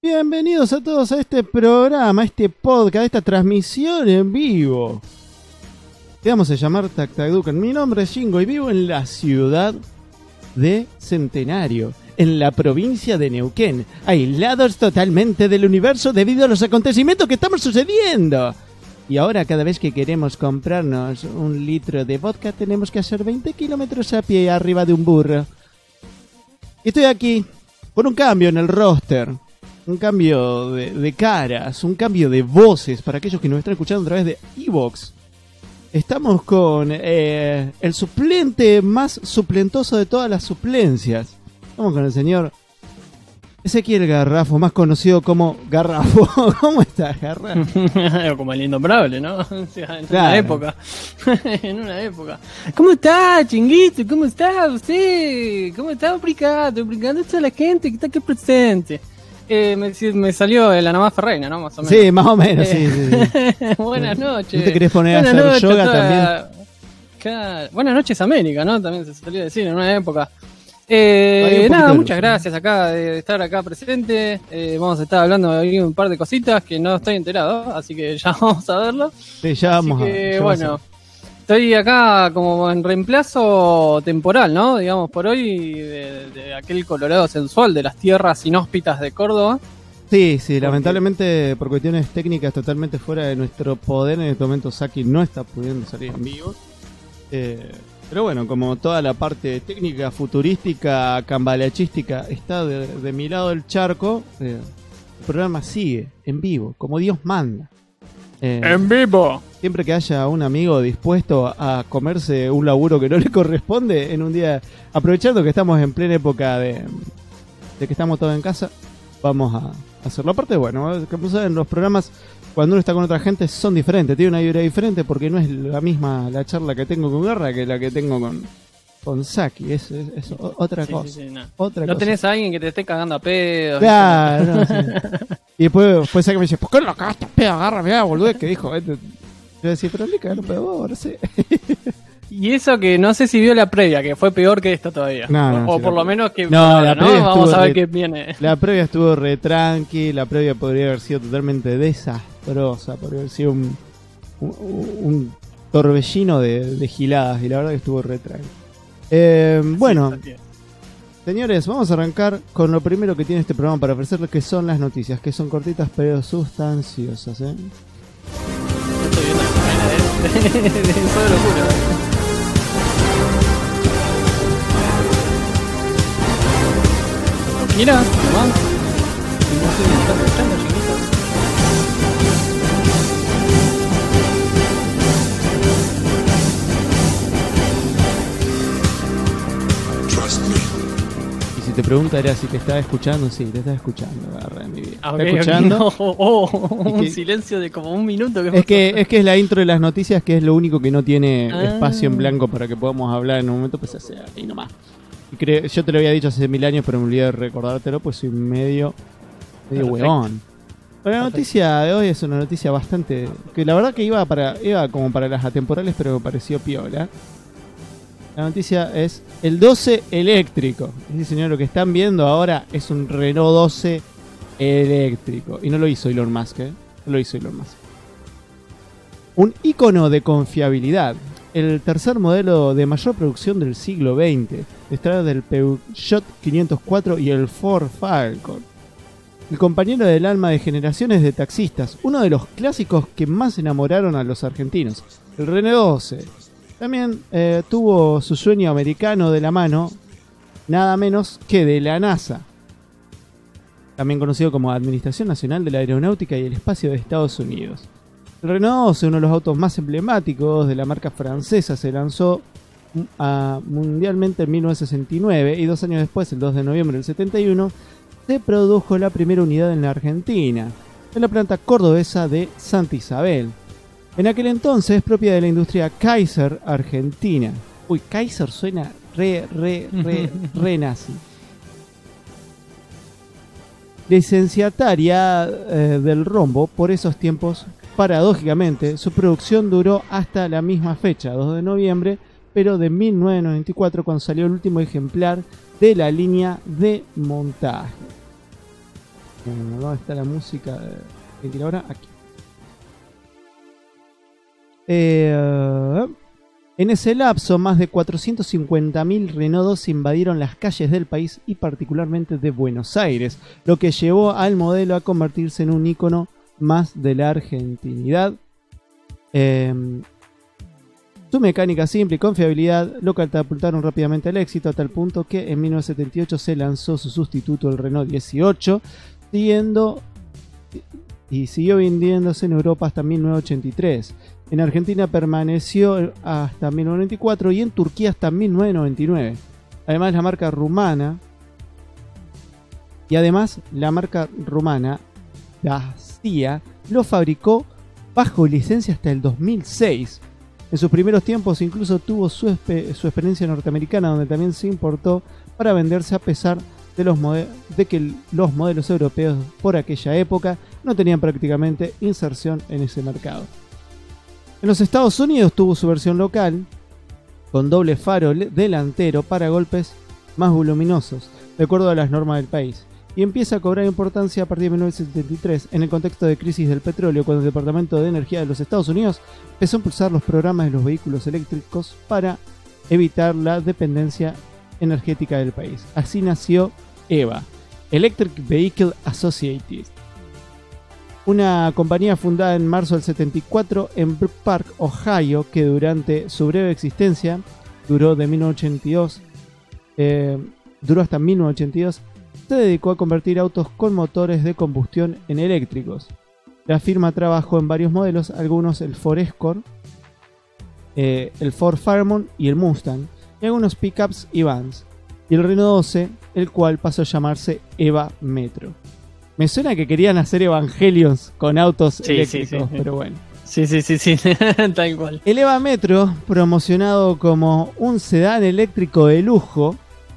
Bienvenidos a todos a este programa, a este podcast, a esta transmisión en vivo. Te vamos a llamar Tac Tac Ducan. Mi nombre es Jingo y vivo en la ciudad de Centenario, en la provincia de Neuquén, aislados totalmente del universo debido a los acontecimientos que estamos sucediendo. Y ahora cada vez que queremos comprarnos un litro de vodka tenemos que hacer 20 kilómetros a pie arriba de un burro. Y estoy aquí por un cambio en el roster. Un cambio de caras, un cambio de voces para aquellos que nos están escuchando a través de iVoox. Estamos con el suplente más suplentoso de todas las suplencias. Estamos con el señor Ezequiel Garrafo, más conocido como Garrafo. ¿Cómo estás, Garrafo? Como el innombrable, ¿no? O sea, en Claro. una época. En una época. ¿Cómo está, Chinguito? ¿Cómo está usted? ¿Cómo está aplicando esto a la gente que está aquí presente? Me salió el Anamá Ferreira, ¿no? Más o menos. Sí, más o menos, sí. Buenas noches. ¿No te querés poner a Buenas hacer noches, yoga toda... Claro. Buenas noches, América, ¿no? También se solía decir en una época. Nada, muchas gracias acá de estar acá presente. Vamos a estar hablando de un par de cositas que no estoy enterado, así que ya vamos a verlo. Sí, ya vamos así que, ya bueno, estoy acá como en reemplazo temporal, ¿no? Digamos, por hoy, de aquel Colorado sensual de las tierras inhóspitas de Córdoba. Sí, lamentablemente por cuestiones técnicas totalmente fuera de nuestro poder, en este momento Saki no está pudiendo salir en vivo. Pero bueno, como toda la parte técnica, futurística, cambalachística está de mi lado del charco, el programa sigue en vivo, como Dios manda. ¡En vivo! Siempre que haya un amigo dispuesto a comerse un laburo que no le corresponde en un día, aprovechando que estamos en plena época de que estamos todos en casa, vamos a hacerlo. Aparte, bueno, como saben, los programas cuando uno está con otra gente son diferentes, tiene una vibra diferente porque no es la misma la charla que tengo con Garra que la que tengo con Saki, es otra cosa. Sí, no. Otra No cosa. tenés a alguien que te esté cagando a pedos. Claro, no, sí. Y después Saki me dice, ¿por qué no lo cagaste a pedo? Agarra, mirá, boludo, que dijo. Yo decía, pero le cagaron pedo vos, no sé. Y eso que no sé si vio la previa, que fue peor que esta todavía. No, o sí, por lo menos que No, ahora, la previa Vamos estuvo a ver re- qué viene. La previa estuvo re tranqui, la previa podría haber sido totalmente desastrosa, podría haber sido un torbellino de giladas, y la verdad que estuvo re tranqui. Bueno, Sí, señores, vamos a arrancar con lo primero que tiene este programa para ofrecerles, que son las noticias, que son cortitas pero sustanciosas, estoy viendo la primera de Eso de locura. Mira, nomás. No sé si me están escuchando, chiquitos. Y si te preguntaría si te estaba escuchando, sí, te estaba escuchando, Garra, en mi vida. Ah, ¿Está ok, escuchando? ok, no. Es Un que- silencio de como un minuto. Es que es la intro de las noticias, que es lo único que no tiene Ah. espacio en blanco para que podamos hablar en un momento, pues hace ahí nomás. Y yo te lo había dicho hace 1000 años, pero me olvidé de recordártelo, pues soy medio Perfecto. huevón. Pero la Perfecto. noticia de hoy es una noticia bastante... que la verdad que iba como para las atemporales, pero me pareció piola. La noticia es el 12 eléctrico. Sí, señor, lo que están viendo ahora es un Renault 12 eléctrico. Y no lo hizo Elon Musk, ¿eh? No lo hizo Elon Musk. Un ícono de confiabilidad. El tercer modelo de mayor producción del siglo XX. Detrás del Peugeot 504 y el Ford Falcon. El compañero del alma de generaciones de taxistas. Uno de los clásicos que más enamoraron a los argentinos. El Renault 12. También tuvo su sueño americano de la mano, nada menos que de la NASA, también conocido como Administración Nacional de la Aeronáutica y el Espacio de Estados Unidos. El Renault 12, uno de los autos más emblemáticos de la marca francesa, se lanzó mundialmente en 1969 y 2 años después, el 2 de noviembre del 71, se produjo la primera unidad en la Argentina, en la planta cordobesa de Santa Isabel. En aquel entonces, propia de la industria Kaiser Argentina. Uy, Kaiser suena re nazi. Licenciataria del rombo, por esos tiempos, paradójicamente, su producción duró hasta la misma fecha, 2 de noviembre, pero de 1994, cuando salió el último ejemplar de la línea de montaje. ¿Dónde está la música de ventiladora? Aquí. En ese lapso, más de 450.000 Renault 2 invadieron las calles del país y particularmente de Buenos Aires, lo que llevó al modelo a convertirse en un ícono más de la argentinidad. Su mecánica simple y confiabilidad lo catapultaron rápidamente al éxito, a tal punto que en 1978 se lanzó su sustituto, el Renault 18, siguió vendiéndose en Europa hasta 1983. En Argentina permaneció hasta 1994 y en Turquía hasta 1999. Además, la marca rumana Dacia lo fabricó bajo licencia hasta el 2006. En sus primeros tiempos incluso tuvo su experiencia norteamericana, donde también se importó para venderse, a pesar de que los modelos europeos por aquella época no tenían prácticamente inserción en ese mercado. En los Estados Unidos tuvo su versión local, con doble faro delantero para golpes más voluminosos, de acuerdo a las normas del país, y empieza a cobrar importancia a partir de 1973 en el contexto de crisis del petróleo, cuando el Departamento de Energía de los Estados Unidos empezó a impulsar los programas de los vehículos eléctricos para evitar la dependencia energética del país. Así nació EVA, Electric Vehicle Associated, una compañía fundada en marzo del 74 en Brook Park, Ohio, que durante su breve existencia, duró hasta 1982, se dedicó a convertir autos con motores de combustión en eléctricos. La firma trabajó en varios modelos, algunos el Ford Escort, el Ford Fairmont y el Mustang, y algunos pickups y vans, y el Renault 12, el cual pasó a llamarse EVA Metro. Me suena que querían hacer Evangelions con autos eléctricos, pero bueno. Sí, tal cual. El EVA Metro, promocionado como un sedán eléctrico de lujo,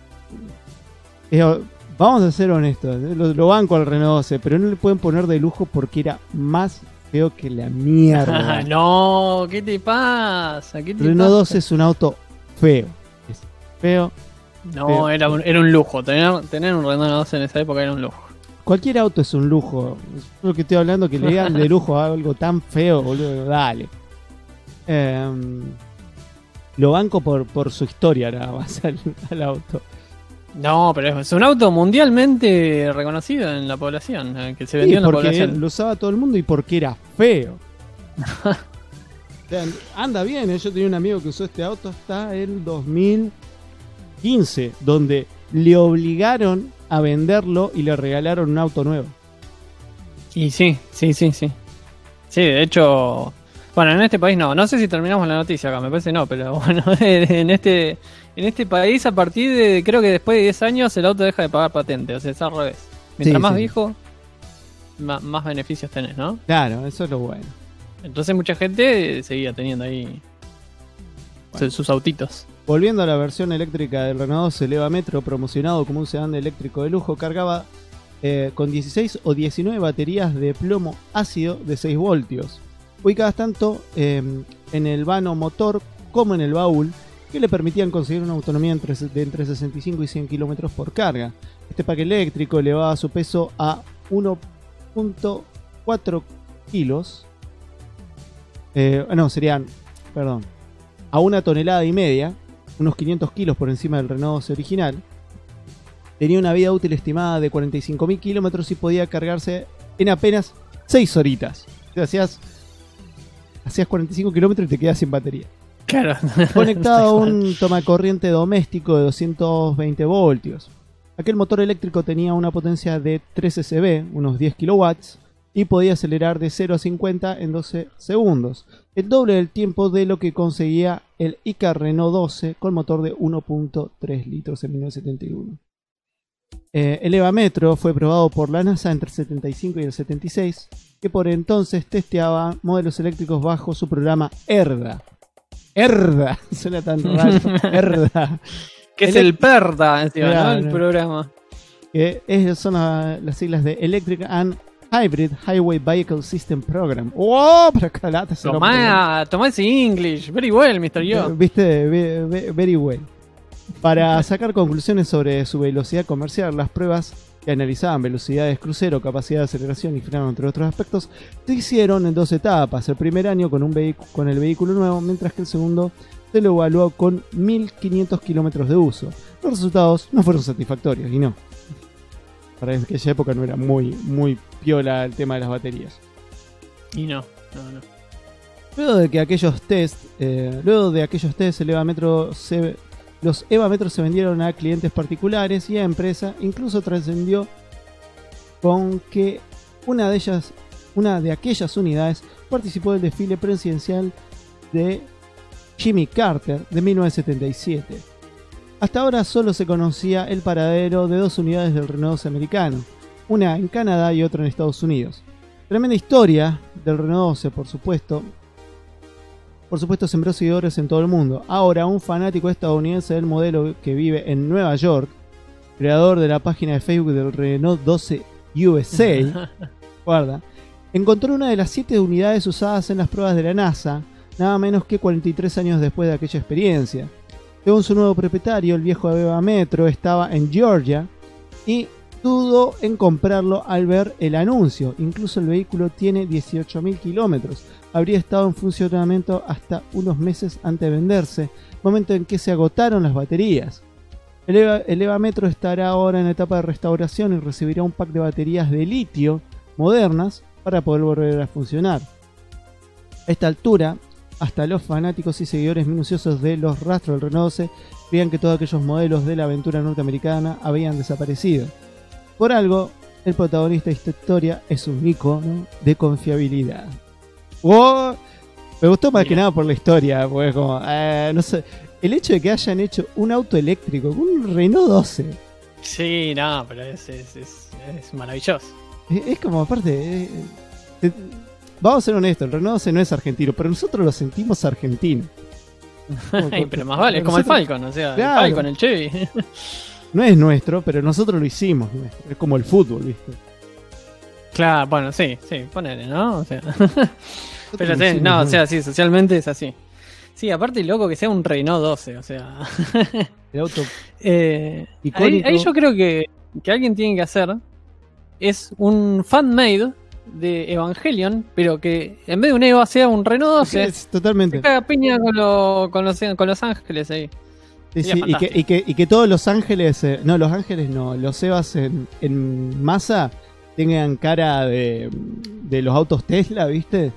vamos a ser honestos, lo banco al Renault 12, pero no le pueden poner de lujo porque era más feo que la mierda. No, ¿qué te pasa? Renault 12 es un auto feo. Es feo. No, feo. Era un lujo. Tener un Renault 12 en esa época era un lujo. Cualquier auto es un lujo. Es lo que estoy hablando, que le digan de lujo a algo tan feo, boludo. Dale. Lo banco por su historia nada más al auto. No, pero es un auto mundialmente reconocido en la población, que se vendió en la población. Lo usaba todo el mundo y porque era feo. O sea, anda bien, yo tenía un amigo que usó este auto hasta el 2015, donde le obligaron a venderlo y le regalaron un auto nuevo. Y sí. Sí, de hecho, bueno, en este país no sé si terminamos la noticia acá, me parece no, pero bueno, en este país, a partir de, creo que después de 10 años, el auto deja de pagar patente, o sea, es al revés. Mientras más viejo, más beneficios tenés, ¿no? Claro, eso es lo bueno. Entonces mucha gente seguía teniendo ahí sus autitos. Volviendo a la versión eléctrica del Renault 12, el EVA Metro, promocionado como un sedán eléctrico de lujo, cargaba con 16 o 19 baterías de plomo ácido de 6 voltios, ubicadas tanto en el vano motor como en el baúl, que le permitían conseguir una autonomía de entre 65 y 100 km por carga. Este pack eléctrico elevaba su peso a 1.4 kilos. A 1,5 toneladas, unos 500 kilos por encima del Renault 12 original. Tenía una vida útil estimada de 45.000 kilómetros y podía cargarse en apenas 6 horitas. O sea, hacías 45 kilómetros y te quedas sin batería. Claro. Conectado a un tomacorriente doméstico de 220 voltios. Aquel motor eléctrico tenía una potencia de 3 SB, unos 10 kilowatts, y podía acelerar de 0 a 50 en 12 segundos, el doble del tiempo de lo que conseguía el Icar Renault 12 con motor de 1.3 litros en 1971. El EVA Metro fue probado por la NASA entre el 75 y el 76, que por entonces testeaba modelos eléctricos bajo su programa ERDA. ERDA, suena tan raro. ERDA. Que es el PERDA, encima, claro, ¿no? El programa. Que son las siglas de Electric and Hybrid Highway Vehicle System Program. ¡Oh! Para acá, Tomá ese English. Very well, Mr. Yo. Viste, very well. Para sacar conclusiones sobre su velocidad comercial, las pruebas que analizaban velocidades crucero, capacidad de aceleración y freno, entre otros aspectos, se hicieron en 2 etapas. El primer año con el vehículo nuevo, mientras que el segundo se lo evaluó con 1500 kilómetros de uso. Los resultados no fueron satisfactorios, y no. Para aquella época no era muy piola el tema de las baterías. Y no. Luego de aquellos test, los EVA Metro se vendieron a clientes particulares y a empresas. Incluso trascendió con que una de aquellas unidades participó del desfile presidencial de Jimmy Carter de 1977. Hasta ahora solo se conocía el paradero de 2 unidades del Renault 12 americano, una en Canadá y otra en Estados Unidos. Tremenda historia del Renault 12, por supuesto, sembró seguidores en todo el mundo. Ahora, un fanático estadounidense del modelo que vive en Nueva York, creador de la página de Facebook del Renault 12 USA, guarda, encontró una de las 7 unidades usadas en las pruebas de la NASA, nada menos que 43 años después de aquella experiencia. Según su nuevo propietario, el viejo EVA Metro estaba en Georgia y dudó en comprarlo al ver el anuncio. Incluso el vehículo tiene 18.000 kilómetros. Habría estado en funcionamiento hasta unos meses antes de venderse, momento en que se agotaron las baterías. El EVA Metro estará ahora en etapa de restauración y recibirá un pack de baterías de litio modernas para poder volver a funcionar. A esta altura, hasta los fanáticos y seguidores minuciosos de los rastros del Renault 12 creían que todos aquellos modelos de la aventura norteamericana habían desaparecido. Por algo, el protagonista de esta historia es un icono de confiabilidad. ¡Oh! Me gustó más que nada por la historia, porque como, no sé, el hecho de que hayan hecho un auto eléctrico con un Renault 12. Sí, no, pero es maravilloso. Es como, aparte, vamos a ser honestos, el Renault 12 no es argentino, pero nosotros lo sentimos argentino. Pero más vale, es como el Falcon, o sea, claro, el Falcon, el Chevy. No es nuestro, pero nosotros lo hicimos. Es como el fútbol, ¿viste? Claro, bueno, sí, ponele, ¿no? O sea. Pero sí, no, o sea, sí, socialmente es así. Sí, aparte, loco, que sea un Renault 12, o sea. El auto. Ahí yo creo que alguien tiene que hacer es un fan-made de Evangelion, pero que en vez de un EVA sea un Renault 12. Es totalmente. Que caga piña con los ángeles ahí. Sí, y que todos los ángeles, los EVAs en masa tengan cara de los autos Tesla, ¿viste?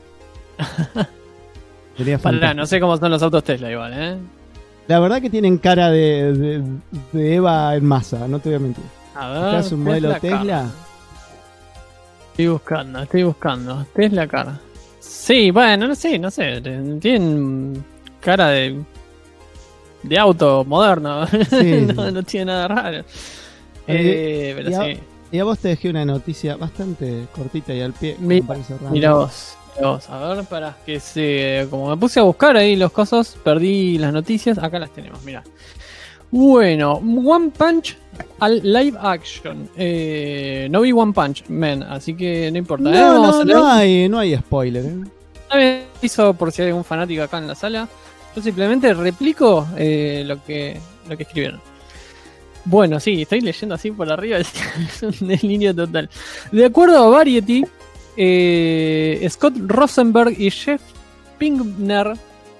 Pará, no sé cómo son los autos Tesla igual, ¿eh? La verdad que tienen cara de EVA en masa, no te voy a mentir. A ver, ¿es un modelo Tesla? Estoy buscando. Tesla cara. Sí, bueno, no sé. Tienen cara de auto moderno. Sí. no tiene nada raro. Pero sí. Y a vos te dejé una noticia bastante cortita y al pie. Mira vos. A ver, para que como me puse a buscar ahí los cosas, perdí las noticias. Acá las tenemos, mira. Bueno, One Punch al live action. No vi One Punch Man, así que no importa. No hay spoiler. Hizo por si hay algún fanático acá en la sala. Yo simplemente replico lo que escribieron. Bueno, sí, estoy leyendo así por arriba. Es un delirio total. De acuerdo a Variety, Scott Rosenberg y Jeff Pinkner,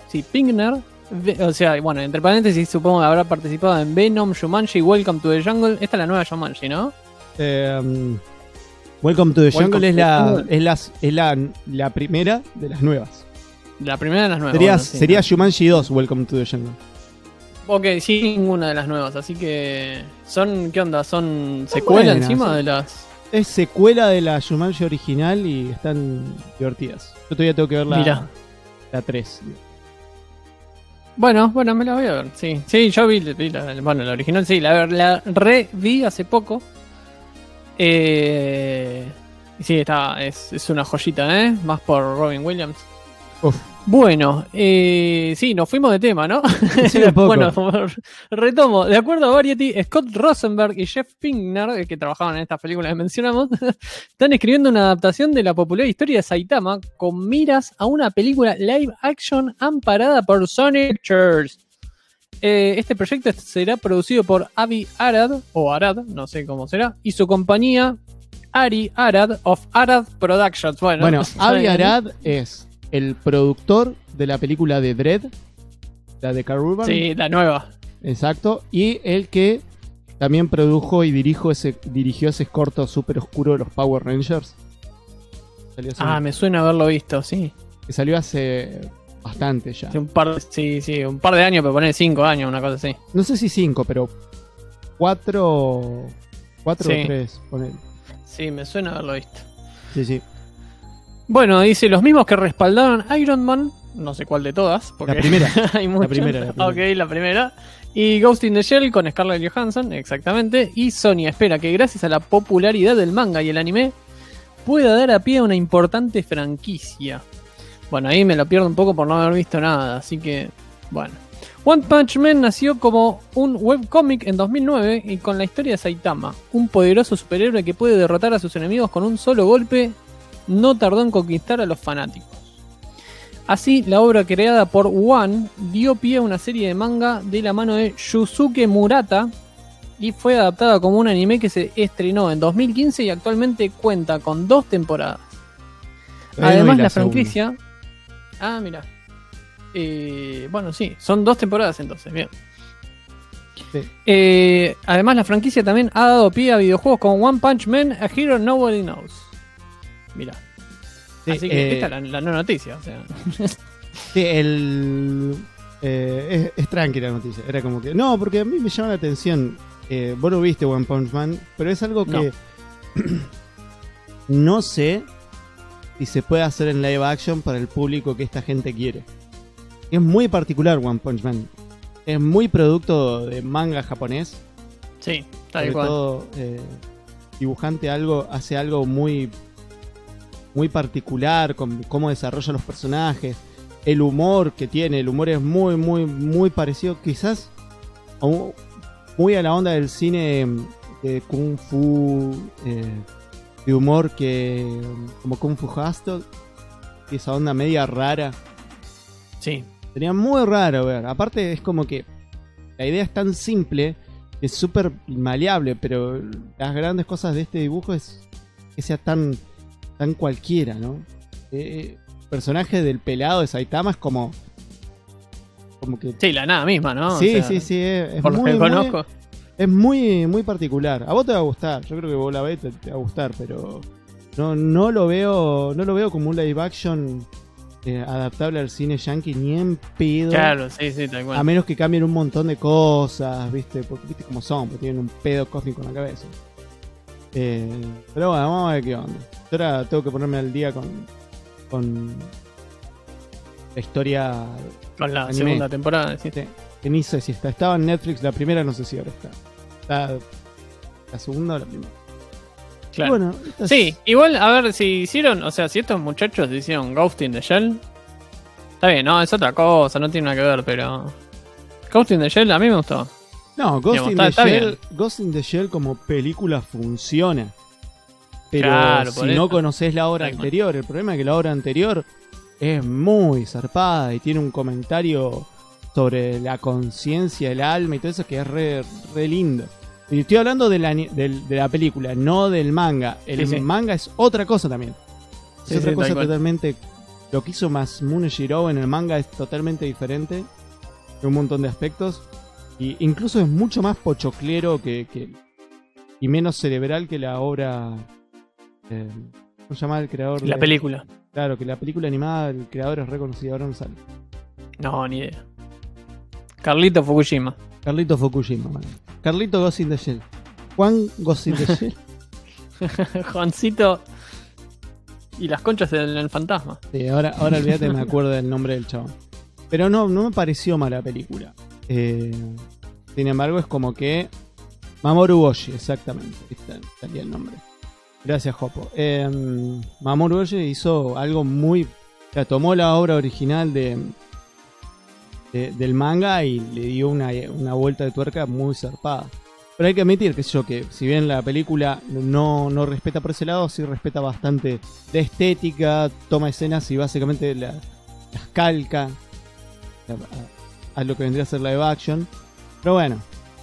o sea, bueno, entre paréntesis, supongo que habrá participado en Venom, Jumanji, Welcome to the Jungle. Esta es la nueva Jumanji, ¿no? Welcome to the Jungle es la primera de las nuevas. La primera de las nuevas. Sería Jumanji 2, Welcome to the Jungle. Ok, sí, ninguna de las nuevas, así que ¿qué onda? ¿Son secuela encima de las...? Es secuela de la Jumanji original y están divertidas. Yo todavía tengo que ver la 3. Bueno, me la voy a ver, sí, yo vi la original, sí, la reví hace poco. Sí, es una joyita, más por Robin Williams. Uf. Bueno, sí, nos fuimos de tema, ¿no? Sí, un poco. Bueno, retomo. De acuerdo a Variety, Scott Rosenberg y Jeff Pinkner, que trabajaban en estas películas que mencionamos, están escribiendo una adaptación de la popular historia de Saitama con miras a una película live action amparada por Sony Pictures. este proyecto será producido por Avi Arad, o Arad, no sé cómo será, y su compañía Ari Arad of Arad Productions. Bueno, Avi Arad es el productor de la película de Dredd, la de Karl Urban. Sí, la nueva. Exacto, y el que también produjo y dirigió ese corto súper oscuro de los Power Rangers. Me suena haberlo visto, sí. Que salió hace bastante ya. Un par de años, pero poner 5 años, una cosa así. No sé si 5, pero 4 Sí. o 3, ponele. Sí, me suena haberlo visto. Sí. Bueno, dice, los mismos que respaldaron Iron Man, no sé cuál de todas, porque La primera. hay muchas. La primera. Ok, la primera. Y Ghost in the Shell con Scarlett Johansson, exactamente. Y Sony espera que gracias a la popularidad del manga y el anime pueda dar a pie a una importante franquicia. Bueno, ahí me lo pierdo un poco por no haber visto nada, así que, bueno. One Punch Man nació como un webcómic en 2009 y con la historia de Saitama, un poderoso superhéroe que puede derrotar a sus enemigos con un solo golpe, no tardó en conquistar a los fanáticos. Así, la obra creada por One dio pie a una serie de manga de la mano de Yusuke Murata y fue adaptada como un anime que se estrenó en 2015 y actualmente cuenta con 2 temporadas. Además, la franquicia... Ah, mira. Bueno, sí, son 2 temporadas entonces, bien. Sí. Además, la franquicia también ha dado pie a videojuegos como One Punch Man, A Hero Nobody Knows. Mira. Sí, así que esta es la nueva noticia. O sea. Sí, es tranquila la noticia. Era como que... No, porque a mí me llama la atención. Vos no viste One Punch Man, pero es algo que... No sé si se puede hacer en live action para el público que esta gente quiere. Es muy particular One Punch Man. Es muy producto de manga japonés. Sí, tal Sobre cual. todo, dibujante hace algo muy particular con cómo desarrolla los personajes, el humor que tiene. El humor es muy parecido, quizás muy a la onda del cine de Kung Fu, de humor que como Kung Fu Hustle, esa onda media rara. Sí. Sería muy raro ver. Aparte es como que la idea es tan simple, es súper maleable, pero las grandes cosas de este dibujo es que sea tan cualquiera, ¿no? El personaje del pelado de Saitama es como que... Sí, la nada misma, ¿no? Sí, o sea, sí, es por lo que conozco. Es muy particular. A vos te va a gustar. Yo creo que vos la ves te va a gustar, pero no lo veo como un live action adaptable al cine yankee ni en pedo. Claro, sí, tal cual. A menos que cambien un montón de cosas, ¿viste? Porque viste cómo son, porque tienen un pedo cósmico en la cabeza. Pero bueno, vamos a ver qué onda. Yo ahora tengo que ponerme al día con la historia. Con la anime. segunda temporada, sí. Que ni sé si estaba en Netflix la primera, no sé si ahora está la segunda o la primera. Claro. Bueno, sí, igual, a ver, si hicieron, o sea, si estos muchachos hicieron Ghost in the Shell, está bien, no, es otra cosa, no tiene nada que ver, pero Ghost in the Shell a mí me gustó. No, Ghost in the Shell como película funciona. Pero claro, si no eso. Conocés la obra anterior, el problema es que la obra anterior es muy zarpada y tiene un comentario sobre la conciencia, el alma y todo eso que es re lindo. Y estoy hablando de la película, no del manga. El manga es otra cosa también. Es otra cosa totalmente. Lo que hizo Masamune Shirow en el manga es totalmente diferente en un montón de aspectos. Y incluso es mucho más pochoclero y menos cerebral que la obra. ¿Cómo se llama el creador? La película. Claro, que la película animada, el creador es reconocido. Ahora no sale. No, ni idea. Carlito Fukushima. Carlito Fukushima, man. Carlito Ghost in the Shell. Juan Ghost in the Shell. Juancito y las conchas del fantasma. Sí, ahora olvídate, me acuerdo del nombre del chabón. Pero no me pareció mala película. Sin embargo, es como que Mamoru Oshii, exactamente. Salía el nombre. Gracias, Jopo. Mamoru Oshii hizo algo muy... O sea, tomó la obra original del manga y le dio una vuelta de tuerca muy zarpada. Pero hay que admitir, que si bien la película no respeta por ese lado, sí respeta bastante la estética, toma escenas y básicamente las calca. a lo que vendría a ser live action. Pero bueno,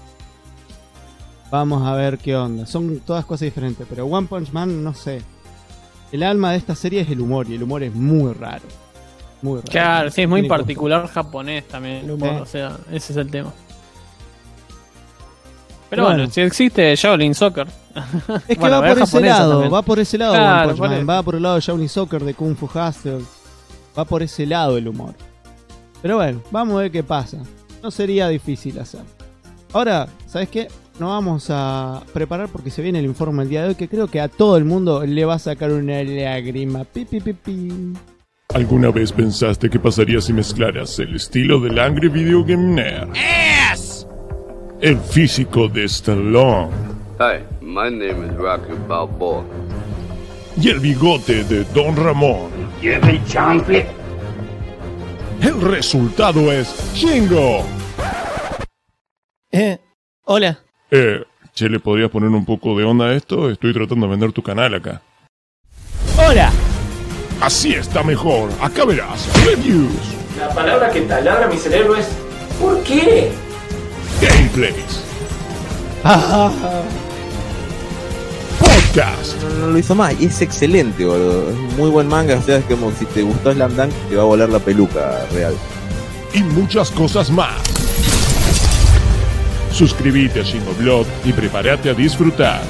vamos a ver qué onda. Son todas cosas diferentes, pero One Punch Man, no sé. El alma de esta serie es el humor, y el humor es muy raro. Muy raro. Claro, sí, es muy Tiene particular japonés también el humor, Sí. o sea, ese es el tema. Pero bueno, si existe Shaolin Soccer. Es que Bueno, va es por ese japonesa lado, también. va por ese lado Claro, One Punch Man, por va por el lado de Shaolin Soccer, de Kung Fu Hustle, va por ese lado el humor. Pero bueno, vamos a ver qué pasa. No sería difícil hacer. Ahora, ¿sabes qué? Nos vamos a preparar porque se viene el informe el día de hoy que creo que a todo el mundo le va a sacar una lágrima. Pi, pi, pi, pi. ¿Alguna vez pensaste qué pasaría si mezclaras el estilo del Angry Video Game Nerd? El físico de Stallone Hi, my name is Rocky Balboa. y el bigote de Don Ramón. El resultado es Shingo. Hola. Che, ¿le podrías poner un poco de onda a esto? Estoy tratando de vender tu canal acá. Hola. Así está mejor. Acá verás. Reviews, La palabra que taladra mi cerebro es ¿por qué? gameplays, podcast, No lo hizo más y es excelente, boludo. Es un muy buen manga, o sea, es como si te gustó Slam Dunk, te va a volar la peluca real. y muchas cosas más. Suscríbete a Shingoblog y prepárate a disfrutar.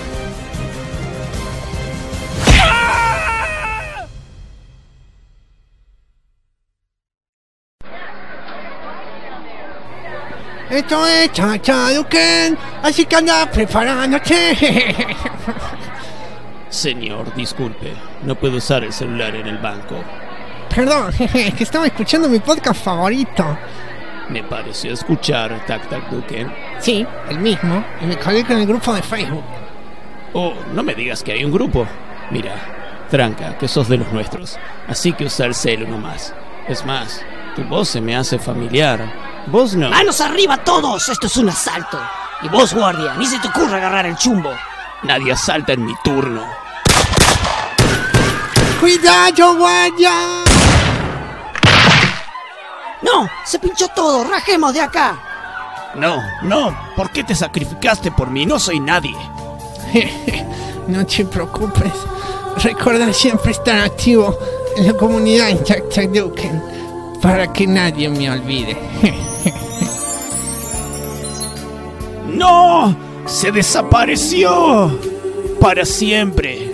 Esto es Chachaduken, así que anda preparándote. Señor, disculpe. No puedo usar el celular en el banco. Perdón, es que estaba escuchando mi podcast favorito. Me pareció escuchar Tac Tac Duken. Sí, el mismo, y me colgué con el grupo de Facebook. Oh, no me digas que hay un grupo. Mira, tranca, que sos de los nuestros. Así que usa el celu nomás. Es más, tu voz se me hace familiar. Vos no. ¡Manos arriba todos! ¡Esto es un asalto! Y vos, guardia, ni se te ocurra agarrar el chumbo. Nadie asalta en mi turno. ¡Cuidado, guardia! ¡No! ¡Se pinchó todo! ¡Rajemos de acá! No, no. ¿Por qué te sacrificaste por mí? No soy nadie. No te preocupes. Recuerda siempre estar activo en la comunidad en Chachaduken para que nadie me olvide. ¡No! ¡Se desapareció! Para siempre.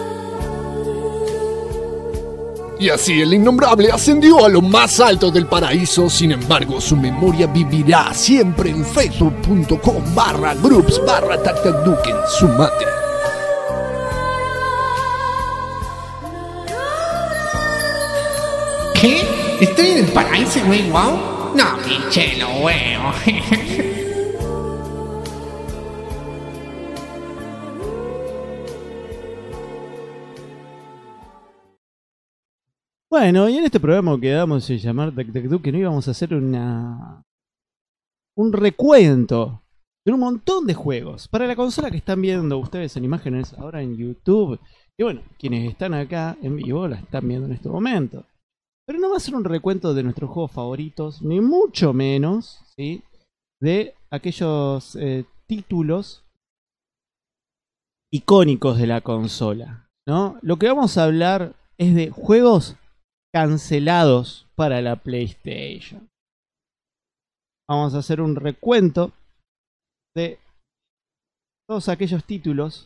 Y así el innombrable ascendió a lo más alto del paraíso. Sin embargo, su memoria vivirá siempre en facebook.com/groups/tactacduken. Sumate. ¿Qué? ¿Estoy en el paraíso, güey? ¿Wow? No, pinche lo huevo. Bueno, y en este programa que damos a llamar Tac Tac Duken, hoy vamos a hacer un recuento de un montón de juegos para la consola que están viendo ustedes en imágenes ahora en YouTube. Y bueno, quienes están acá en vivo la están viendo en este momento. Pero no va a ser un recuento de nuestros juegos favoritos, ni mucho menos, ¿sí?, de aquellos títulos icónicos de la consola, ¿no? Lo que vamos a hablar es de juegos cancelados para la PlayStation. Vamos a hacer un recuento de todos aquellos títulos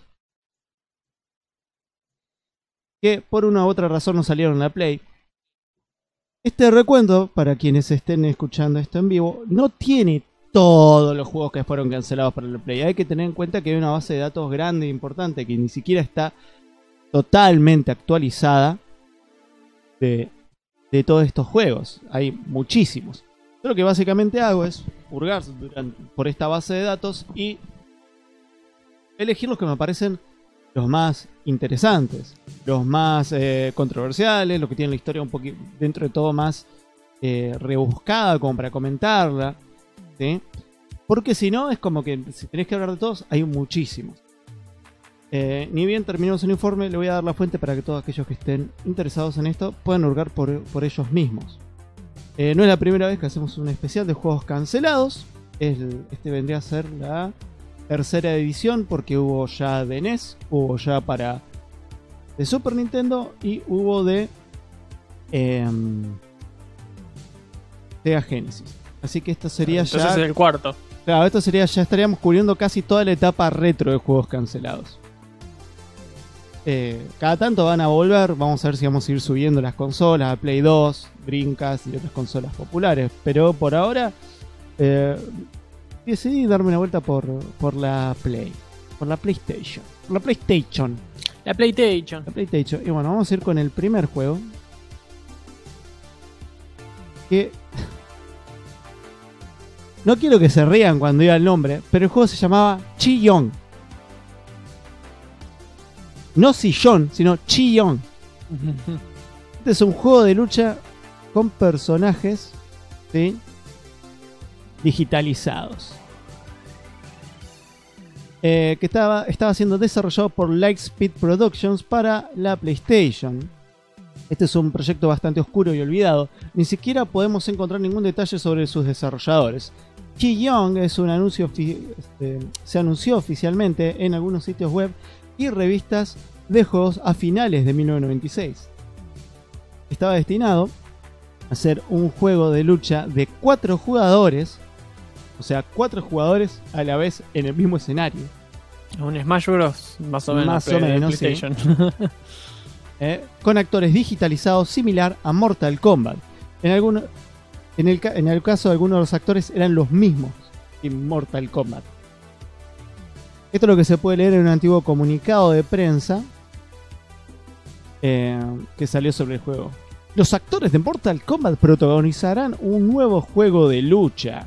que por una u otra razón no salieron en la Play. Este recuento, para quienes estén escuchando esto en vivo, no tiene todos los juegos que fueron cancelados para la Play. Hay que tener en cuenta que hay una base de datos grande e importante que ni siquiera está totalmente actualizada de todos estos juegos. Hay muchísimos. Yo lo que básicamente hago es hurgar por esta base de datos y elegir los que me parecen los más interesantes, los más controversiales, los que tienen la historia un poquito dentro de todo más rebuscada como para comentarla, ¿sí? Porque si no es como que si tenés que hablar de todos, hay muchísimos. Ni bien terminamos el informe, le voy a dar la fuente para que todos aquellos que estén interesados en esto puedan hurgar por ellos mismos. No es la primera vez que hacemos un especial de juegos cancelados. Este vendría a ser la tercera edición porque hubo ya de NES, hubo ya para de Super Nintendo y hubo de Sega Genesis. Así que esto sería Entonces ya... es el cuarto. Claro, esto sería, ya estaríamos cubriendo casi toda la etapa retro de juegos cancelados. Cada tanto van a volver, vamos a ver si vamos a ir subiendo las consolas a Play 2, Dreamcast y otras consolas populares. Pero por ahora decidí darme una vuelta por la Play, por la PlayStation. Por la PlayStation. La PlayStation. La PlayStation. Y bueno, vamos a ir con el primer juego. Que... No quiero que se rían cuando diga el nombre, pero el juego se llamaba Chi-Yong. No Sillón, sino Chi-Yong. Este es un juego de lucha con personajes, ¿sí?, digitalizados. Que estaba siendo desarrollado por Lightspeed Productions para la PlayStation. Este es un proyecto bastante oscuro y olvidado. Ni siquiera podemos encontrar ningún detalle sobre sus desarrolladores. Chi-Yong es un anuncio se anunció oficialmente en algunos sitios web y revistas de juegos a finales de 1996. Estaba destinado a ser un juego de lucha de 4 jugadores, o sea, 4 jugadores a la vez en el mismo escenario. Un Smash Bros. Más o menos. Más o menos, sí. Con actores digitalizados similar a Mortal Kombat. En el caso de algunos de los actores eran los mismos en Mortal Kombat. Esto es lo que se puede leer en un antiguo comunicado de prensa que salió sobre el juego. Los actores de Mortal Kombat protagonizarán un nuevo juego de lucha.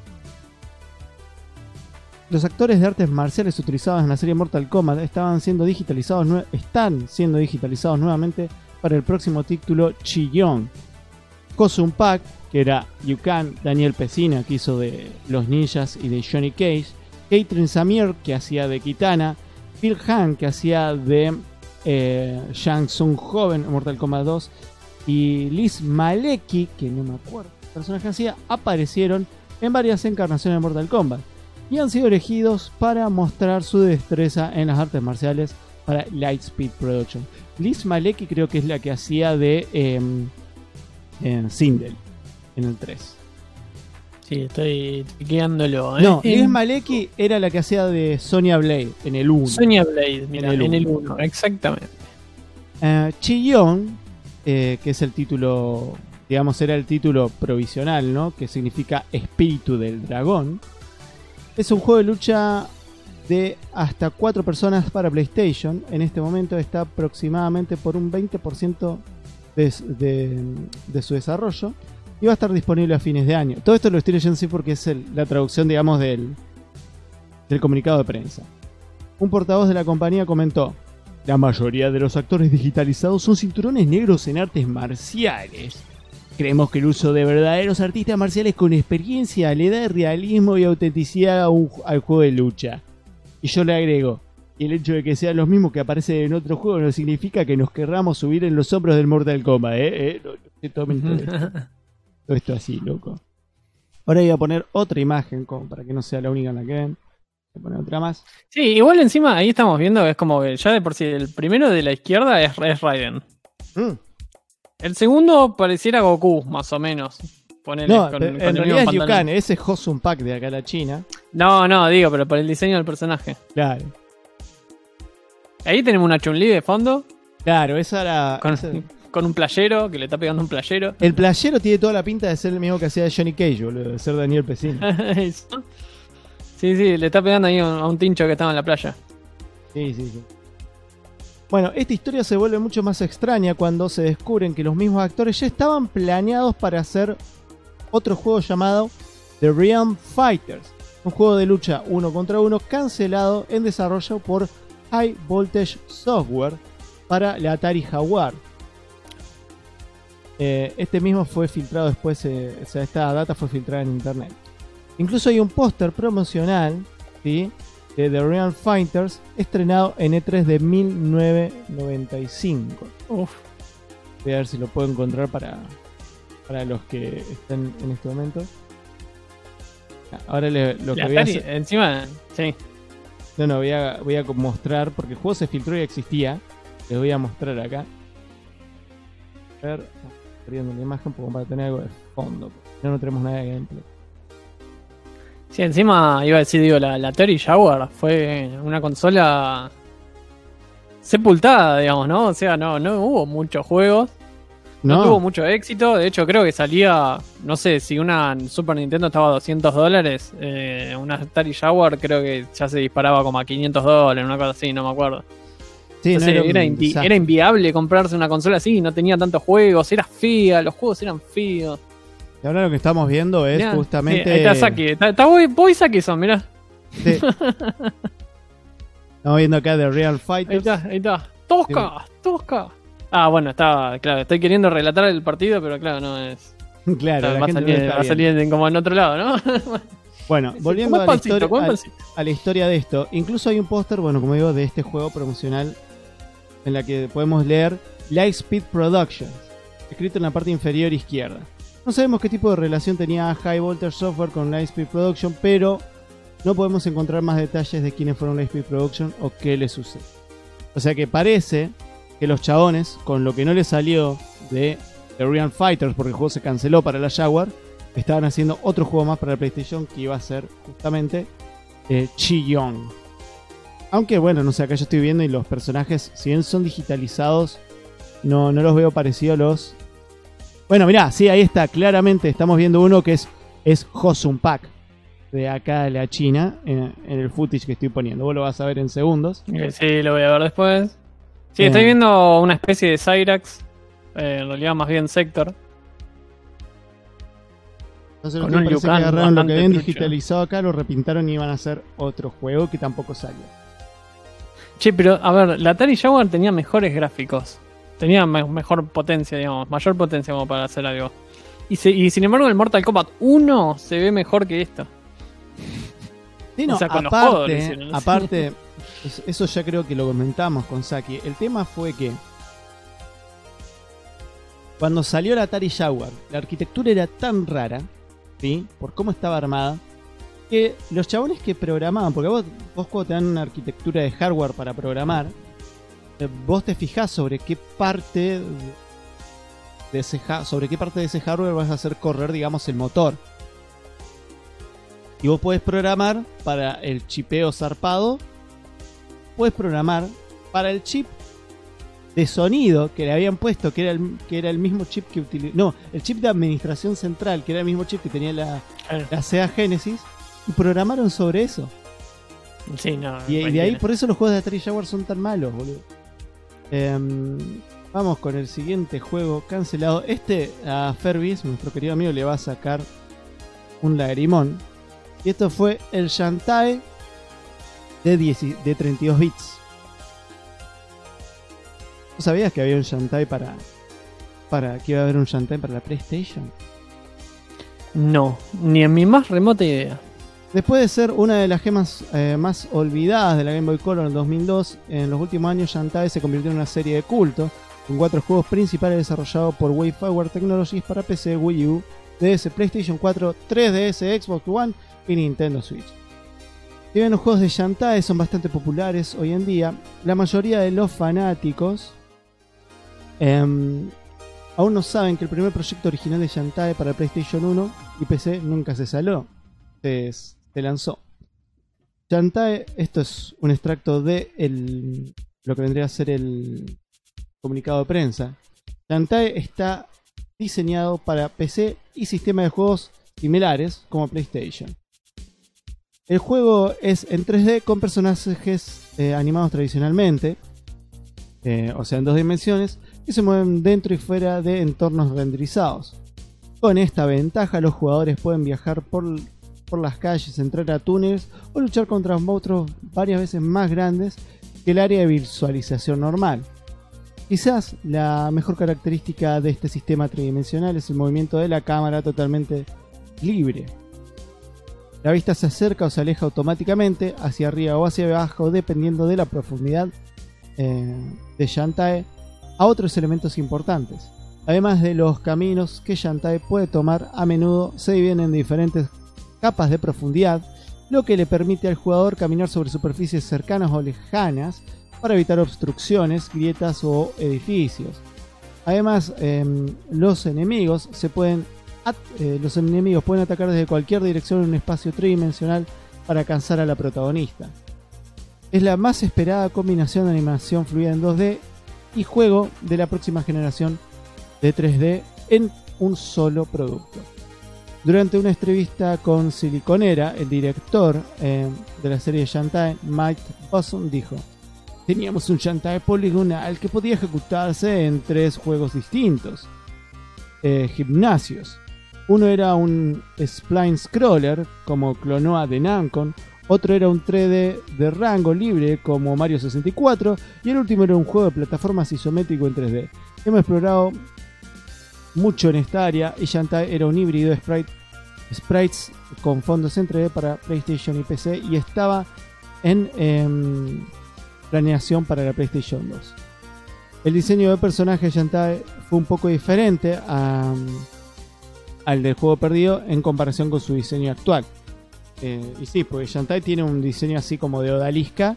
Los actores de artes marciales utilizados en la serie Mortal Kombat están siendo digitalizados nuevamente para el próximo título Chi-Yong. Ho-Sun Pak, que era Yukan, Daniel Pesina, que hizo de Los Ninjas y de Johnny Cage, Catherine Samir, que hacía de Kitana, Phil Han, que hacía de Shang Tsung joven en Mortal Kombat 2, y Liz Malecki, que no me acuerdo qué personaje hacía, aparecieron en varias encarnaciones de Mortal Kombat y han sido elegidos para mostrar su destreza en las artes marciales para Lightspeed Production. Liz Malecki creo que es la que hacía de Sindel en el 3. Sí, estoy guiándolo. No, Liz Malecki era la que hacía de Sonya Blade en el 1. Sonya Blade, mira, en el 1, exactamente. Chi-Yong, que es el título, digamos, era el título provisional, ¿no?, que significa espíritu del dragón. Es un juego de lucha de hasta 4 personas para PlayStation. En este momento está aproximadamente por un 20% de su desarrollo y va a estar disponible a fines de año. Todo esto lo estoy leyendo así porque es la traducción, digamos, del comunicado de prensa. Un portavoz de la compañía comentó: la mayoría de los actores digitalizados son cinturones negros en artes marciales. Creemos que el uso de verdaderos artistas marciales con experiencia le da realismo y autenticidad al juego de lucha. Y yo le agrego: y el hecho de que sean los mismos que aparecen en otro juego no significa que nos querramos subir en los hombros del Mortal Kombat, No tomen todo esto así, loco. Ahora voy a poner otra imagen como para que no sea la única en la que ven. Voy a poner otra más. Sí, igual encima ahí estamos viendo, es como que ya de por sí el primero de la izquierda es Raiden. El segundo pareciera Goku, más o menos. Ponele, no, en realidad es Yukan, ese es Ho-Sun Pak de acá a la China. No, digo, pero por el diseño del personaje. Claro. Ahí tenemos una Chun-Li de fondo. Claro, esa era... Con un playero, que le está pegando un playero. El playero tiene toda la pinta de ser el mismo que hacía de Johnny Cage, boludo, de ser Daniel Pesina. Sí, le está pegando ahí a un tincho que estaba en la playa. Sí. Bueno, esta historia se vuelve mucho más extraña cuando se descubren que los mismos actores ya estaban planeados para hacer otro juego llamado The Realm Fighters, un juego de lucha 1 contra 1 cancelado en desarrollo por High Voltage Software para la Atari Jaguar. Este mismo fue filtrado después, esta data fue filtrada en internet. Incluso hay un póster promocional, ¿sí?, de The Realm Fighters estrenado en E3 de 1995. Voy a ver si lo puedo encontrar para para los que están en este momento. Ahora lo que voy a a hacer... Encima, sí. No, voy a mostrar, porque el juego se filtró y existía. Les voy a mostrar acá. A ver, perdiendo la imagen como para tener algo de fondo. No tenemos nada de gameplay. Sí, encima iba a decir, digo, la Atari Jaguar fue una consola sepultada, digamos, ¿no? O sea, no hubo muchos juegos. No tuvo mucho éxito. De hecho, creo que salía, no sé, si una Super Nintendo estaba a $200, una Atari Jaguar creo que ya se disparaba como a $500, una cosa así, no me acuerdo. Sí, entonces, era inviable comprarse una consola así, no tenía tantos juegos, era fea, los juegos eran feos. Y ahora lo que estamos viendo es mirá, justamente... Sí, ahí está Saki, está Boy Saki-son, mirá. Sí. Estamos viendo acá The Real Fighters. Ahí está. Tosca. Ah, bueno, claro, estoy queriendo relatar el partido, pero claro, no es... Claro, va a salir como en otro lado, ¿no? Bueno, volviendo a la historia de esto, incluso hay un póster, bueno, como digo, de este juego promocional en la que podemos leer Lightspeed Productions, escrito en la parte inferior izquierda. No sabemos qué tipo de relación tenía High Voltage Software con Lightspeed Production, pero no podemos encontrar más detalles de quiénes fueron Lightspeed Production o qué les sucede. O sea que parece que los chabones, con lo que no les salió de The Real Fighters, porque el juego se canceló para la Jaguar, estaban haciendo otro juego más para la PlayStation que iba a ser justamente Chi-Yong. Aunque bueno, no sé, acá yo estoy viendo y los personajes, si bien son digitalizados, no los veo parecidos a los... Bueno, mirá, sí, ahí está, claramente estamos viendo uno que es Hosung Pak, de acá de la China, en el footage que estoy poniendo. Vos lo vas a ver en segundos. Sí, lo voy a ver después. Sí, estoy viendo una especie de Cyrax, en realidad más bien Sector. Entonces lo que parece que agarraron lo que habían digitalizado acá, lo repintaron y iban a hacer otro juego que tampoco salió. Che, pero a ver, la Atari Jaguar tenía mejores gráficos. Tenía mejor potencia, digamos, mayor potencia como para hacer algo. Y sin embargo el Mortal Kombat 1 se ve mejor que esto. Sí, no, o sea, aparte, eso ya creo que lo comentamos con Saki. El tema fue que cuando salió la Atari Jaguar, la arquitectura era tan rara, ¿sí? Por cómo estaba armada, que los chabones que programaban, porque vos cuando te dan una arquitectura de hardware para programar, vos te fijás sobre qué parte de ese hardware vas a hacer correr, digamos, el motor. Y vos podés programar para el chipeo zarpado, podés programar para el chip de sonido que le habían puesto, que era el mismo chip que utilizaba. No, el chip de administración central, que era el mismo chip que tenía la Sega Genesis, y programaron sobre eso. Sí, no. Y de ahí, por eso los juegos de Atari Jaguar son tan malos, boludo. Vamos con el siguiente juego cancelado. A Ferbis, nuestro querido amigo, le va a sacar un lagrimón. Y esto fue el Shantae de 32 bits. ¿No sabías que había un Shantae que iba a haber un Shantae para la PlayStation? No, ni en mi más remota idea. Después de ser una de las gemas más olvidadas de la Game Boy Color en 2002, en los últimos años Shantae se convirtió en una serie de culto, con 4 juegos principales desarrollados por WayForward Technologies para PC, Wii U, DS, PlayStation 4, 3DS, Xbox One y Nintendo Switch. Si bien los juegos de Shantae son bastante populares hoy en día, la mayoría de los fanáticos aún no saben que el primer proyecto original de Shantae para PlayStation 1 y PC nunca se se lanzó. Shantae, esto es un extracto de lo que vendría a ser el comunicado de prensa. Shantae está diseñado para PC y sistemas de juegos similares como PlayStation. El juego es en 3D con personajes animados tradicionalmente, o sea en 2 dimensiones, que se mueven dentro y fuera de entornos renderizados. Con esta ventaja los jugadores pueden viajar por las calles, entrar a túneles o luchar contra monstruos varias veces más grandes que el área de visualización normal. Quizás la mejor característica de este sistema tridimensional es el movimiento de la cámara totalmente libre. La vista se acerca o se aleja automáticamente hacia arriba o hacia abajo dependiendo de la profundidad de Shantae a otros elementos importantes. Además de los caminos que Shantae puede tomar, a menudo se dividen en diferentes capas de profundidad, lo que le permite al jugador caminar sobre superficies cercanas o lejanas para evitar obstrucciones, grietas o edificios. Además, los enemigos pueden atacar desde cualquier dirección en un espacio tridimensional para alcanzar a la protagonista. Es la más esperada combinación de animación fluida en 2D y juego de la próxima generación de 3D en un solo producto. Durante una entrevista con Siliconera, el director de la serie Shantae, Mike Bosson, dijo: teníamos un Shantae poligonal que podía ejecutarse en 3 juegos distintos. Gimnasios. Uno era un spline scroller como Clonoa de Namco, otro era un 3D de rango libre como Mario 64 y el último era un juego de plataformas isométrico en 3D. Hemos explorado mucho en esta área y Shantae era un híbrido de sprites con fondos en 3D para PlayStation y PC y estaba en planeación para la PlayStation 2. El diseño de personaje de Shantae fue un poco diferente al del juego perdido en comparación con su diseño actual. Y sí, porque Shantae tiene un diseño así como de odalisca,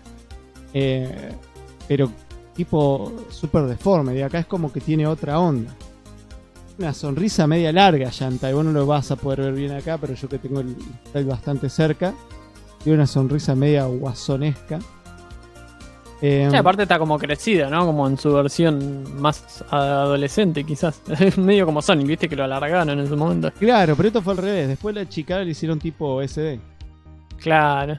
pero tipo súper deforme. Y acá es como que tiene otra onda. Una sonrisa media larga Shantae. Vos no lo vas a poder ver bien acá, pero yo que tengo el style bastante cerca, tiene una sonrisa media guasonesca. Aparte está como crecida, ¿no? Como en su versión más adolescente, quizás. Medio como Sonic, viste que lo alargaron en su momento. Claro, pero esto fue al revés. Después la chica le hicieron tipo SD. Claro.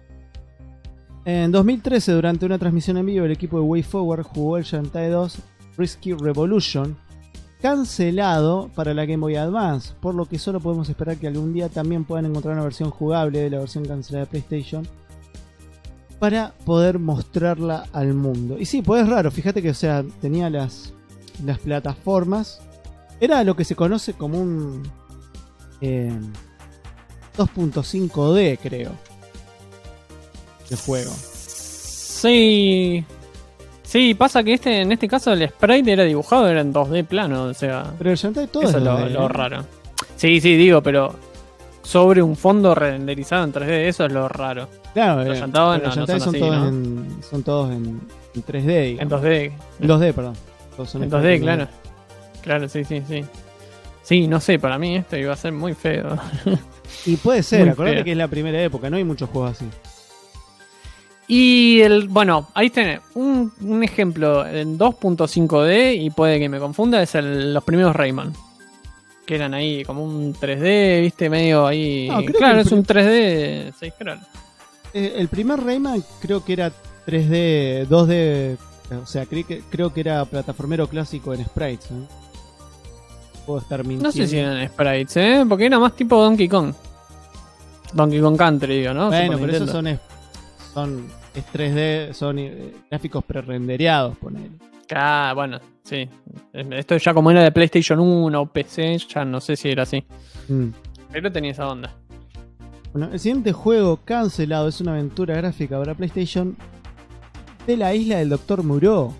En 2013, durante una transmisión en vivo, el equipo de WayForward jugó el Shantae 2 Risky Revolution, cancelado para la Game Boy Advance, por lo que solo podemos esperar que algún día también puedan encontrar una versión jugable de la versión cancelada de PlayStation para poder mostrarla al mundo. Y sí, pues es raro, fíjate que, o sea, tenía las plataformas. Era lo que se conoce como un 2.5D, creo, de juego. Sí. Sí, pasa que en este caso el sprite era dibujado, era en 2D plano, o sea... Pero el Shantae todo eso es 2D, lo raro. Sí, digo, pero sobre un fondo renderizado en 3D, eso es lo raro. Claro, los Shantae son así, todos, ¿no? son todos en 3D, digamos. En 2D. En 2D, perdón. Todos son en 2D, claro. Claro, sí. Sí, no sé, para mí esto iba a ser muy feo. Y puede ser, muy acordate feo. que es la primera época, no hay muchos juegos así. Y bueno, ahí tenés un ejemplo en 2.5D y puede que me confunda, es los primeros Rayman. Que eran ahí como un 3D, viste, medio ahí... No, claro, es un 3D 6 scroll. El primer Rayman creo que era 3D, 2D, o sea, creo que era plataformero clásico en sprites, ¿no? Puedo estar mintiendo. No sé si eran sprites, porque era más tipo Donkey Kong. Donkey Kong Country, digo, ¿no? Bueno, pero esos es 3D, son gráficos prerendereados, ponele. Ah, bueno, sí. Esto ya como era de PlayStation 1 o PC, ya no sé si era así. Pero tenía esa onda. Bueno, el siguiente juego cancelado es una aventura gráfica para PlayStation de la isla del Dr. Moreau.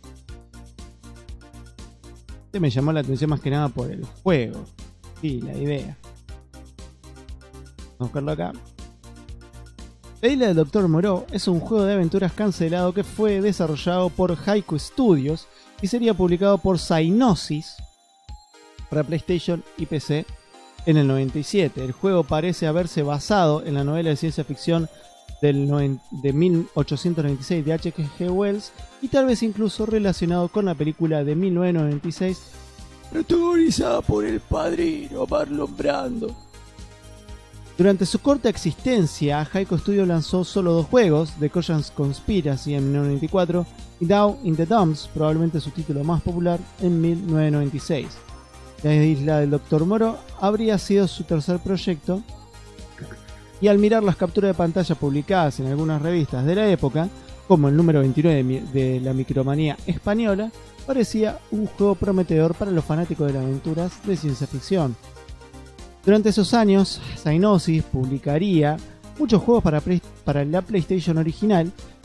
Este me llamó la atención más que nada por el juego. Sí, la idea. Vamos a buscarlo acá. La isla del Dr. Moreau es un juego de aventuras cancelado que fue desarrollado por Haiku Studios y sería publicado por Psygnosis para PlayStation y PC en el 97. El juego parece haberse basado en la novela de ciencia ficción de 1896 de H.G. Wells y tal vez incluso relacionado con la película de 1996 protagonizada por el padrino Marlon Brando. Durante su corta existencia, Haiku Studios lanzó solo 2 juegos, The Korean Conspiracy en 1994 y Down in the Dumps, probablemente su título más popular, en 1996. La isla del Dr. Moreau habría sido su tercer proyecto y al mirar las capturas de pantalla publicadas en algunas revistas de la época, como el número 29 de la Micromanía española, parecía un juego prometedor para los fanáticos de las aventuras de ciencia ficción. Durante esos años, Psygnosis publicaría muchos juegos para la PlayStation original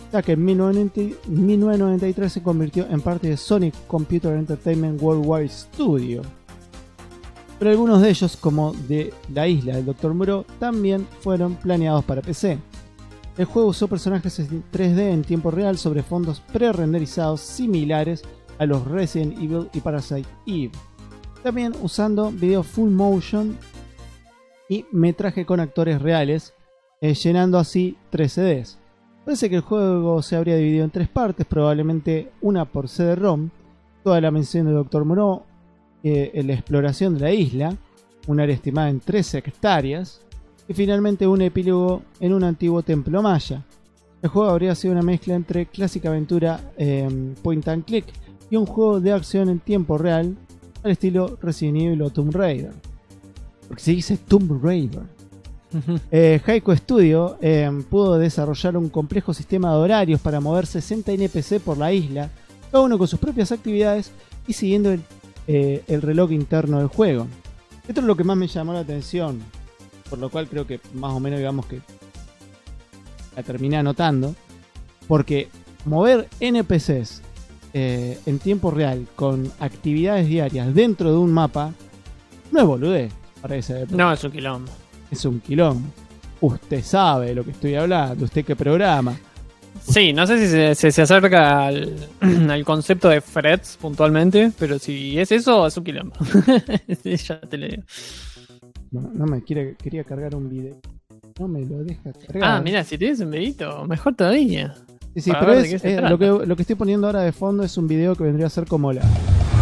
ya que en 1993 se convirtió en parte de Sonic Computer Entertainment Worldwide Studio. Pero algunos de ellos, como de La Isla del Dr. Moreau, también fueron planeados para PC. El juego usó personajes en 3D en tiempo real sobre fondos pre-renderizados similares a los Resident Evil y Parasite Eve. También usando video full motion y metraje con actores reales, llenando así 3 CDs. Parece que el juego se habría dividido en 3 partes, probablemente una por CD-ROM, toda la mención de Dr. Moreau, la exploración de la isla, un área estimada en 13 hectáreas, y finalmente un epílogo en un antiguo templo maya. El juego habría sido una mezcla entre clásica aventura point and click y un juego de acción en tiempo real al estilo Resident Evil o Tomb Raider. Porque se dice Tomb Raider. Haiku Studio pudo desarrollar un complejo sistema de horarios para mover 60 NPC por la isla, cada uno con sus propias actividades y siguiendo el reloj interno del juego. Esto es lo que más me llamó la atención, por lo cual creo que más o menos digamos que la terminé anotando, porque mover NPCs en tiempo real con actividades diarias dentro de un mapa no es boludez para esa época. No, es un quilombo. Es un quilombo. Usted sabe de lo que estoy hablando, usted que programa. Sí, no sé si se acerca al concepto de threads puntualmente, pero si es eso, es un quilombo. Ya te lo digo. No me quería cargar un video. No me lo deja cargar. Ah, mira, si tienes un videito, mejor todavía. Sí, pero lo que estoy poniendo ahora de fondo es un video que vendría a ser como la...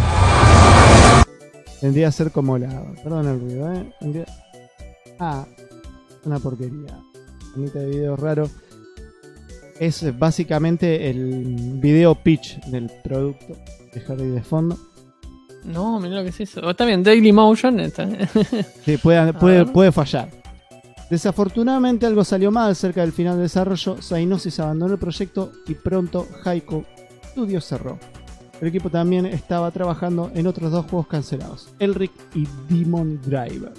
Perdón el ruido, una porquería. Bonita de video raro. Es básicamente el video pitch del producto. Dejar ahí de fondo. No, mira lo que es eso. O está bien, Daily Motion. Sí, puede fallar. Desafortunadamente algo salió mal cerca del final del desarrollo. Psygnosis abandonó el proyecto y pronto Haiku Studio cerró. El equipo también estaba trabajando en otros 2 juegos cancelados, Elric y Demon Driver.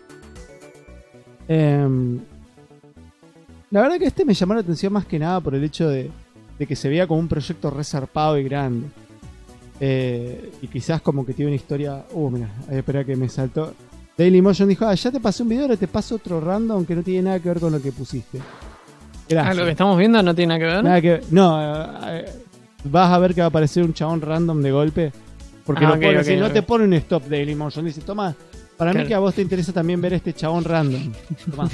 La verdad que este me llamó la atención más que nada por el hecho de que se veía como un proyecto resarpado y grande. Y quizás como que tiene una historia... mira, espera que me saltó. Dailymotion dijo, ya te pasé un video, ahora te paso otro random que no tiene nada que ver con lo que pusiste. Gracias. Lo que estamos viendo no tiene nada que ver. No, vas a ver que va a aparecer un chabón random de golpe. Porque no te pone un stop Dailymotion. Dice, toma, para mí que a vos te interesa también ver este chabón random. Toma,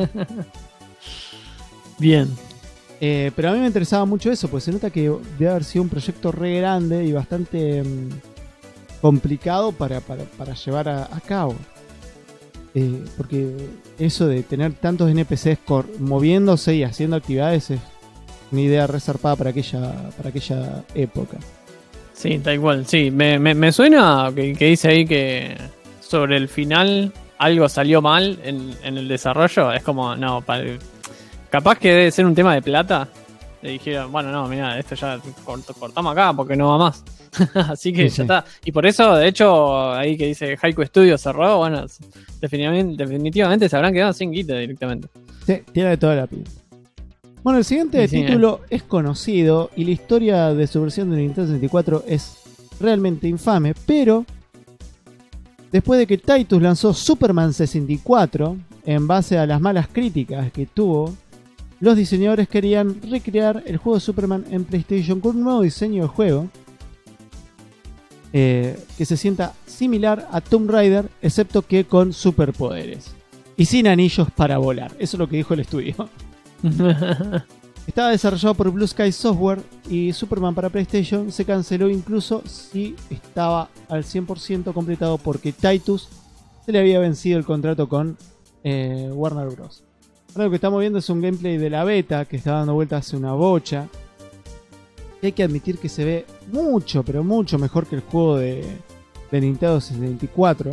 Bien. Pero a mí me interesaba mucho eso, pues se nota que debe haber sido un proyecto re grande y bastante complicado para llevar a cabo. Porque eso de tener tantos NPCs moviéndose y haciendo actividades es una idea resarpada para aquella época. Sí, tal cual. Sí, me suena que dice ahí que sobre el final algo salió mal en el desarrollo. Es como, no, capaz que debe ser un tema de plata. Le dijeron, bueno, no, mira, esto ya cortamos acá porque no va más. Así que ya está. Y por eso, de hecho, ahí que dice Haiku Studio cerró, bueno, definitivamente se habrán quedado sin guita directamente. Sí, tiene de toda la pinta. Bueno, el siguiente título es conocido y la historia de su versión de Nintendo 64 es realmente infame, pero después de que Titus lanzó Superman 64, en base a las malas críticas que tuvo, los diseñadores querían recrear el juego de Superman en PlayStation con un nuevo diseño de juego que se sienta similar a Tomb Raider, excepto que con superpoderes y sin anillos para volar. Eso es lo que dijo el estudio. Estaba desarrollado por Blue Sky Software y Superman para PlayStation se canceló incluso si estaba al 100% completado porque Titus se le había vencido el contrato con Warner Bros. Ahora lo que estamos viendo es un gameplay de la beta que está dando vueltas hace una bocha. Y hay que admitir que se ve mucho, pero mucho mejor que el juego de Nintendo 64.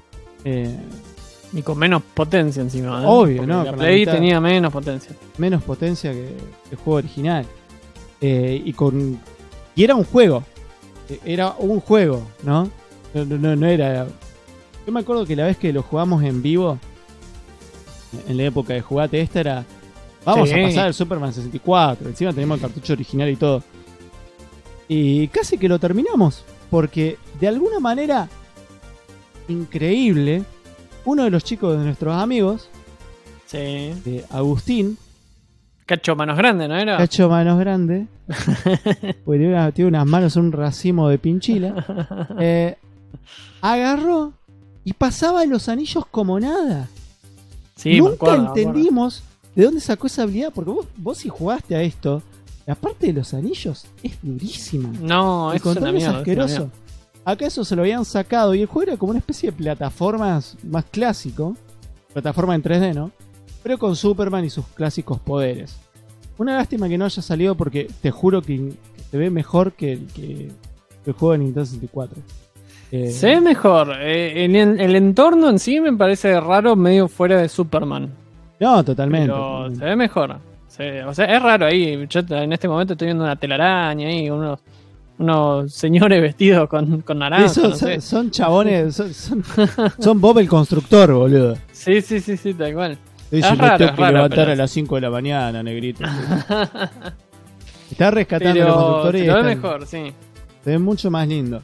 Y con menos potencia encima, ¿no? Obvio, porque ¿no? La Play tenía menos potencia. Menos potencia que el juego original. Y era un juego. Era un juego, ¿no? No era... Yo me acuerdo que la vez que lo jugamos en vivo, en la época de Jugate esta, Vamos Sí. a pasar el Superman 64. Encima tenemos el cartucho original y todo. Y casi que lo terminamos. Porque de alguna manera increíble, uno de los chicos de nuestros amigos, Sí. Agustín, Cacho Manos Grandes, ¿no era? Cacho Manos Grande, porque tiene unas manos, un racimo de pinchila, agarró y pasaba los anillos como nada. Sí, me Nunca acuerdo, me acuerdo. entendimos de dónde sacó esa habilidad, porque vos si jugaste a esto, la parte de los anillos es durísima. No, El eso es una control es mierda. es una asqueroso. mierda. Acá eso se lo habían sacado y el juego era como una especie de plataformas más clásico, plataforma en 3D, ¿no? Pero con Superman y sus clásicos poderes. Una lástima que no haya salido porque te juro que se ve mejor que el juego de Nintendo 64. Se ve mejor. El entorno en sí me parece raro, medio fuera de Superman. No, totalmente. Pero totalmente. se ve mejor. O sea, es raro ahí. Yo en este momento estoy viendo una telaraña ahí, unos señores vestidos con naranja. Sí, no sé. son chabones, son Bob el constructor, boludo. Sí, tal cual. Dice, Es me raro, tengo es que raro, levantar pero- a las 5 de la mañana, negrito. Está rescatando a los Pero constructores se y lo ve están- mejor, sí. se ve mucho más lindo.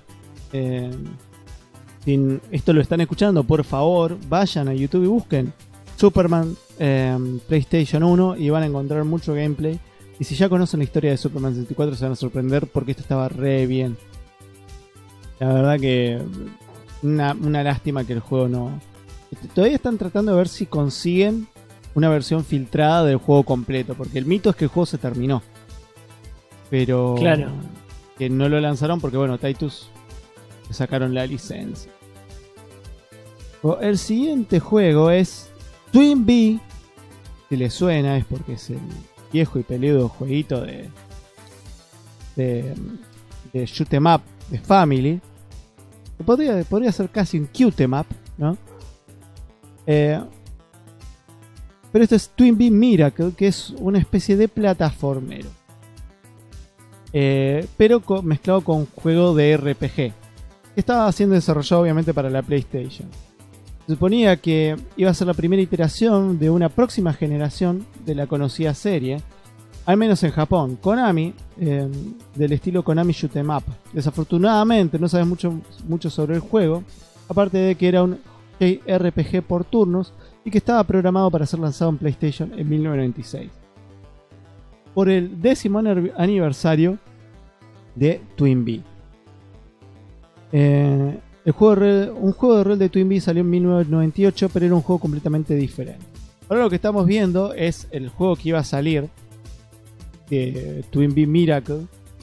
Si esto lo están escuchando, por favor, vayan a YouTube y busquen Superman PlayStation 1 y van a encontrar mucho gameplay. Y si ya conocen la historia de Superman 64 se van a sorprender porque esto estaba re bien. La verdad que una lástima que el juego no... Todavía están tratando de ver si consiguen una versión filtrada del juego completo, porque el mito es que el juego se terminó. Pero Claro. que no lo lanzaron porque, bueno, Titus le sacaron la licencia. El siguiente juego es Twin Bee. Si le suena es porque es el viejo y peludo jueguito de shoot 'em up de Family. Que podría ser casi un cute 'em up, ¿no? Pero esto es Twin Bee Miracle, que es una especie de plataformero. Pero mezclado con juego de RPG. Que estaba siendo desarrollado obviamente para la PlayStation. Se suponía que iba a ser la primera iteración de una próxima generación de la conocida serie, al menos en Japón, Konami, del estilo Konami Shoot 'em Up. Desafortunadamente no sabes mucho sobre el juego, aparte de que era un JRPG por turnos y que estaba programado para ser lanzado en PlayStation en 1996. Por el 10º aniversario de Twin Bee. Un juego de rol de Twin Bee salió en 1998, pero era un juego completamente diferente. Ahora lo que estamos viendo es el juego que iba a salir de Twin Bee Miracle.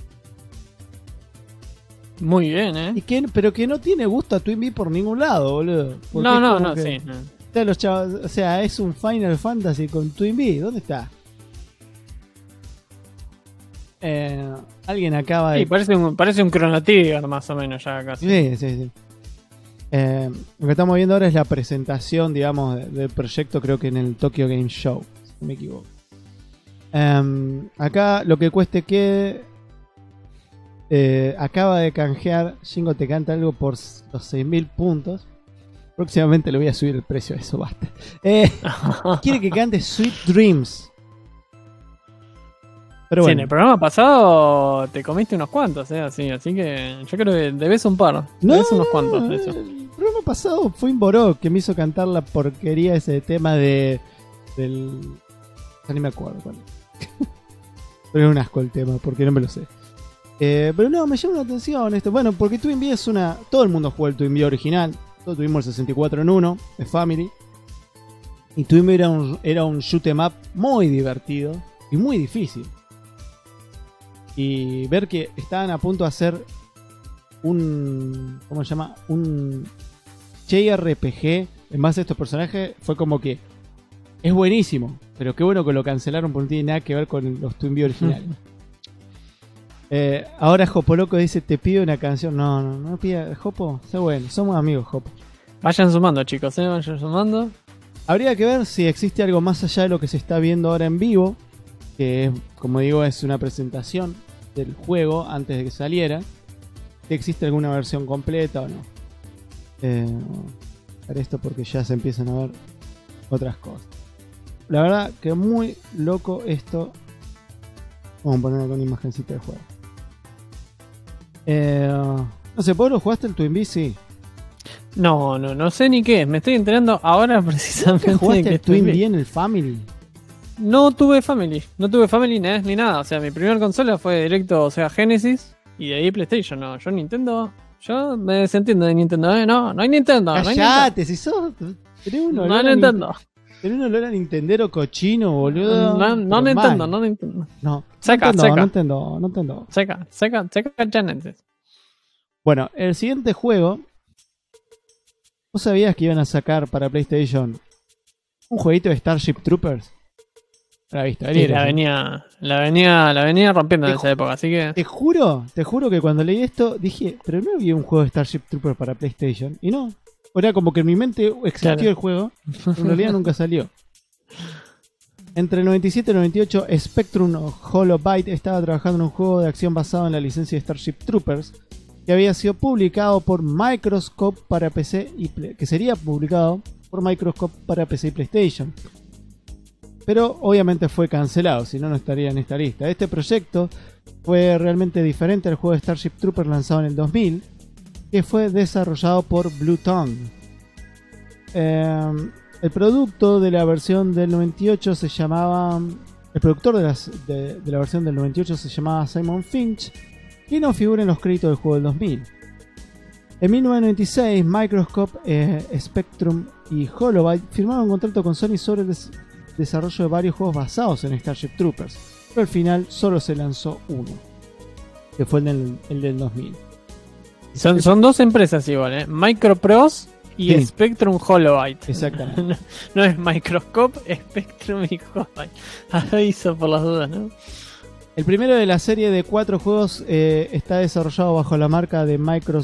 Muy bien, Pero que no tiene gusto a Twin Bee por ningún lado, boludo. Porque No, es no, como no, que- sí. no. Están los chavos, o sea, es un Final Fantasy con Twin Bee. ¿Dónde está? Alguien acaba de... Sí, parece un Chrono Trigger más o menos ya casi. Sí. Lo que estamos viendo ahora es la presentación, digamos, del proyecto, creo que en el Tokyo Game Show, si no me equivoco. Acá lo que cueste que acaba de canjear Shingo Te Canta algo por los 6.000 puntos. Próximamente le voy a subir el precio a eso, basta. Quiere que cante Sweet Dreams. Pero Sí, bueno. en el programa pasado te comiste unos cuantos, así que yo creo que debes un par. Debes unos cuantos de eso. El programa pasado fue Inboró que me hizo cantar la porquería ese tema del... Ya ni me acuerdo cuál. Pero es un asco el tema, porque no me lo sé. Pero no, me llama la atención esto. Bueno, porque Twin Bee es una... Todo el mundo jugó el Twin Bee original. Todos tuvimos el 64 en uno, de Family. Y Twin Bee era un shoot 'em up muy divertido y muy difícil. Y ver que estaban a punto de hacer un... ¿Cómo se llama? Un JRPG en base a estos personajes fue como que es buenísimo, pero qué bueno que lo cancelaron porque no tiene nada que ver con los Twin Bee originales. Ahora Jopo Loco dice, te pido una canción. No pida, Jopo, sé bueno, somos amigos, Jopo. Vayan sumando, chicos, vayan sumando. Habría que ver si existe algo más allá de lo que se está viendo ahora en vivo, que como digo es una presentación del juego antes de que saliera. Si existe alguna versión completa o no. Para esto porque ya se empiezan a ver otras cosas. la verdad que muy loco esto. Vamos a poner acá una imagencita de juego. No sé, ¿vos lo jugaste el Twin Beat? Sí. No sé ni qué. Me estoy enterando ahora precisamente. ¿Jugaste el Twin Beat en el Family? No tuve Family ni nada. O sea, mi primera consola fue directo, o sea, Genesis. Y de ahí PlayStation. No, yo Nintendo. Yo me desentiendo de Nintendo. No hay Nintendo. Callate, si sos. No hay Nintendo. Tenés un olor a Nintendero cochino, boludo. No Nintendo. No. Seca. No entiendo. Seca Genesis. Bueno, el siguiente juego. ¿Vos sabías que iban a sacar para PlayStation un jueguito de Starship Troopers? La viste, sí, la venía rompiendo en esa época, así que. Te juro que cuando leí esto dije, pero no había un juego de Starship Troopers para PlayStation. Y no. Era como que en mi mente existió el juego, pero en realidad nunca salió. Entre el 97 y el 98, Spectrum Holobyte estaba trabajando en un juego de acción basado en la licencia de Starship Troopers, que había sido publicado por Microscope para PC y que sería publicado por Microscope para PC y PlayStation. Pero obviamente fue cancelado, si no, no estaría en esta lista. Este proyecto fue realmente diferente al juego de Starship Troopers lanzado en el 2000, que fue desarrollado por Blue Tongue. El producto de la versión del 98 se llamaba... El productor de la versión del 98 se llamaba Simon Finch, y no figura en los créditos del juego del 2000. En 1996, Microscope, Spectrum y Holobyte firmaron un contrato con Sony sobre el desarrollo de varios juegos basados en Starship Troopers, pero al final solo se lanzó uno, que fue el del 2000. Son dos empresas igual, Microprose y sí. Spectrum Holobyte. Exactamente. No es Microscope, Spectrum y Holobyte. Aviso por las dudas, ¿no? El primero de la serie de 4 juegos está desarrollado bajo la marca de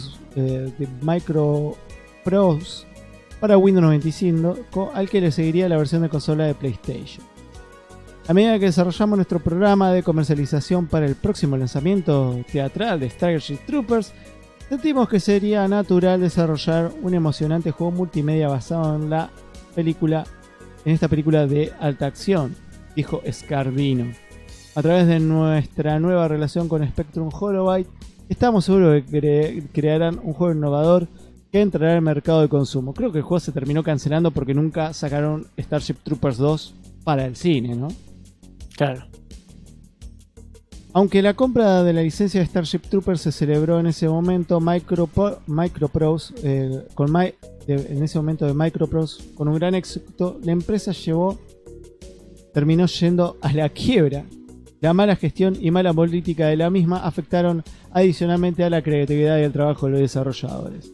Microprose para Windows 95, al que le seguiría la versión de consola de PlayStation. A medida que desarrollamos nuestro programa de comercialización para el próximo lanzamiento teatral de Starship Troopers, sentimos que sería natural desarrollar un emocionante juego multimedia basado en esta película de alta acción, dijo Scardino. A través de nuestra nueva relación con Spectrum Holobyte, estamos seguros de que crearán un juego innovador que entrará al mercado de consumo. Creo que el juego se terminó cancelando porque nunca sacaron Starship Troopers 2 para el cine, ¿no? Claro. Aunque la compra de la licencia de Starship Troopers se celebró en ese momento, Microprose, en ese momento de Microprose, con un gran éxito, la empresa terminó yendo a la quiebra. La mala gestión y mala política de la misma afectaron adicionalmente a la creatividad y al trabajo de los desarrolladores.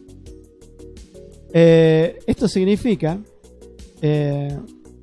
Esto significa que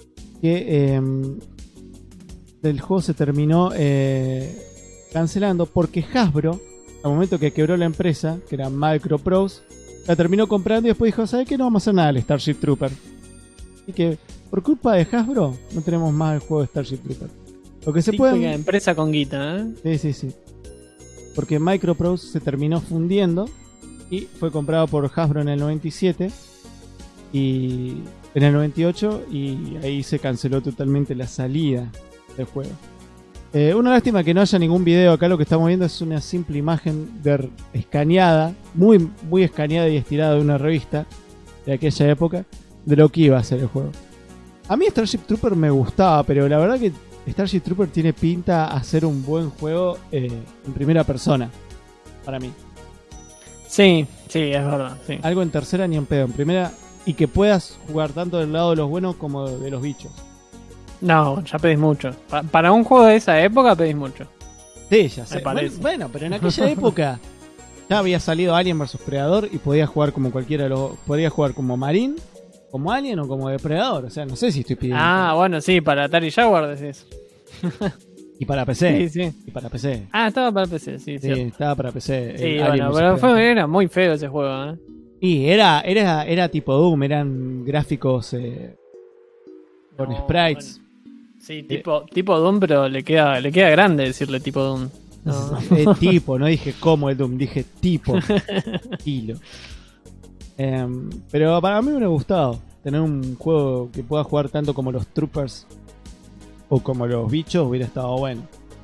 el juego se terminó cancelando porque Hasbro, al momento que quebró la empresa, que era Microprose, la terminó comprando y después dijo, ¿sabes qué? No vamos a hacer nada al Starship Trooper. Así que por culpa de Hasbro no tenemos más el juego de Starship Trooper. Lo que se puede... empresa con guita, Sí. Porque Microprose se terminó fundiendo y fue comprado por Hasbro en el 97 y en el 98, y ahí se canceló totalmente la salida del juego. Una lástima que no haya ningún video. Acá lo que estamos viendo es una simple imagen escaneada, muy, muy escaneada y estirada de una revista de aquella época, de lo que iba a ser el juego. A mí Starship Trooper me gustaba, pero la verdad que Starship Trooper tiene pinta a ser un buen juego en primera persona, para mí. Sí, es verdad. Sí. Algo en tercera ni en pedo, en primera, y que puedas jugar tanto del lado de los buenos como de los bichos. No, ya pedís mucho. Para un juego de esa época pedís mucho. Sí, ya sé. Bueno, pero en aquella época ya había salido Alien vs Predador y podías jugar como cualquiera de los... Podías jugar como Marine, como Alien o como Depredador. O sea, no sé si estoy pidiendo. Bueno, sí, para Atari Jaguar decís. Y para PC. Sí. Y para PC. Estaba para PC, sí. Sí, estora para PC. Sí, bueno, pero era muy feo ese juego, Y era tipo Doom, eran gráficos con sprites. Bueno. Sí, tipo Doom, pero le queda grande decirle tipo Doom. No. Tipo, no dije como el Doom, dije tipo. Estilo. Pero para mí me hubiera gustado tener un juego que pueda jugar tanto como los Troopers o como los bichos hubiera estado bueno.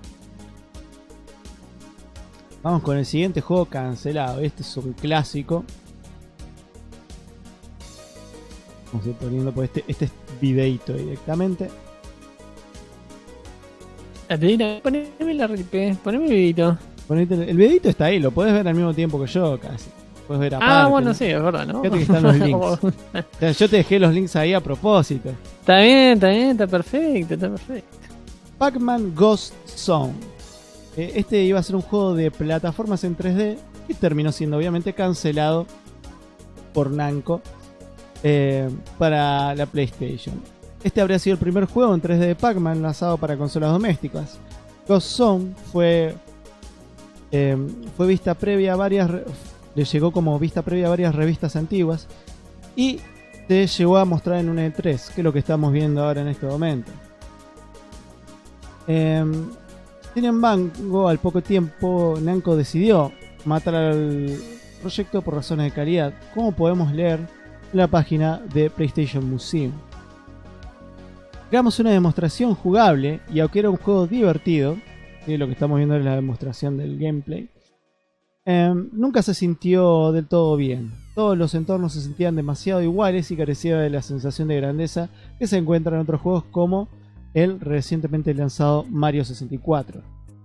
Vamos con el siguiente juego cancelado. Este es un clásico. Vamos a ir poniendo por este es videito directamente. Poneme la RP, poneme el videito. El videito está ahí, lo podés ver al mismo tiempo que yo casi. Puedes ver aparte, bueno, ¿no? sí, es verdad, ¿no? Fíjate que están los links. O sea, yo te dejé los links ahí a propósito. Está bien, está perfecto. Pac-Man Ghost Zone. Este iba a ser un juego de plataformas en 3D y terminó siendo obviamente cancelado por Namco para la PlayStation. Este habría sido el primer juego en 3D de Pac-Man lanzado para consolas domésticas. Ghost Zone fue vista previa a varias... Le llegó como vista previa a varias revistas antiguas y se llegó a mostrar en un E3, que es lo que estamos viendo ahora en este momento. Sin embargo, al poco tiempo Namco decidió matar al proyecto por razones de calidad, como podemos leer en la página de PlayStation Museum. Creamos una demostración jugable y aunque era un juego divertido, ¿sí? Lo que estamos viendo es la demostración del gameplay. Nunca se sintió del todo bien. Todos los entornos se sentían demasiado iguales y carecía de la sensación de grandeza que se encuentra en otros juegos como el recientemente lanzado Mario 64.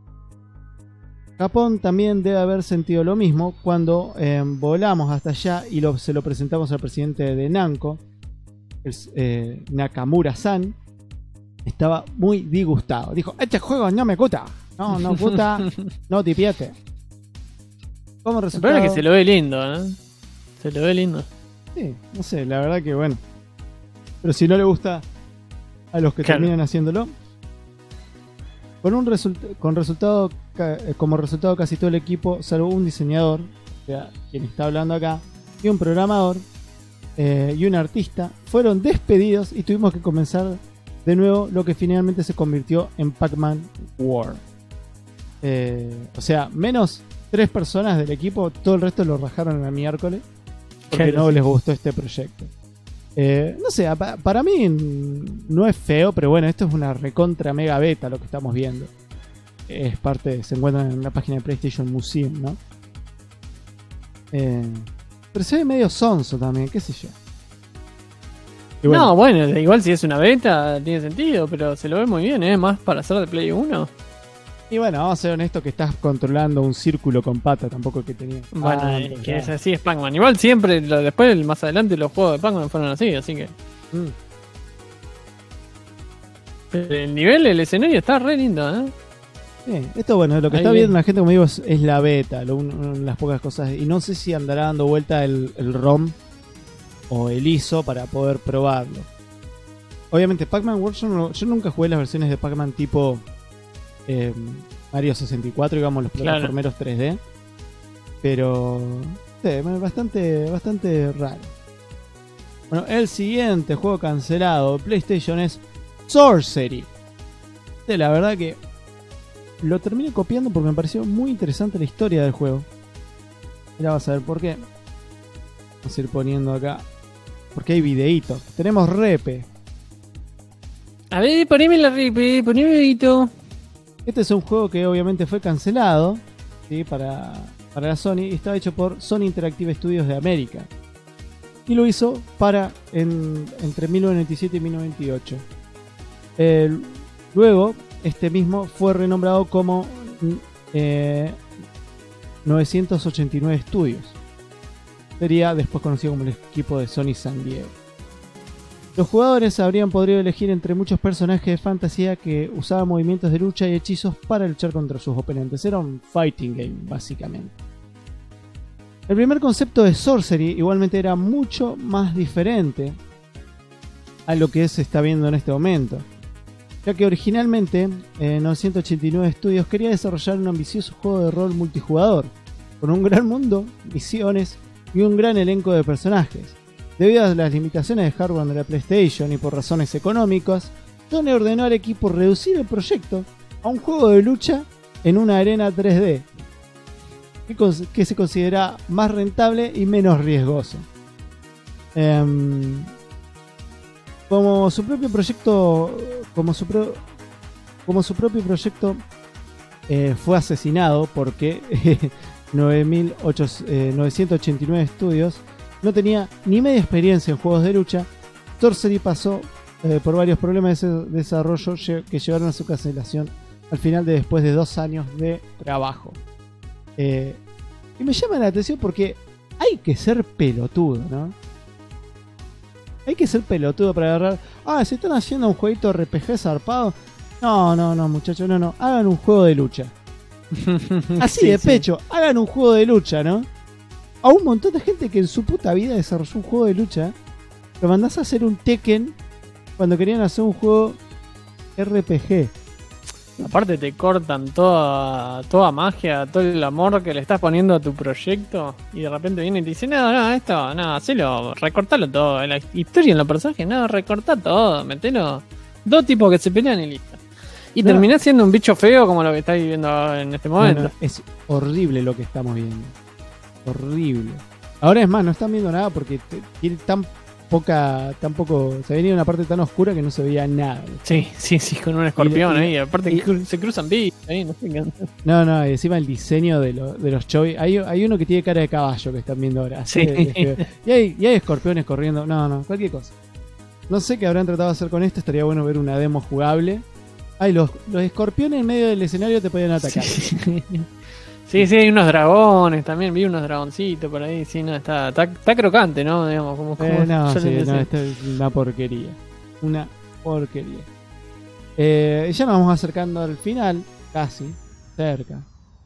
Japón también debe haber sentido lo mismo cuando volamos hasta allá y se lo presentamos al presidente de Namco, Nakamura-san. Estaba muy disgustado. Dijo, este juego no me gusta. No gusta, no tipiete. Como resultado... Pero es que se lo ve lindo, ¿eh? Se lo ve lindo. Sí, no sé, la verdad que bueno. Pero si no le gusta a los que terminan haciéndolo. Como resultado casi todo el equipo, salvo un diseñador, o sea, quien está hablando acá, y un programador y un artista, fueron despedidos y tuvimos que comenzar de nuevo lo que finalmente se convirtió en Pac-Man World. O sea, menos 3 personas del equipo, todo el resto lo rajaron el miércoles porque no les gustó este proyecto. No sé, para mí no es feo, pero bueno, esto es una recontra mega beta lo que estamos viendo. Es parte, se encuentra en la página de PlayStation Museum, ¿no? Pero se ve medio sonso también, qué sé yo. Y bueno. No, bueno, igual si es una beta tiene sentido, pero se lo ve muy bien, ¿eh? Más para hacer de Play 1. Y bueno, vamos a ser honestos que estás controlando un círculo con pata, tampoco que tenía. Bueno, que es así es Pac-Man. Igual siempre, después más adelante los juegos de Pac-Man fueron así que... Pero el nivel, el escenario está re lindo, ¿eh? Sí, esto bueno, lo que está viendo la gente, como digo, es la beta, las pocas cosas. Y no sé si andará dando vuelta el ROM o el ISO para poder probarlo. Obviamente, Pac-Man World, yo nunca jugué las versiones de Pac-Man tipo... Mario 64, digamos, los plataformeros 3D, pero bastante raro. Bueno, el siguiente juego cancelado de PlayStation es Sorcery. La verdad que lo terminé copiando porque me pareció muy interesante la historia del juego. Ya vas a ver por qué. Vamos a ir poniendo acá, porque hay videitos. Tenemos repe. A ver, poneme la repe, poneme videito. Este es un juego que obviamente fue cancelado, ¿sí? para la Sony, y estaba hecho por Sony Interactive Studios de América. Y lo hizo entre 1997 y 1998. Luego, este mismo fue renombrado como 989 Studios. Sería después conocido como el equipo de Sony San Diego. Los jugadores habrían podido elegir entre muchos personajes de fantasía que usaban movimientos de lucha y hechizos para luchar contra sus oponentes. Era un fighting game, básicamente. El primer concepto de Sorcery igualmente era mucho más diferente a lo que se está viendo en este momento, ya que originalmente 989 Studios quería desarrollar un ambicioso juego de rol multijugador, con un gran mundo, misiones y un gran elenco de personajes. Debido a las limitaciones de hardware de la PlayStation y por razones económicas, Sony ordenó al equipo reducir el proyecto a un juego de lucha en una arena 3D, que se considera más rentable y menos riesgoso. Como su propio proyecto, Como su propio proyecto fue asesinado porque 989 Studios no tenía ni media experiencia en juegos de lucha, Sorcery pasó por varios problemas de desarrollo que llevaron a su cancelación al final de después de 2 años de trabajo. Y me llama la atención porque hay que ser pelotudo, ¿no? Hay que ser pelotudo para agarrar. Se están haciendo un jueguito RPG zarpado. No, muchachos, no. Hagan un juego de lucha. Así de pecho, hagan un juego de lucha, ¿no? A un montón de gente que en su puta vida desarrolló un juego de lucha, lo mandás a hacer un Tekken cuando querían hacer un juego RPG. Aparte te cortan toda magia, todo el amor que le estás poniendo a tu proyecto y de repente viene y te dice, hacelo, recortalo todo, la historia en los personajes, recortá todo, metelo, 2 tipos que se pelean y listo. Y terminás siendo un bicho feo como lo que estáis viviendo en este momento. Es horrible lo que estamos viendo. Horrible. Ahora es más, no están viendo nada porque tiene tan poco. Se venía una parte tan oscura que no se veía nada. Sí, con un escorpión ahí. Aparte se cruzan bichos ahí, no sé qué. No, y encima el diseño de los choy. Hay uno que tiene cara de caballo que están viendo ahora. Sí. Y hay escorpiones corriendo. No, cualquier cosa. No sé qué habrán tratado de hacer con esto. Estaría bueno ver una demo jugable. Los escorpiones en medio del escenario te podían atacar. Sí, hay unos dragones también, vi unos dragoncitos por ahí, sí, está crocante, ¿no? Digamos, como esta es una porquería. Una porquería. Ya nos vamos acercando al final, casi, cerca.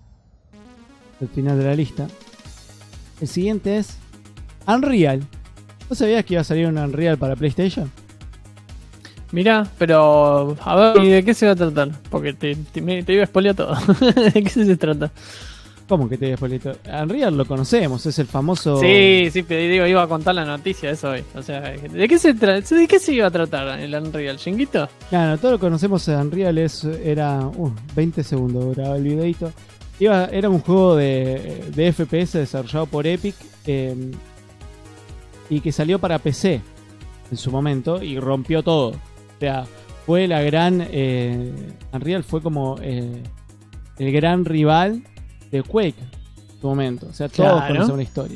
El final de la lista. El siguiente es Unreal. ¿Vos sabías que iba a salir un Unreal para PlayStation? Mirá, pero a ver, ¿y de qué se va a tratar? Porque te iba a spoilear todo. ¿De qué se trata? ¿Cómo que te iba a spoilear todo? Unreal lo conocemos, es el famoso... Sí, pero digo, iba a contar la noticia de eso hoy. O sea, ¿de qué se iba a tratar el Unreal, Shinguito? Claro, todo lo que conocemos de Unreal era... 20 segundos grababa el videito. Era un juego de FPS desarrollado por Epic y que salió para PC en su momento y rompió todo. O sea, fue la gran... Unreal fue como el gran rival de Quake en su momento. O sea, todos conocen una historia.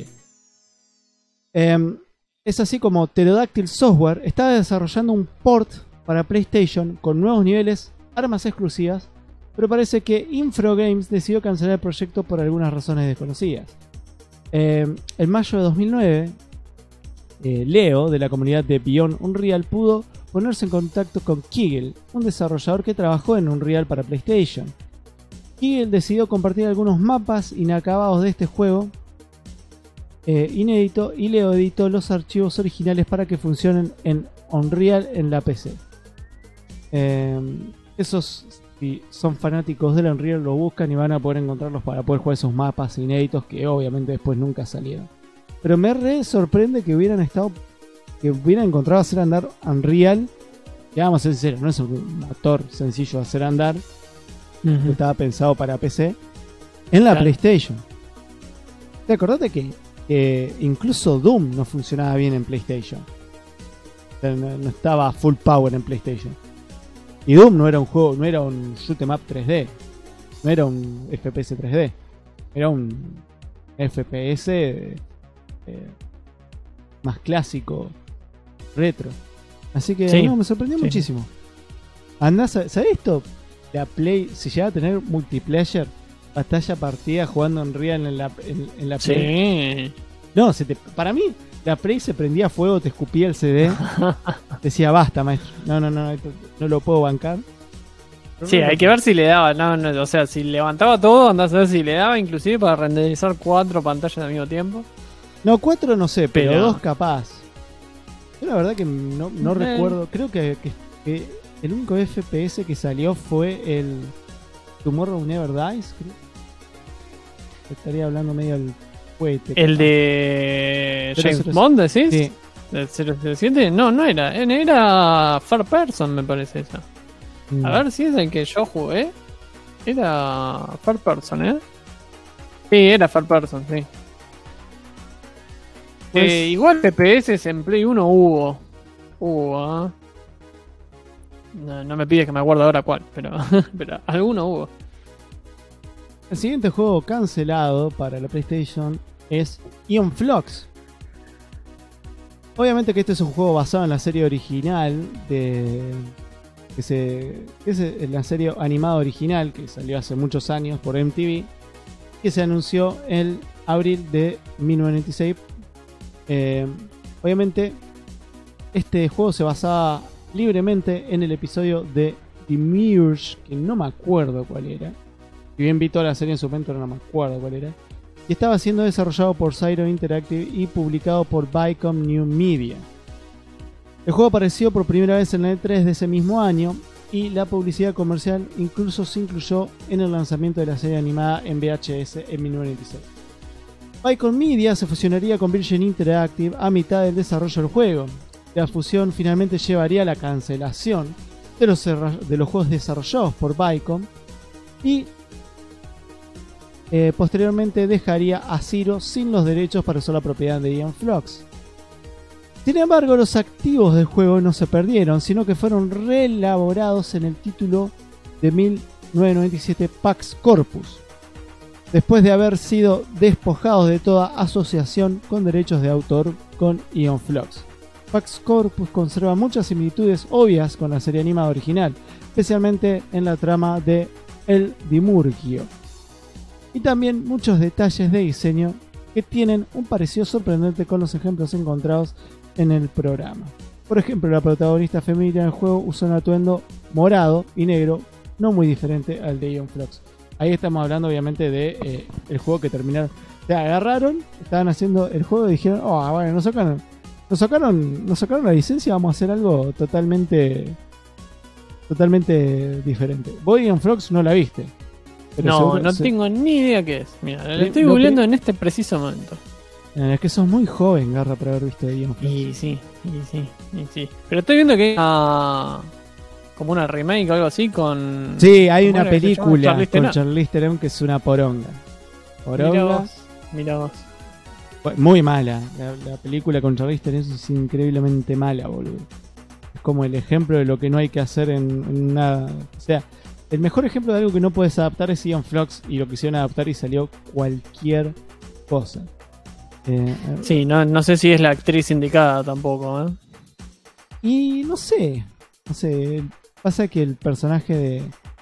Es así como Pterodactyl Software estaba desarrollando un port para PlayStation con nuevos niveles, armas exclusivas, pero parece que Infogrames decidió cancelar el proyecto por algunas razones desconocidas. En mayo de 2009, Leo, de la comunidad de Beyond Unreal, pudo ponerse en contacto con Kigel, un desarrollador que trabajó en Unreal para PlayStation. Kigel decidió compartir algunos mapas inacabados de este juego inédito y Leo editó los archivos originales para que funcionen en Unreal en la PC. Esos, si son fanáticos del Unreal, lo buscan y van a poder encontrarlos para poder jugar esos mapas inéditos que obviamente después nunca salieron. Pero me re sorprende que hubieran encontrado hacer andar Unreal. Que vamos a ser sinceros, no es un motor sencillo de hacer andar. Estaba pensado para PC. En la PlayStation. ¿Te acordate que incluso Doom no funcionaba bien en PlayStation? O sea, no estaba full power en PlayStation. Y Doom no era un juego, no era un shoot 'em up 3D. No era un FPS 3D. Era un FPS más clásico, retro. Así que me sorprendió muchísimo. ¿Sabés esto? La Play, si llega a tener multiplayer, batalla partida jugando en Unreal en la Play. No, para mí la Play se prendía a fuego, te escupía el CD. Decía, basta, maestro. No lo puedo bancar. Sí, hay que ver si le daba. O sea, si levantaba todo, andás a ver si le daba inclusive para renderizar 4 pantallas al mismo tiempo. No, 4 no sé, pero 2 capaz. Yo la verdad que no recuerdo. Creo que el único FPS que salió fue el Tomorrow Never Dies, creo. Estaría hablando medio del cohete. ¿El de James Bond, decís? Sí. ¿El 007? No era. Era Third Person, me parece eso. A ver si es el que yo jugué. Era Third Person, ¿eh? Sí, era Third Person, sí. Igual FPS en Play 1 hubo. No me pides que me acuerdo ahora cuál, pero alguno hubo. El siguiente juego cancelado para la PlayStation es Aeon Flux. Obviamente que este es un juego basado en la serie original es la serie animada original que salió hace muchos años por MTV, que se anunció en abril de 1996. Obviamente este juego se basaba libremente en el episodio de The Mirage, que no me acuerdo cuál era. Si bien vi toda la serie en su momento, no me acuerdo cuál era. Y estaba siendo desarrollado por Syro Interactive y publicado por Viacom New Media. El juego apareció por primera vez en el E3 de ese mismo año y la publicidad comercial incluso se incluyó en el lanzamiento de la serie animada en VHS en 1996. Viacom Media se fusionaría con Virgin Interactive a mitad del desarrollo del juego. La fusión finalmente llevaría a la cancelación de los juegos desarrollados por Viacom y posteriormente dejaría a Syro sin los derechos para usar la propiedad de Aeon Flux. Sin embargo, los activos del juego no se perdieron, sino que fueron reelaborados en el título de 1997 Pax Corpus, después de haber sido despojados de toda asociación con derechos de autor con Aeon Flux. Pax Corpus conserva muchas similitudes obvias con la serie animada original, especialmente en la trama de El Dimurgio, y también muchos detalles de diseño que tienen un parecido sorprendente con los ejemplos encontrados en el programa. Por ejemplo, la protagonista femenina del juego usa un atuendo morado y negro, no muy diferente al de Aeon Flux. Ahí estamos hablando obviamente de el juego que terminaron. O sea, agarraron, estaban haciendo el juego y dijeron, oh, bueno, nos sacaron la licencia, vamos a hacer algo totalmente diferente. Vos Aeon Flux no la viste. Pero no tengo ni idea qué es. Mira, lo estoy googleando en este preciso momento. Es que sos muy joven, Garra, para haber visto Aeon Flux. Y sí. Pero estoy viendo que hay como una remake o algo así con... Sí, hay una película con Charlize Theron que es una poronga. Mira vos. Muy mala. La película con Charlize Theron es increíblemente mala, boludo. Es como el ejemplo de lo que no hay que hacer en nada. O sea, el mejor ejemplo de algo que no puedes adaptar es Aeon Flux, y lo quisieron adaptar y salió cualquier cosa. Sí, no sé si es la actriz indicada tampoco, Y no sé. Pasa que el personaje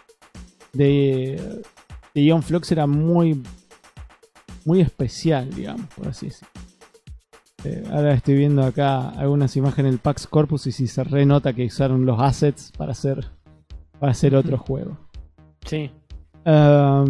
de Aeon Flux era muy especial, digamos, por así decirlo. Ahora estoy viendo acá algunas imágenes del Pax Corpus y sí se renota que usaron los assets para hacer otro juego. Sí. Vamos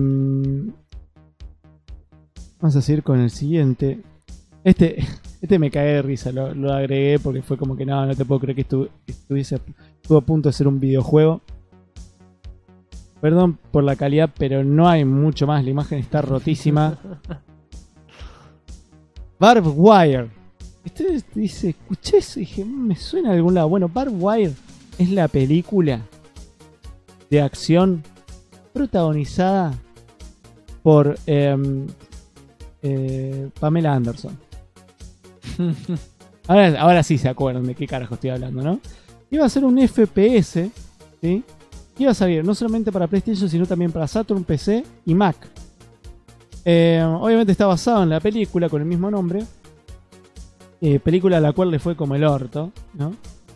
a seguir con el siguiente. Este me cagué de risa, lo agregué porque fue como que no te puedo creer que estuvo a punto de ser un videojuego. Perdón por la calidad, pero no hay mucho más, la imagen está rotísima. Barbed Wire. Usted dice, escuché eso y dije, me suena de algún lado. Bueno, Barbed Wire es la película de acción protagonizada por Pamela Anderson. Ahora sí se acuerdan de qué carajo estoy hablando, ¿no? Iba a ser un FPS, ¿sí? Iba a salir no solamente para PlayStation, sino también para Saturn, PC y Mac. Obviamente está basado en la película con el mismo nombre. Película a la cual le fue como el orto, ¿no?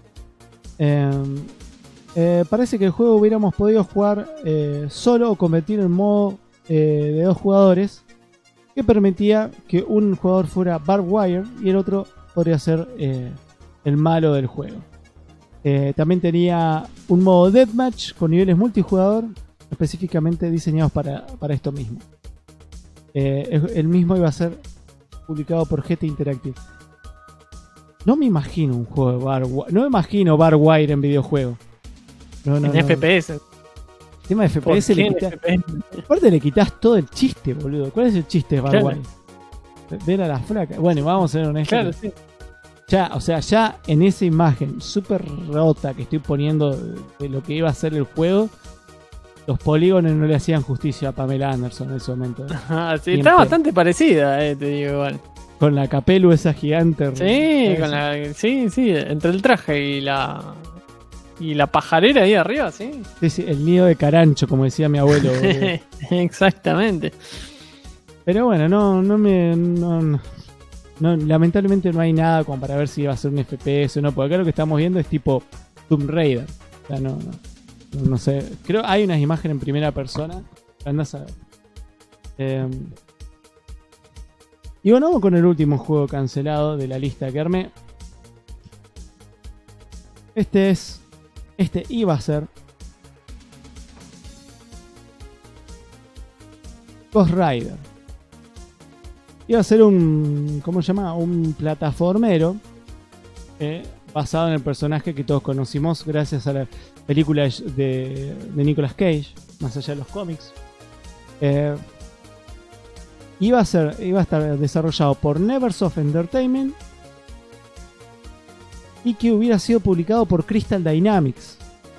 Parece que el juego hubiéramos podido jugar solo o convertir en modo de 2 jugadores, que permitía que un jugador fuera Barbed Wire y el otro podría ser el malo del juego. También tenía un modo Deathmatch con niveles multijugador específicamente diseñados para esto mismo. El mismo iba a ser publicado por GT Interactive. No me imagino un juego de Barbed Wire. No me imagino Barbed Wire en videojuego. No, FPS. El tema de FPS le quitas. Aparte le quitas todo el chiste, boludo. ¿Cuál es el chiste de Barbed Wire? Ver a las flacas. Bueno, vamos a ser honestos. Claro, sí. Ya en esa imagen súper rota que estoy poniendo de lo que iba a ser el juego, los polígonos no le hacían justicia a Pamela Anderson en ese momento. Sí, está bastante parecida, te digo igual. Con la capelu esa gigante. Sí, sí, entre el traje y la y la pajarera ahí arriba, ¿sí? Sí, el nido de carancho, como decía mi abuelo. Exactamente. Pero bueno, no, lamentablemente no hay nada como para ver si va a ser un FPS o no, porque acá lo que estamos viendo es tipo Tomb Raider. O sea, no sé. Creo hay unas imágenes en primera persona. Andás a ver. Y bueno, vamos con el último juego cancelado de la lista que armé. Este iba a ser Ghost Rider. Iba a ser un, ¿cómo se llama? Un plataformero basado en el personaje que todos conocimos gracias a la película de Nicolas Cage, más allá de los cómics. Iba a estar desarrollado por Neversoft Entertainment y que hubiera sido publicado por Crystal Dynamics.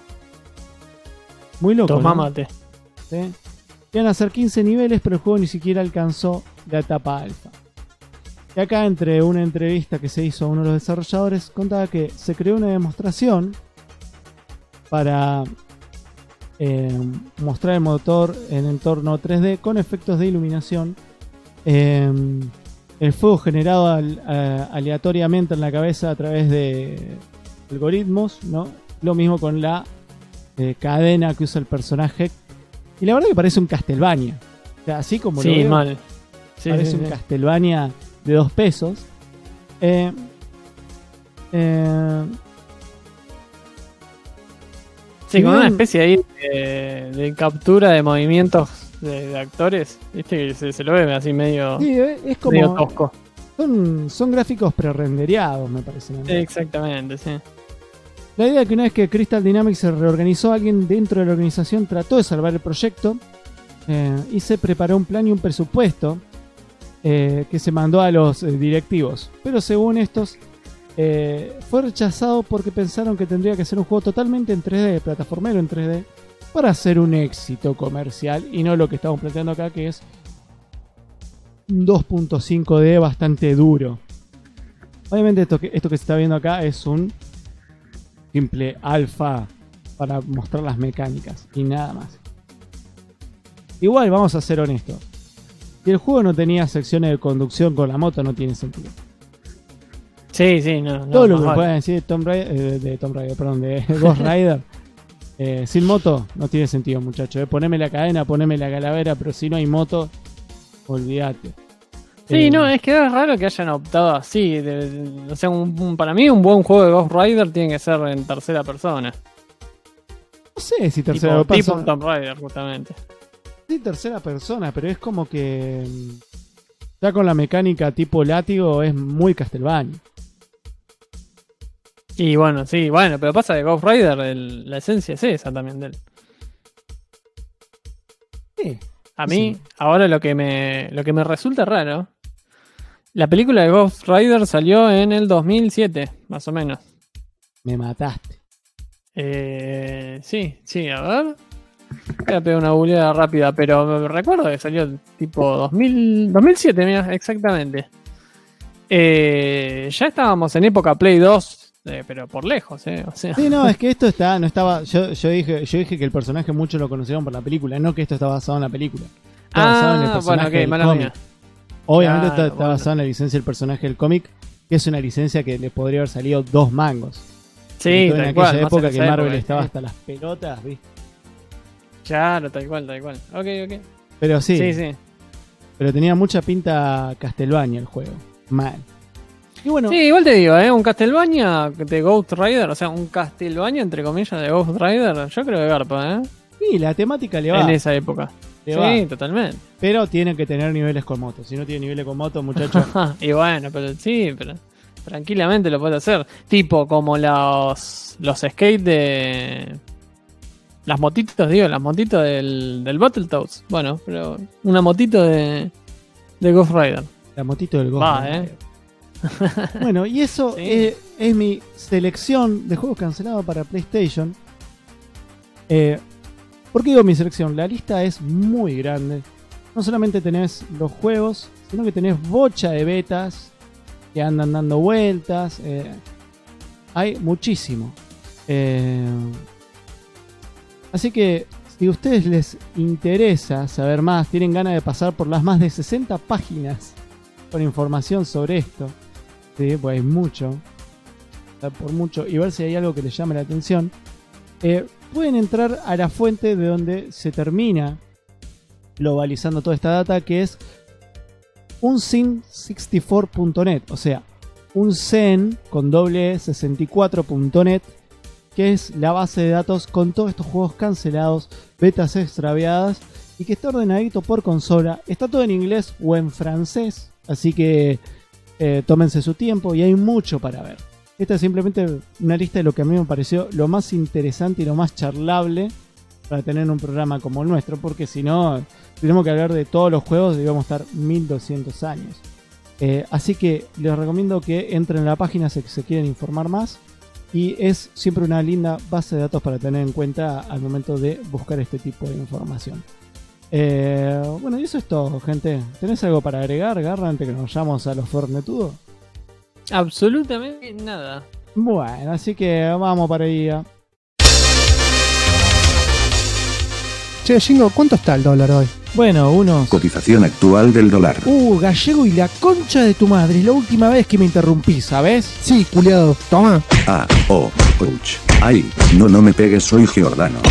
Muy loco, Toma, ¿no? mate. ¿Sí? Iban a ser 15 niveles, pero el juego ni siquiera alcanzó la etapa alfa. Y acá, entre una entrevista que se hizo a uno de los desarrolladores, contaba que se creó una demostración para mostrar el motor en entorno 3D con efectos de iluminación. El fuego generado aleatoriamente en la cabeza a través de algoritmos, ¿no? Lo mismo con la cadena que usa el personaje. Y la verdad que parece un Castlevania. O sea, así como lo veo, mal. Sí, parece un Castlevania de 2 pesos. Sí, con una especie ahí de captura de movimientos de actores, viste que se lo ve así medio, sí, es como, medio tosco. Son gráficos pre-rendereados, me parece. Sí, exactamente, sí. La idea es que una vez que Crystal Dynamics se reorganizó, alguien dentro de la organización trató de salvar el proyecto y se preparó un plan y un presupuesto que se mandó a los directivos. Pero según estos, fue rechazado porque pensaron que tendría que ser un juego totalmente en 3D, plataformero en 3D, para ser un éxito comercial y no lo que estamos planteando acá, que es un 2.5D bastante duro. Obviamente esto que se está viendo acá es un simple alfa para mostrar las mecánicas y nada más. Igual, vamos a ser honestos, si el juego no tenía secciones de conducción con la moto, no tiene sentido. Sí, no. Todo lo que puedan decir de Ghost Rider sin moto no tiene sentido, muchachos. Poneme la cadena, poneme la calavera, pero si no hay moto, olvídate. Sí, no, es que es raro que hayan optado así. O sea, para mí un buen juego de Ghost Rider tiene que ser en tercera persona. No sé si tercera persona. Tipo un Tomb Raider, justamente. Sí, tercera persona, pero es como que ya con la mecánica tipo látigo es muy Castlevania. Y bueno, sí, pero pasa que Ghost Rider, la esencia es esa también de él. Sí. A mí, ahora lo que me resulta raro, la película de Ghost Rider salió en el 2007, más o menos. Me mataste. Sí, a ver. Voy a pegar una googleada rápida, pero me recuerdo que salió tipo 2007, mira, exactamente. Ya estábamos en época Play 2. Pero por lejos, o sea. Sí, no, es que esto no estaba. Yo dije que el personaje muchos lo conocieron por la película, no que esto está basado en la película. Está basado en el personaje del cómic. Obviamente está basado en la licencia del personaje del cómic, que es una licencia que le podría haber salido 2 mangos. Sí, en aquella época que Marvel estaba hasta las pelotas, ¿viste? Claro, tal cual. Ok. Pero sí. Pero tenía mucha pinta Castlevania el juego. Mal. Y bueno, sí, igual te digo, un Castlevania de Ghost Rider, o sea, un Castlevania entre comillas de Ghost Rider, yo creo que garpa, Sí, la temática le va. En esa época. Sí, totalmente. Pero tiene que tener niveles con moto. Si no tiene niveles con moto, muchachos. Y bueno, pero tranquilamente lo puede hacer. Tipo como los skate de... Las motitos del Battletoads. Bueno, pero una motito de Ghost Rider. La motito del Ghost Rider. Bueno, y eso sí. Es mi selección de juegos cancelados para PlayStation. ¿Por qué digo mi selección? La lista es muy grande. No solamente tenés los juegos, sino que tenés bocha de betas que andan dando vueltas. Hay muchísimo. Así que si a ustedes les interesa saber más, tienen ganas de pasar por las más de 60 páginas con información sobre esto, ¿sí? Pues hay mucho, por mucho, y ver si hay algo que les llame la atención, pueden entrar a la fuente de donde se termina globalizando toda esta data, que es uncen64.net, o sea, uncen con doble 64.net, que es la base de datos con todos estos juegos cancelados, betas extraviadas, y que está ordenadito por consola. Está todo en inglés o en francés, así que tómense su tiempo y hay mucho para ver. Esta es simplemente una lista de lo que a mí me pareció lo más interesante y lo más charlable para tener un programa como el nuestro, porque si no, tenemos que hablar de todos los juegos y vamos a estar 1200 años. Así que les recomiendo que entren a la página si se quieren informar más. Y es siempre una linda base de datos para tener en cuenta al momento de buscar este tipo de información. Bueno, y eso es todo, gente. ¿Tenés algo para agregar, Garra, antes que nos vayamos a los fornetudos? Absolutamente nada. Bueno, así que vamos para ahí. Che, Jingo, ¿cuánto está el dólar hoy? Bueno, unos... Cotización actual del dólar. Gallego y la concha de tu madre. Es la última vez que me interrumpí, ¿sabes? Sí, culiado. Toma. Ouch. Ay, no me pegues, soy Giordano.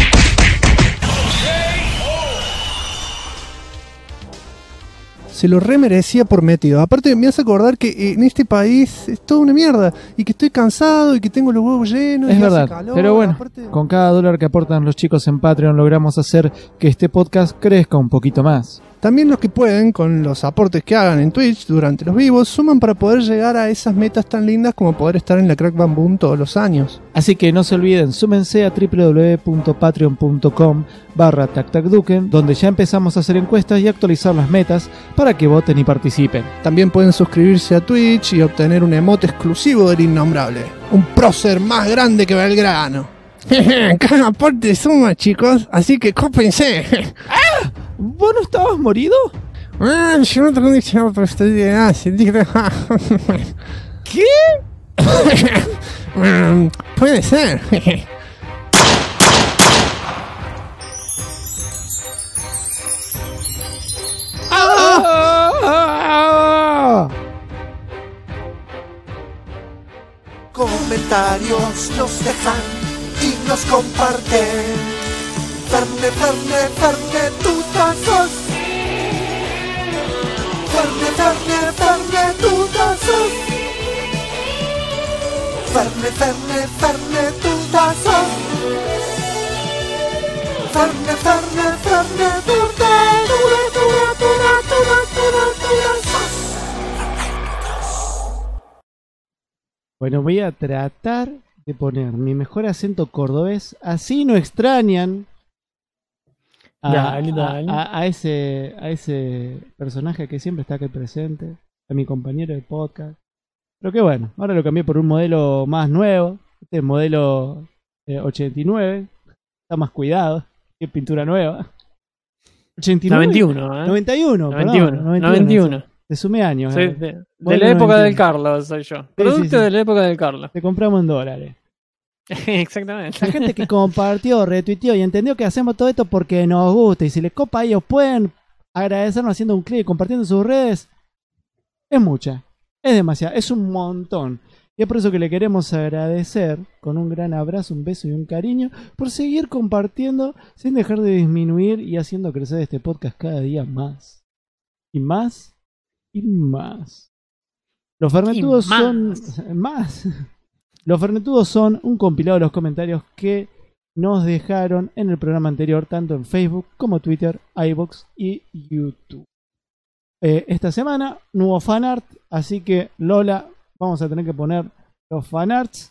Se lo remerecía por metido. Aparte me hace acordar que en este país es toda una mierda. Y que estoy cansado y que tengo los huevos llenos. Es y verdad, hace calor. pero bueno, Aparte... con cada dólar que aportan los chicos en Patreon logramos hacer que este podcast crezca un poquito más. También los que pueden, con los aportes que hagan en Twitch durante los vivos, suman para poder llegar a esas metas tan lindas como poder estar en la Crack Bam Boom todos los años. Así que no se olviden, súmense a www.patreon.com/tactacduken, donde ya empezamos a hacer encuestas y actualizar las metas para que voten y participen. También pueden suscribirse a Twitch y obtener un emote exclusivo del Innombrable. Un prócer más grande que Belgrano. Cada aporte suma, chicos, así que cópense. ¡Ah! ¿Vos no estabas morido? Yo no tengo diccionario, pero estoy de nazi. ¿Qué? Puede ser. Comentarios nos dejan y nos comparten. Ferne, tutazos. Ferne, tutazos. Ferne, tutazos. Ferne, tutazos. Bueno, voy a tratar de poner mi mejor acento cordobés, así no extrañan a ese personaje que siempre está aquí presente, a mi compañero de podcast. Pero que bueno, ahora lo cambié por un modelo más nuevo, este modelo 89, está más cuidado, que pintura nueva. 89, 91, 91. Te sumé años. Sí, de la época del Carlos soy yo. Producto de la época del Carlos. Te compramos en dólares. Exactamente. La gente que compartió, retuiteó y entendió que hacemos todo esto porque nos gusta. Y si les copa a ellos, pueden agradecernos haciendo un clic, compartiendo sus redes. Es mucha. Es demasiado. Es un montón. Y es por eso que le queremos agradecer con un gran abrazo, un beso y un cariño por seguir compartiendo sin dejar de disminuir y haciendo crecer este podcast cada día más. Y más. Y más. Los fernetudos son más. Los fernetudos son un compilado de los comentarios que nos dejaron en el programa anterior, tanto en Facebook como Twitter, iVoox y YouTube. Esta semana no hubo fanart, así que Lola, vamos a tener que poner los fanarts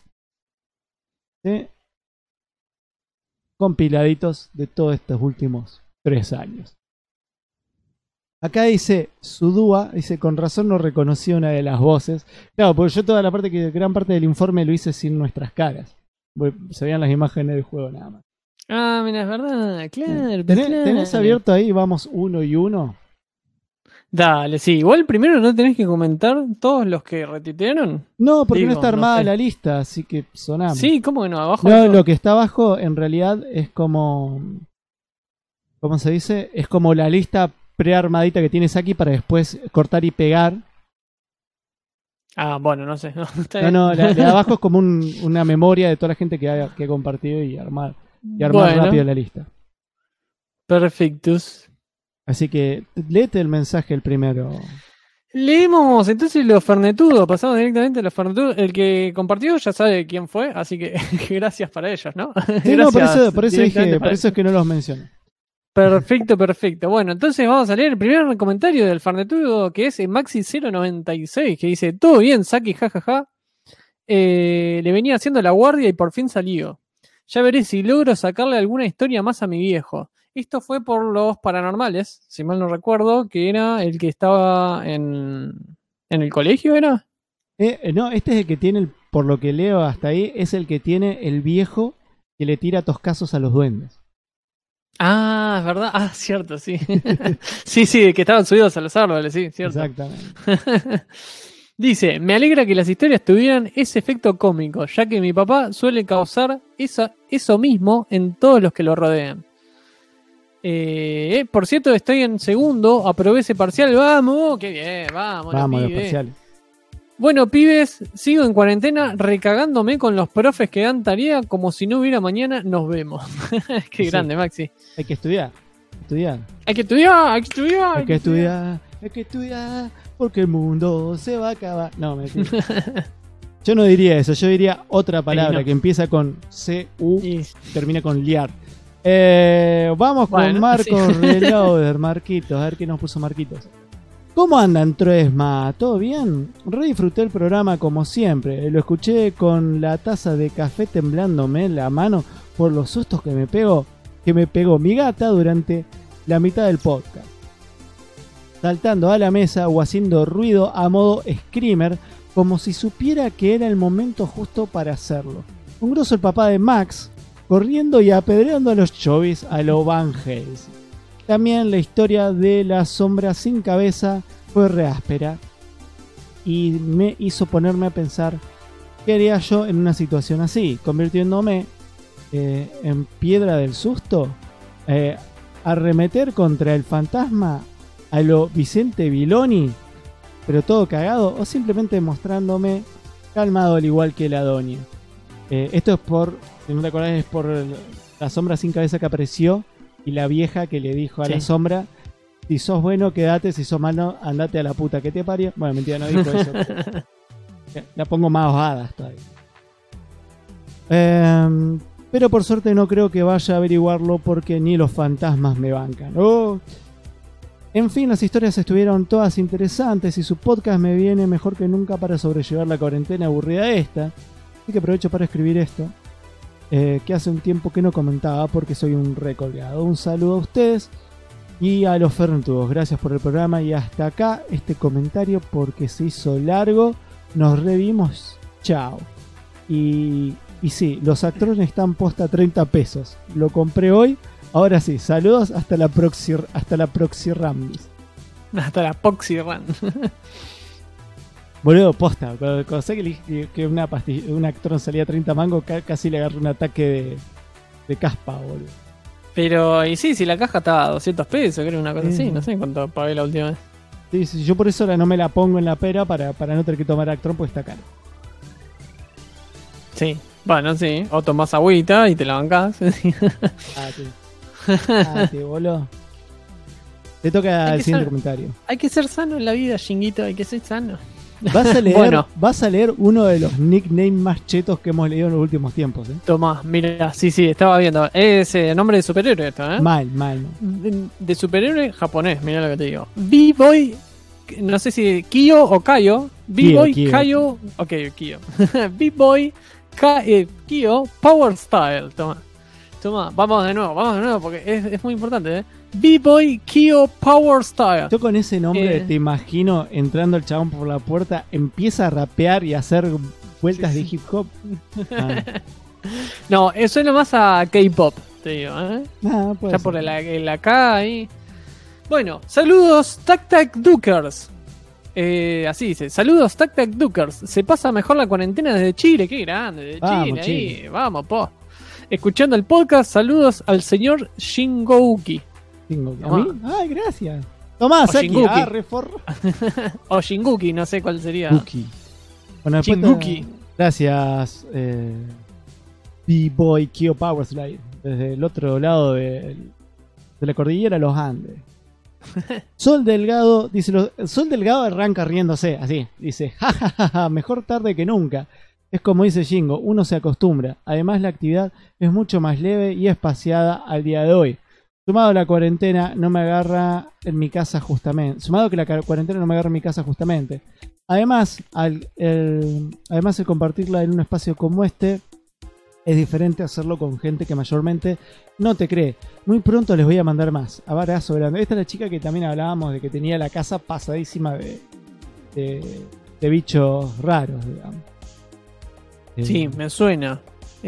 compiladitos de todos estos últimos 3 años. Acá dice Sudúa, dice, con razón no reconocí una de las voces. Claro, porque yo toda la parte gran parte del informe lo hice sin nuestras caras. Se veían las imágenes del juego nada más. Ah, mira, es verdad, claro. ¿Tenés abierto ahí, vamos 1 y 1? Dale, sí. Igual primero no tenés que comentar todos los que retuitearon. No, porque no está armada la lista, así que sonamos. Sí, ¿cómo que no? Abajo. No, lo que está abajo en realidad es como... ¿Cómo se dice? Es como la lista prearmadita que tienes aquí para después cortar y pegar. Ah, bueno, no sé. No, la de abajo es como una memoria de toda la gente que ha compartido y armar Bueno. rápido la lista. Perfectus. Así que léete el mensaje el primero. Leemos entonces los fernetudos, pasamos directamente a los fernetudos. El que compartió ya sabe quién fue, así que gracias para ellos, ¿no? Sí, no, por eso dije, por eso es que no los menciono. Perfecto. Bueno, entonces vamos a leer el primer comentario del fernetudo, que es Maxi096, que dice: todo bien, Saki, jajaja. Le venía haciendo la guardia y por fin salió. Ya veré si logro sacarle alguna historia más a mi viejo. Esto fue por los paranormales, si mal no recuerdo, que era el que estaba en el colegio, ¿era? No, este es el que tiene, por lo que leo hasta ahí, es el que tiene el viejo que le tira toscazos a los duendes. Ah, es verdad. Ah, cierto, sí. sí, que estaban subidos a los árboles, sí, cierto. Exactamente. Dice: me alegra que las historias tuvieran ese efecto cómico, ya que mi papá suele causar eso mismo en todos los que lo rodean. Por cierto, estoy en segundo, aprobé ese parcial, vamos, qué bien, vamos los parciales. Bueno, pibes, sigo en cuarentena recagándome con los profes que dan tarea como si no hubiera mañana, nos vemos. Qué sí. Grande, Maxi. Hay que estudiar. Hay que estudiar, porque el mundo se va a acabar. No, mentira. Yo no diría eso, yo diría otra palabra que empieza con C-U y termina con liar. Vamos con Marcos Reloader, Marquitos, a ver qué nos puso Marquitos. ¿Cómo andan, Troesma? ¿Todo bien? Re disfruté el programa como siempre. Lo escuché con la taza de café temblándome en la mano por los sustos que me pegó mi gata durante la mitad del podcast. Saltando a la mesa o haciendo ruido a modo screamer, como si supiera que era el momento justo para hacerlo. Un grosso el papá de Max, corriendo y apedreando a los chovis a lo Van Helsing. También la historia de la sombra sin cabeza fue re áspera y me hizo ponerme a pensar qué haría yo en una situación así, convirtiéndome en piedra del susto, arremeter contra el fantasma a lo Vicente Viloni, pero todo cagado, o simplemente mostrándome calmado al igual que la doña. Esto es por, si no te acordás, es por la sombra sin cabeza que apareció y la vieja que le dijo a la sombra: si sos bueno, quédate, si sos malo, andate a la puta que te parió. Bueno, mentira, no dijo eso. La pongo más hojadas todavía. Pero por suerte no creo que vaya a averiguarlo porque ni los fantasmas me bancan. En fin, las historias estuvieron todas interesantes y su podcast me viene mejor que nunca para sobrellevar la cuarentena aburrida esta. Así que aprovecho para escribir esto. Que hace un tiempo que no comentaba porque soy un recolgado. Un saludo a ustedes y a los fernetudos. Gracias por el programa y hasta acá este comentario porque se hizo largo. Nos revimos. Chao. Y sí, los actrones están posta a 30 pesos. Lo compré hoy. Ahora sí, saludos hasta la Proxy Ram. Hasta la Proxy Ram. Boludo, posta, cuando sé que un actrón salía a 30 mangos, casi le agarré un ataque de caspa, boludo. Pero, y sí, si la caja estaba a 200 pesos, creo, una cosa así, no sé cuánto pagué la última vez. Sí, yo por eso ahora no me la pongo en la pera para no tener que tomar actrón porque está caro. Sí, bueno, sí, o tomás agüita y te la bancás. Boludo. Te toca el siguiente comentario. Hay que ser sano en la vida, Shinguito, hay que ser sano. Vas a leer uno de los nicknames más chetos que hemos leído en los últimos tiempos, Tomá, mira, sí, estaba viendo. Es nombre de superhéroe esto, Mal. De superhéroe japonés, mira lo que te digo. B-Boy, no sé si Kyo o Kayo. B-Boy, Kayo. Ok, Kyo. B-Boy, Kyo, Power Style. Toma, vamos de nuevo porque es muy importante, B-Boy Kyo Power Style. Yo con ese nombre te imagino entrando el chabón por la puerta, empieza a rapear y a hacer vueltas de hip hop. No, eso suena más a K-pop, te digo, ya por la K ahí. Bueno, saludos Tac Tac Dukers. Así dice, saludos Tac Tac Dukers. Se pasa mejor la cuarentena desde Chile, qué grande, desde Vamos, Chile, ahí, vamos, po. Escuchando el podcast, saludos al señor Shingouki. ¿A mí? Ay, gracias. Tomás, O aquí. Shinguki. O Shinguki, no sé cuál sería. Guki. Bueno, después Shinguki. Gracias, B-Boy Kyo Powerslide, desde el otro lado de la cordillera de los Andes. Sol Delgado dice: Sol Delgado arranca riéndose, así. Dice: jajajaja, mejor tarde que nunca. Es como dice Shingo, uno se acostumbra. Además, la actividad es mucho más leve y espaciada al día de hoy. Sumado a la cuarentena, no me agarra en mi casa justamente. Sumado que la cuarentena no me agarra en mi casa justamente. Además, el compartirla en un espacio como este es diferente a hacerlo con gente que mayormente no te cree. Muy pronto les voy a mandar más. Abrazo grande. Esta es la chica que también hablábamos de que tenía la casa pasadísima de bichos raros, digamos. Sí, me suena.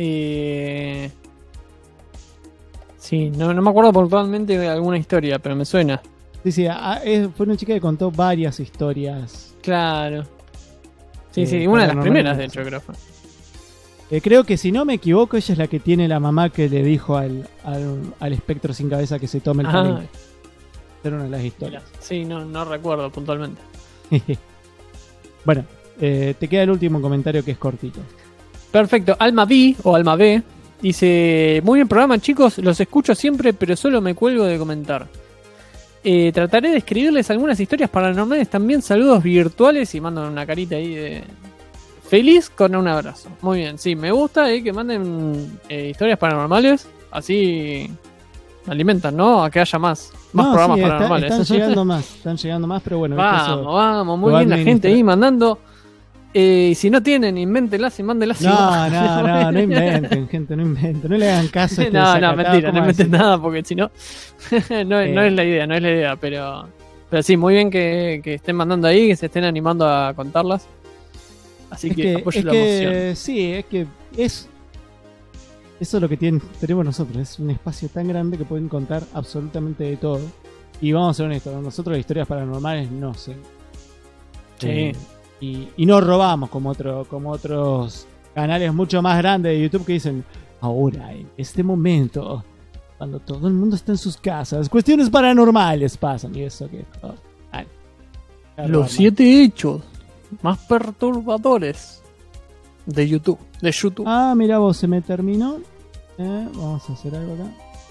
Sí, no me acuerdo puntualmente de alguna historia, pero me suena. Sí, fue una chica que contó varias historias. Claro. Sí, una de las primeras, de hecho, creo. Creo que si no me equivoco, ella es la que tiene la mamá que le dijo al espectro sin cabeza que se tome el camino. Era una de las historias. Sí, no recuerdo puntualmente. Bueno, te queda el último comentario que es cortito. Perfecto. Alma B o Alma B dice: muy bien programa, chicos, los escucho siempre, pero solo me cuelgo de comentar. Trataré de escribirles algunas historias paranormales, también saludos virtuales, y mandan una carita ahí de feliz con un abrazo. Muy bien, sí, me gusta que manden historias paranormales, así alimentan, ¿no? A que haya más programas paranormales. Están llegando más, pero bueno. Vamos, muy bien la gente ahí mandando. Y si no tienen, invéntenlas y mándenlas. No inventen, gente, no inventen. No le hagan caso. No, mentira, no inventen nada porque si no, no es la idea, pero sí, muy bien que estén mandando ahí, que se estén animando a contarlas. Así que apoyo la emoción. Sí, es que eso es lo que tenemos nosotros. Es un espacio tan grande que pueden contar absolutamente de todo. Y vamos a ser honestos, nosotros las historias paranormales no sé. Sí. Y no robamos como otros canales mucho más grandes de YouTube que dicen: ahora, en este momento, cuando todo el mundo está en sus casas, cuestiones paranormales pasan. Y eso que... Los 7 hechos más perturbadores de YouTube. Ah, mira vos, se me terminó. Vamos a hacer algo acá.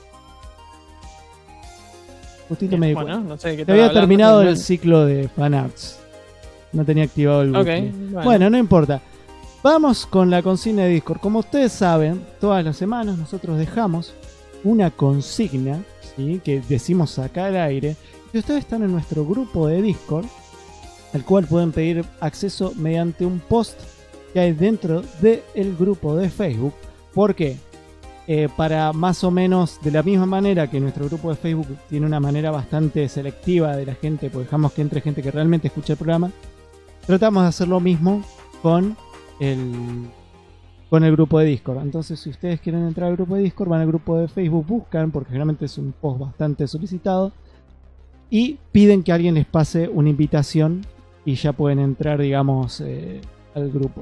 Justito me di cuenta. No sé qué te había terminado el ciclo de fanarts. No tenía activado el okay, bueno, no importa. Vamos con la consigna de Discord. Como ustedes saben, todas las semanas nosotros dejamos una consigna, ¿sí?, que decimos acá al aire. Y ustedes están en nuestro grupo de Discord, al cual pueden pedir acceso mediante un post que hay dentro del grupo de Facebook. ¿Por qué? Para más o menos de la misma manera que nuestro grupo de Facebook tiene una manera bastante selectiva de la gente, pues dejamos que entre gente que realmente escucha el programa, tratamos de hacer lo mismo con el grupo de Discord. Entonces, si ustedes quieren entrar al grupo de Discord, van al grupo de Facebook, buscan, porque generalmente es un post bastante solicitado, y piden que alguien les pase una invitación y ya pueden entrar, digamos, al grupo.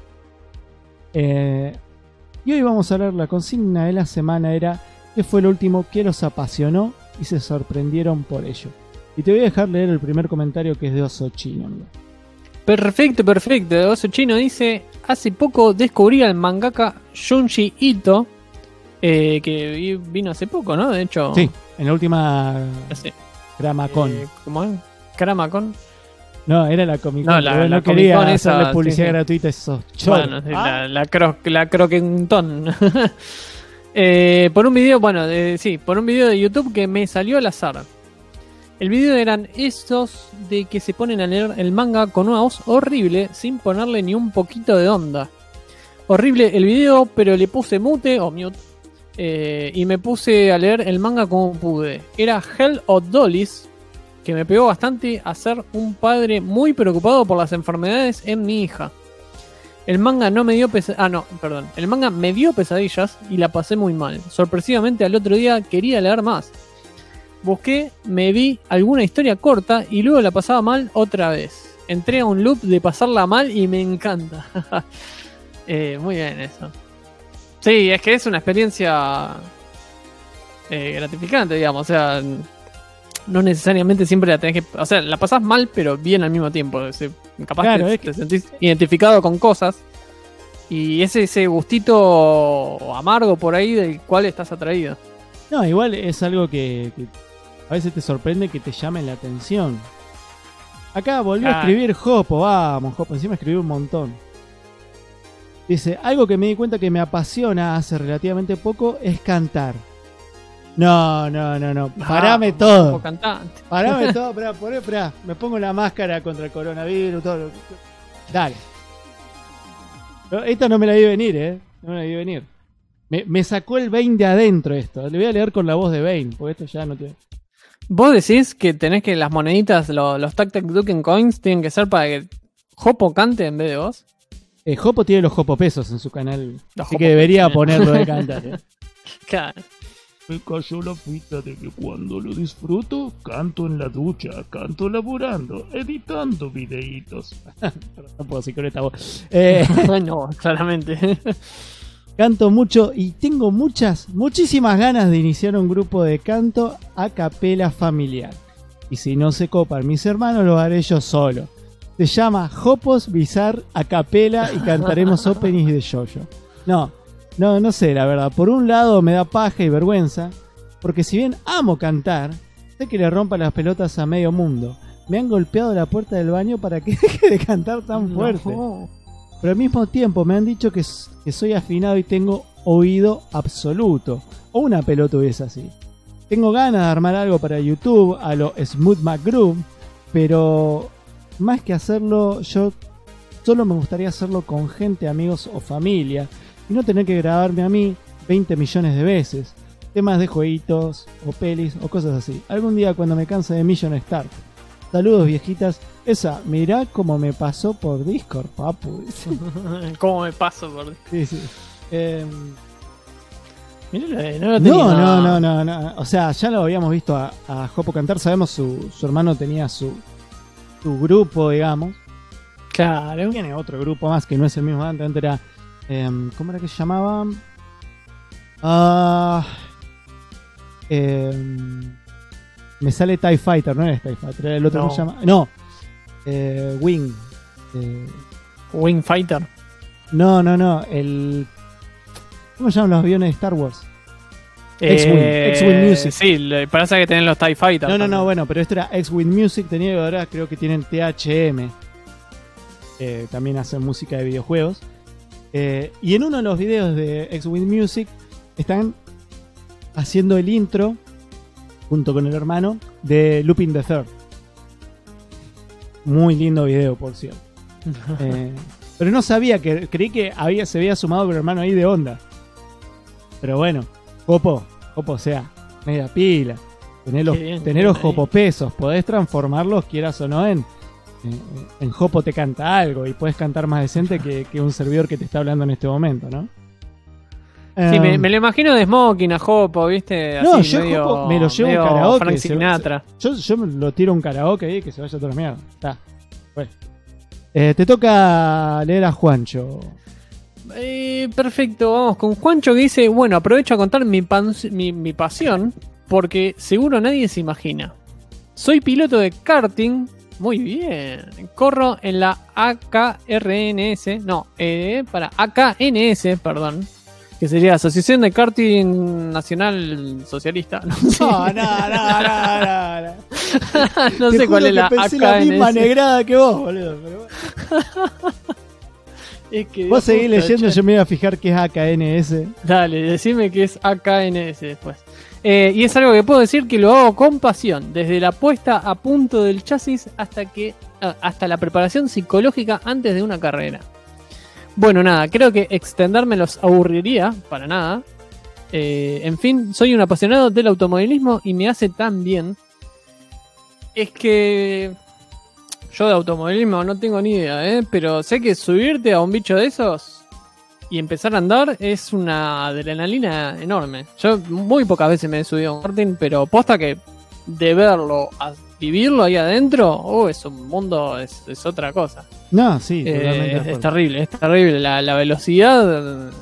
Y hoy vamos a hablar, la consigna de la semana era: ¿qué fue lo último que los apasionó y se sorprendieron por ello? Y te voy a dejar leer el primer comentario, que es de Oso Chino, amigo. Perfecto. Oso Chino dice: hace poco descubrí al mangaka Junji Ito, que vino hace poco, ¿no? De hecho... Sí, en la última Cramacon. ¿Cómo es? ¿Cramacon? No, era la Comic Con. No, la no Comic quería Con hacerle esa, publicidad sí. gratuita a esos choros. Bueno, la croquentón. Por un video, por un video de YouTube que me salió al azar. El video eran esos de que se ponen a leer el manga con una voz horrible, sin ponerle ni un poquito de onda. Horrible el video, pero le puse mute y me puse a leer el manga como pude. Era Hell of Dollies, que me pegó bastante a ser un padre muy preocupado por las enfermedades en mi hija. El manga no me dio el manga me dio pesadillas y la pasé muy mal. Sorpresivamente al otro día quería leer más. Busqué, me vi alguna historia corta y luego la pasaba mal otra vez. Entré a un loop de pasarla mal y me encanta. Muy bien eso. Sí, es que es una experiencia gratificante, digamos. O sea, no necesariamente siempre la tenés que... O sea, la pasás mal, pero bien al mismo tiempo. Capaz Claro, que es que- te sentís identificado con cosas. Y ese gustito amargo por ahí del cual estás atraído. No, igual es algo que a veces te sorprende que te llame la atención. Acá volvió a escribir Jopo, vamos, Jopo, encima escribió un montón. Dice, algo que me di cuenta que me apasiona hace relativamente poco es cantar. No, parame todo. Como cantante. Parame todo, esperá, me pongo la máscara contra el coronavirus, todo. Dale. Pero esta no me la vi venir, no me la vi venir. Me sacó el Bane de adentro esto. Le voy a leer con la voz de Bane, porque esto ya no te... ¿Vos decís que tenés que las moneditas, los Tac Tac Duken Coins, tienen que ser para que Jopo cante en vez de vos? Jopo tiene los Jopo pesos en su canal, Los así Jopo que debería pesos, ponerlo de cantar. Claro. Me cayó la fita de que cuando lo disfruto, canto en la ducha, canto laborando, editando videitos. No puedo decir con esta voz. No, claramente. Canto mucho y tengo muchísimas ganas de iniciar un grupo de canto a capela familiar. Y si no se copan mis hermanos, lo haré yo solo. Se llama Jopos Bizarre a capela y cantaremos openings de Jojo. No sé, la verdad. Por un lado me da paja y vergüenza, porque si bien amo cantar, sé que le rompa las pelotas a medio mundo. Me han golpeado la puerta del baño para que deje de cantar tan fuerte. Pero al mismo tiempo me han dicho que soy afinado y tengo oído absoluto. O una pelotudez así. Tengo ganas de armar algo para YouTube a lo Smooth McGroove, pero más que hacerlo, yo solo me gustaría hacerlo con gente, amigos o familia, y no tener que grabarme a mí 20 millones de veces. Temas de jueguitos, o pelis, o cosas así. Algún día cuando me canse de Million Start. Saludos, viejitas. Esa, mirá cómo me pasó por Discord, papu. ¿Cómo me paso por Sí. No. O sea, ya lo habíamos visto a Jopo cantar. Sabemos su hermano tenía su grupo, digamos. Claro. Tiene otro grupo más que no es el mismo. Antes era... ¿cómo era que se llamaba? Me sale TIE Fighter, no era TIE Fighter, era el otro. ¿Cómo se llama? No. Wing. Wing Fighter. No. ¿Cómo se llaman los aviones de Star Wars? X-Wing Music. Sí, parece que tienen los TIE Fighter. No, bueno, pero esto era X-Wing Music. Tenía que ahora creo que tienen THM. También hacen música de videojuegos. Y en uno de los videos de X-Wing Music están haciendo el intro junto con el hermano de Lupin the Third. Muy lindo video, por cierto. Pero no sabía, creí que se había sumado con el hermano ahí de onda. Pero bueno, Jopo, o sea, media pila. Tener los Jopo pesos, podés transformarlos, quieras o no, en Jopo te canta algo y puedes cantar más decente que un servidor que te está hablando en este momento, ¿no? Sí, me lo imagino de smoking a Jopo, ¿viste? Así, no, yo medio, Jopo me lo llevo a un karaoke. Frank Sinatra. Yo me lo tiro a un karaoke y que se vaya toda la mierda. Está. Bueno. Te toca leer a Juancho. Perfecto, vamos con Juancho que dice: bueno, aprovecho a contar mi pasión porque seguro nadie se imagina. Soy piloto de karting. Muy bien. Corro en la AKRNS. No, AKNS, perdón. Que sería Asociación de Karting Nacional Socialista. No sé. No sé cuál es la AKNS. La misma negrada que vos, boludo. Pero es que vos seguís leyendo, yo me voy a fijar qué es AKNS. Dale, decime qué es AKNS después. Y es algo que puedo decir que lo hago con pasión, desde la puesta a punto del chasis hasta la preparación psicológica antes de una carrera. Bueno, nada, creo que extenderme los aburriría, para nada. En fin, soy un apasionado del automovilismo y me hace tan bien. Es que yo de automovilismo no tengo ni idea, pero sé que subirte a un bicho de esos y empezar a andar es una adrenalina enorme. Yo muy pocas veces me he subido a un karting, pero posta que de verlo a vivirlo ahí adentro, es un mundo, es otra cosa. No, sí, totalmente. Es terrible. La velocidad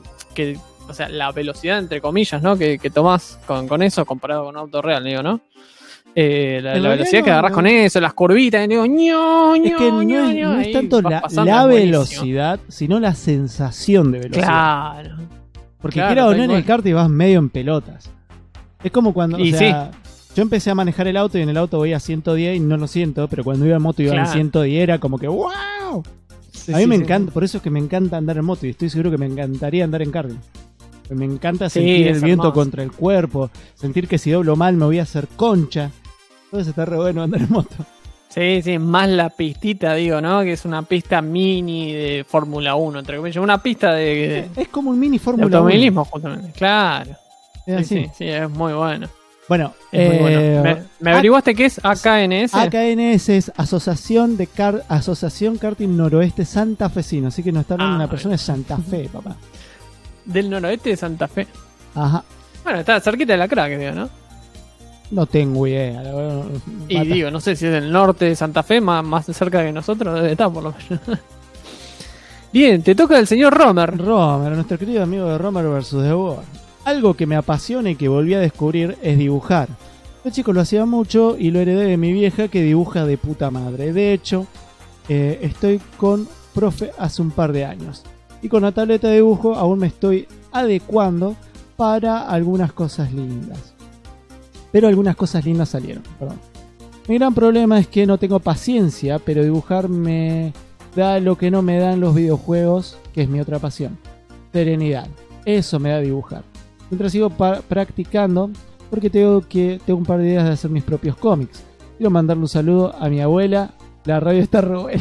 o sea, la velocidad entre comillas, ¿no? Que tomás con eso comparado con un auto real, digo, ¿no? La velocidad que agarrás con eso, las curvitas, digo, no es tanto la velocidad, sino la sensación de velocidad. Claro. Porque quiera o no, en el kart vas medio en pelotas. Es como cuando, yo empecé a manejar el auto y en el auto voy a 110 y no lo siento, pero cuando iba en moto iba en 110, era como que ¡wow! A mí me encanta, por eso es que me encanta andar en moto y estoy seguro que me encantaría andar en karting. Me encanta sentir el viento contra el cuerpo, sentir que si doblo mal me voy a hacer concha. Todo eso está re bueno andar en moto. Sí, más la pistita, digo, ¿no? Que es una pista mini de Fórmula 1, entre comillas. Una pista de... Es como un mini Fórmula 1. Automovilismo, justamente. Claro. Sí, es muy bueno. Bueno, ¿Me averiguaste qué es AKNS? AKNS es Asociación Karting Noroeste Santafesino. Así que nos está hablando una persona de Santa Fe, papá. Del noroeste de Santa Fe. Ajá. Bueno, está cerquita de la Crack, digo, ¿no? No tengo idea. Y digo, no sé si es del norte de Santa Fe, más cerca que nosotros, debe estar por lo menos. Bien, te toca el señor Romer, nuestro querido amigo de Romer vs. The World. Algo que me apasiona y que volví a descubrir es dibujar. Yo, chico, lo hacía mucho y lo heredé de mi vieja, que dibuja de puta madre. De hecho, estoy con profe hace un par de años. Y con la tableta de dibujo aún me estoy adecuando para algunas cosas lindas. Pero algunas cosas lindas salieron, perdón. Mi gran problema es que no tengo paciencia, pero dibujar me da lo que no me dan los videojuegos, que es mi otra pasión. Serenidad. Eso me da dibujar. Mientras sigo practicando, porque tengo un par de ideas de hacer mis propios cómics. Quiero mandarle un saludo a mi abuela. La radio está re buena.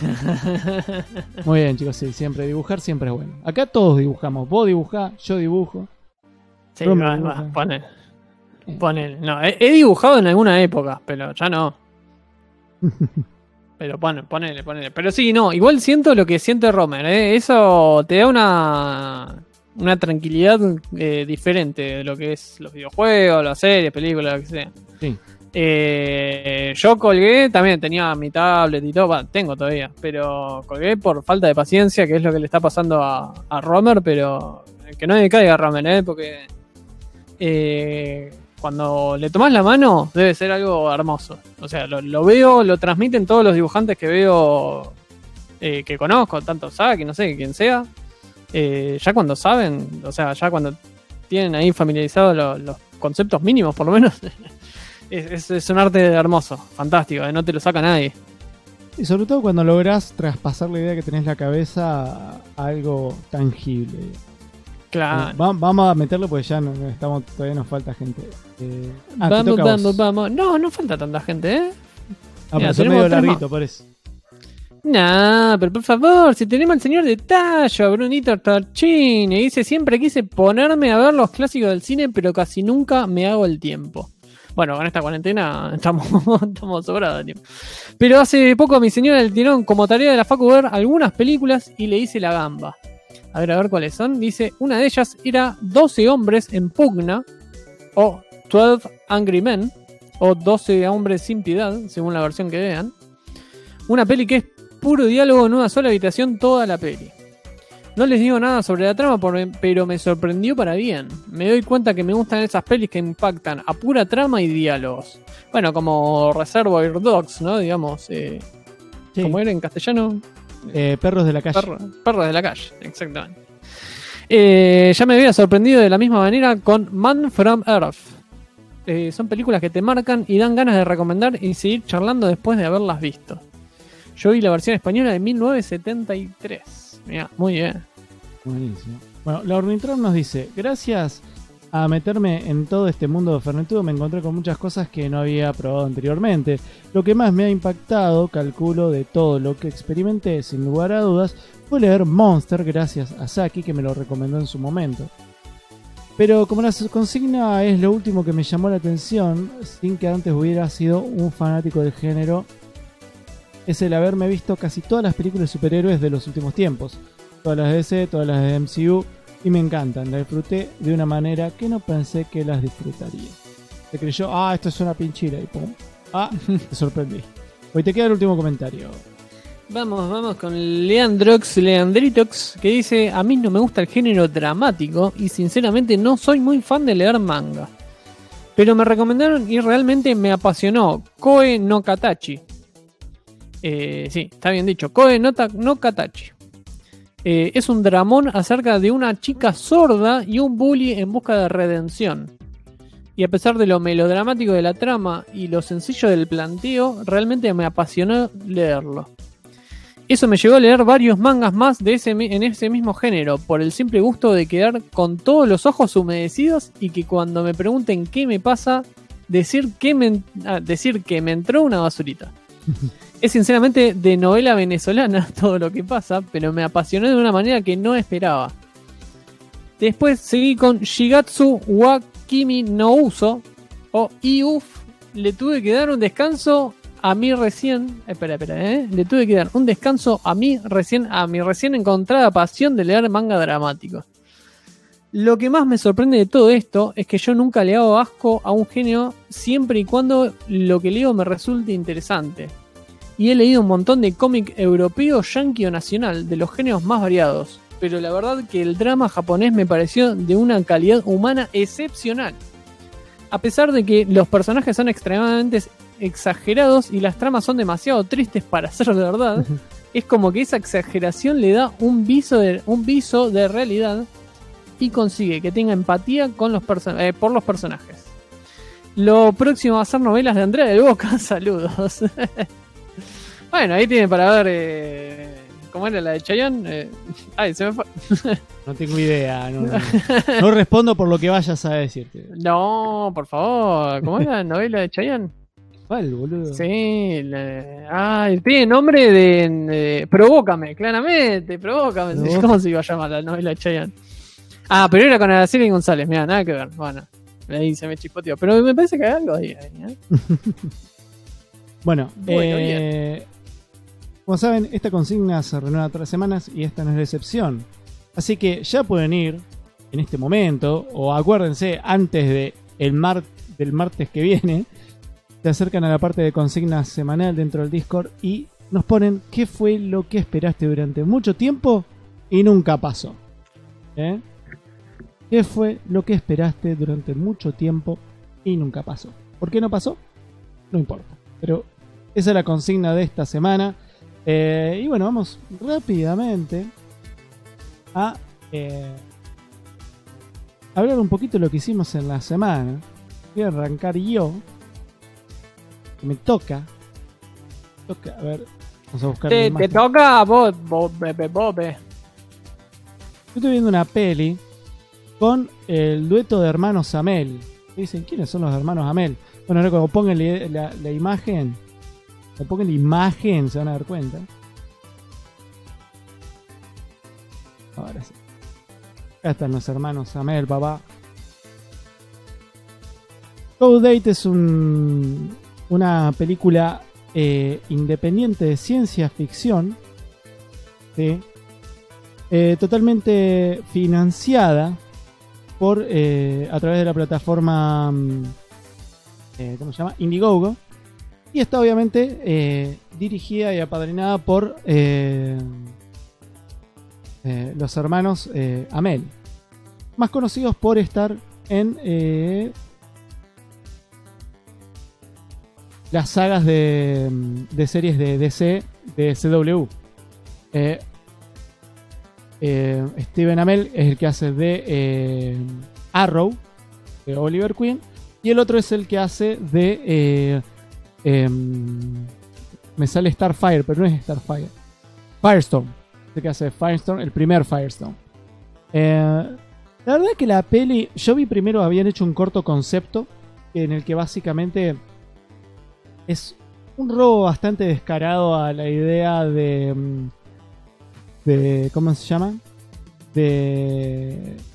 Muy bien, chicos, sí, siempre dibujar siempre es bueno. Acá todos dibujamos. Vos dibujás, yo dibujo. Sí, ponele. No, he dibujado en alguna época, pero ya no. Pero ponele. Pero sí, no, igual siento lo que siente Romer, ¿eh? Eso te da una tranquilidad diferente de lo que es los videojuegos, las series, películas, lo que sea. Sí. Yo colgué, también tenía mi tablet y todo, tengo todavía, pero colgué por falta de paciencia, que es lo que le está pasando a Romer, pero que no me caiga a Romer, porque cuando le tomás la mano debe ser algo hermoso. O sea, lo veo, lo transmiten todos los dibujantes que veo, que conozco, tanto Saki, no sé, quien sea, ya cuando saben, o sea, ya cuando tienen ahí familiarizados los conceptos mínimos, por lo menos. Es un arte hermoso, fantástico, no te lo saca nadie. Y sobre todo cuando lográs traspasar la idea que tenés en la cabeza a algo tangible. Claro. Vamos a meterlo porque ya todavía nos falta gente. Vamos. No falta tanta gente, ¿eh? Pero es medio larguito, por eso. Nah, pero por favor, si tenemos al señor de Tallo, a Brunito Torchini, dice: siempre quise ponerme a ver los clásicos del cine, pero casi nunca me hago el tiempo. Bueno, con esta cuarentena estamos sobrados de tiempo. Pero hace poco a mi señora le tiraron como tarea de la facu ver algunas películas y le hice la gamba. A ver cuáles son. Dice, una de ellas era 12 hombres en pugna, o 12 Angry Men, o 12 hombres sin piedad, según la versión que vean. Una peli que es puro diálogo en una sola habitación toda la peli. No les digo nada sobre la trama, pero me sorprendió para bien. Me doy cuenta que me gustan esas pelis que impactan a pura trama y diálogos. Bueno, como Reservoir Dogs, ¿no? Digamos, sí. ¿Cómo era en castellano? Perros de la calle. Perros de la calle, exactamente. Ya me había sorprendido de la misma manera con Man from Earth. Son películas que te marcan y dan ganas de recomendar y seguir charlando después de haberlas visto. Yo vi la versión española de 1973. Mirá, muy bien. Buenísimo. Bueno, la Ornitron nos dice: gracias a meterme en todo este mundo de Fernetudo me encontré con muchas cosas que no había probado anteriormente. Lo que más me ha impactado, calculo, de todo lo que experimenté, sin lugar a dudas, fue leer Monster, gracias a Saki, que me lo recomendó en su momento. Pero como la consigna es lo último que me llamó la atención, sin que antes hubiera sido un fanático del género, es el haberme visto casi todas las películas de superhéroes de los últimos tiempos. Todas las de DC, todas las de MCU, y me encantan. Las disfruté de una manera que no pensé que las disfrutaría. te creyó, esto es una pinchila y pum. Te sorprendí. Hoy te queda el último comentario. Vamos con Leandritox, que dice: a mí no me gusta el género dramático y sinceramente no soy muy fan de leer manga. Pero me recomendaron y realmente me apasionó Koe no Katachi. Sí, está bien dicho, Koe no Katachi. Es un dramón acerca de una chica sorda y un bully en busca de redención. Y a pesar de lo melodramático de la trama y lo sencillo del planteo, realmente me apasionó leerlo. Eso me llevó a leer varios mangas más en ese mismo género, por el simple gusto de quedar con todos los ojos humedecidos y que cuando me pregunten qué me pasa, decir que me entró una basurita. Es sinceramente de novela venezolana todo lo que pasa, pero me apasionó de una manera que no esperaba. Después seguí con Shigatsu wa Kimi no Uso, o IUF. Le tuve que dar un descanso a mi recién... Le tuve que dar un descanso a mi recién encontrada pasión de leer manga dramático. Lo que más me sorprende de todo esto es que yo nunca le hago asco a un género siempre y cuando lo que leo me resulte interesante. Y he leído un montón de cómic europeo, yankee o nacional, de los géneros más variados. Pero la verdad que el drama japonés me pareció de una calidad humana excepcional. A pesar de que los personajes son extremadamente exagerados y las tramas son demasiado tristes para ser de verdad, es como que esa exageración le da un viso de realidad y consigue que tenga empatía con por los personajes. Lo próximo va a ser novelas de Andrea del Boca. Saludos. Bueno, ahí tienen para ver cómo era la de Chayanne. Se me fue. No tengo idea. No respondo por lo que vayas a decirte. No, por favor. ¿Cómo era la novela de Chayanne? ¿Cuál, boludo? Sí. Tiene nombre de Provócame, claramente. Provócame. No. ¿Cómo se iba a llamar la novela de Chayanne? Pero era con Araceli González. Mira, nada que ver. Bueno, ahí se me chispoteó. Pero me parece que hay algo ahí. Bueno, como saben, esta consigna se renueva todas las semanas y esta no es la excepción. Así que ya pueden ir en este momento, o acuérdense, antes del martes que viene, se acercan a la parte de consigna semanal dentro del Discord y nos ponen qué fue lo que esperaste durante mucho tiempo y nunca pasó. ¿Qué fue lo que esperaste durante mucho tiempo y nunca pasó? ¿Por qué no pasó? No importa. Pero esa es la consigna de esta semana. Y bueno, vamos rápidamente a hablar un poquito de lo que hicimos en la semana. Voy a arrancar yo. Que me toca. A ver, vamos a buscar. Te toca a vos, Bobe. Yo estoy viendo una peli con el dueto de hermanos Amell. Dicen, ¿quiénes son los hermanos Amell? Bueno, ahora cuando pongan la imagen, se van a dar cuenta. Ahora sí. Acá están los hermanos Amell, papá. Code Date es una película independiente de ciencia ficción, ¿sí? Totalmente financiada por a través de la plataforma ¿cómo se llama? Indiegogo, y está obviamente dirigida y apadrinada por los hermanos Amell, más conocidos por estar en las sagas de series de DC, de CW. Steven Amell es el que hace de Arrow, de Oliver Queen, y el otro es el que hace de me sale Starfire, pero no es Starfire, Firestorm, el que hace de Firestorm, el primer Firestorm. La verdad que la peli, yo vi primero, habían hecho un corto concepto en el que básicamente es un robo bastante descarado a la idea de ¿cómo se llama? De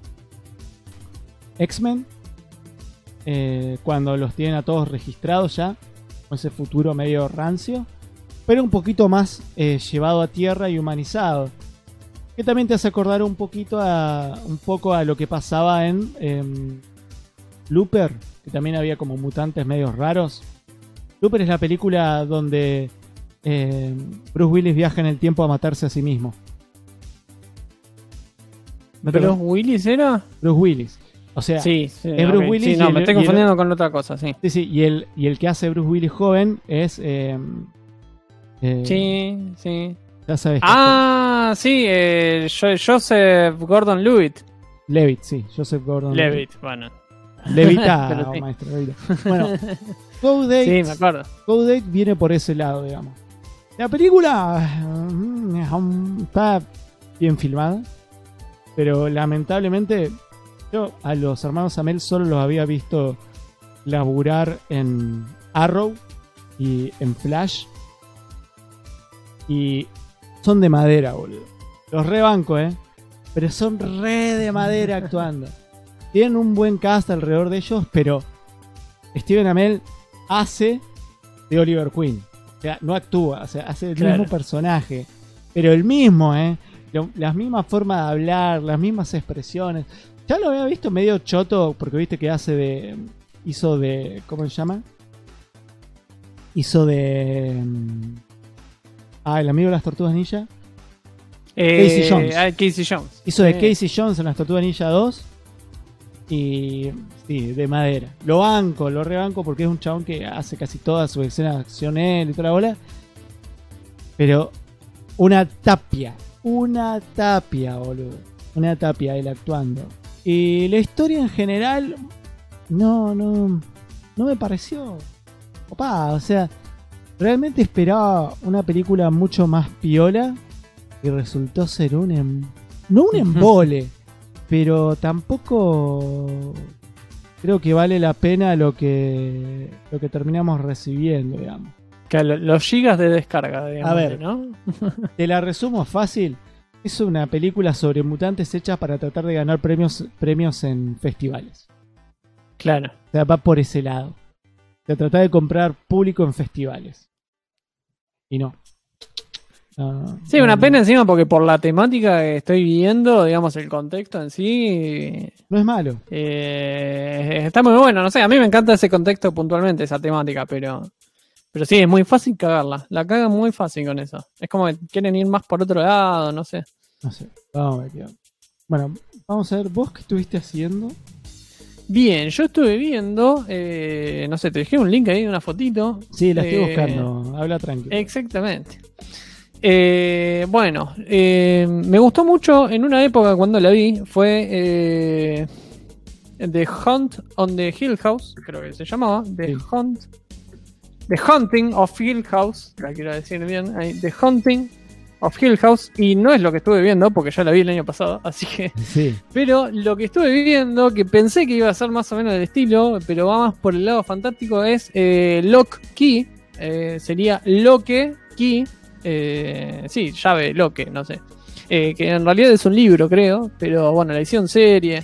X-Men, cuando los tienen a todos registrados ya, con ese futuro medio rancio, pero un poquito más llevado a tierra y humanizado, que también te hace acordar un poco a lo que pasaba en Looper, que también había como mutantes medios raros. Looper es la película donde Bruce Willis viaja en el tiempo a matarse a sí mismo. ¿Bruce Willis era? Bruce Willis. O sea, sí, es Bruce Willis. Sí, no, me estoy confundiendo con otra cosa, sí. Sí, y el que hace Bruce Willis joven es... sí. Ya sabes. Sí, Joseph Gordon-Levitt. Levitt, sí, Joseph Gordon-Levitt. Levitt, bueno. Levita, sí. Maestro, Levita. Bueno, Code 8, sí, me acuerdo. Code 8 viene por ese lado, digamos. La película está bien filmada, pero lamentablemente yo a los hermanos Amell solo los había visto laburar en Arrow y en Flash, y son de madera, boludo. Los rebanco, pero son re de madera actuando. Tienen un buen cast alrededor de ellos, pero Stephen Amell hace de Oliver Queen. O sea, no actúa, o sea, hace el mismo personaje, pero el mismo, las mismas formas de hablar, las mismas expresiones. Ya lo había visto medio choto, porque viste que hizo de, ¿cómo se llama? Hizo de... el amigo de las Tortugas Ninja. Casey Jones. Casey Jones. Hizo de Casey Jones en las Tortugas Ninja 2. Y sí, de madera. Lo rebanco porque es un chabón que hace casi todas sus escenas de acción él y toda la bola. Pero una tapia, boludo. Una tapia él actuando. Y la historia en general no me pareció opa, o sea, realmente esperaba una película mucho más piola y resultó ser no un embole, pero tampoco creo que vale la pena lo que terminamos recibiendo, digamos. Que los gigas de descarga, digamos. A ver, ¿no? Te la resumo fácil. Es una película sobre mutantes hecha para tratar de ganar premios en festivales. Claro. O sea, va por ese lado. Se trata de comprar público en festivales. Y no. Sí, una pena encima porque por la temática que estoy viendo, digamos, el contexto en sí... No es malo. Está muy bueno, no sé, a mí me encanta ese contexto puntualmente, esa temática, pero sí, es muy fácil cagarla. La cagan muy fácil con eso. Es como que quieren ir más por otro lado, no sé. No sé, vamos a ver qué onda. Bueno, vamos a ver, ¿vos qué estuviste haciendo? Bien, yo estuve viendo, no sé, te dejé un link ahí de una fotito. Sí, la estoy buscando, habla tranquilo. Exactamente. Bueno, me gustó mucho en una época cuando la vi, fue The Hunt on the Hill House, creo que se llamaba, The Hunting of Hill House, la quiero decir bien, ahí, The Hunting of Hill House, y no es lo que estuve viendo porque ya la vi el año pasado, así que sí. Pero lo que estuve viendo, que pensé que iba a ser más o menos del estilo, pero va más por el lado fantástico, es Lock Key, sería Loque Key, sí, llave Loque, no sé, que en realidad es un libro, creo, pero bueno, la hicieron serie,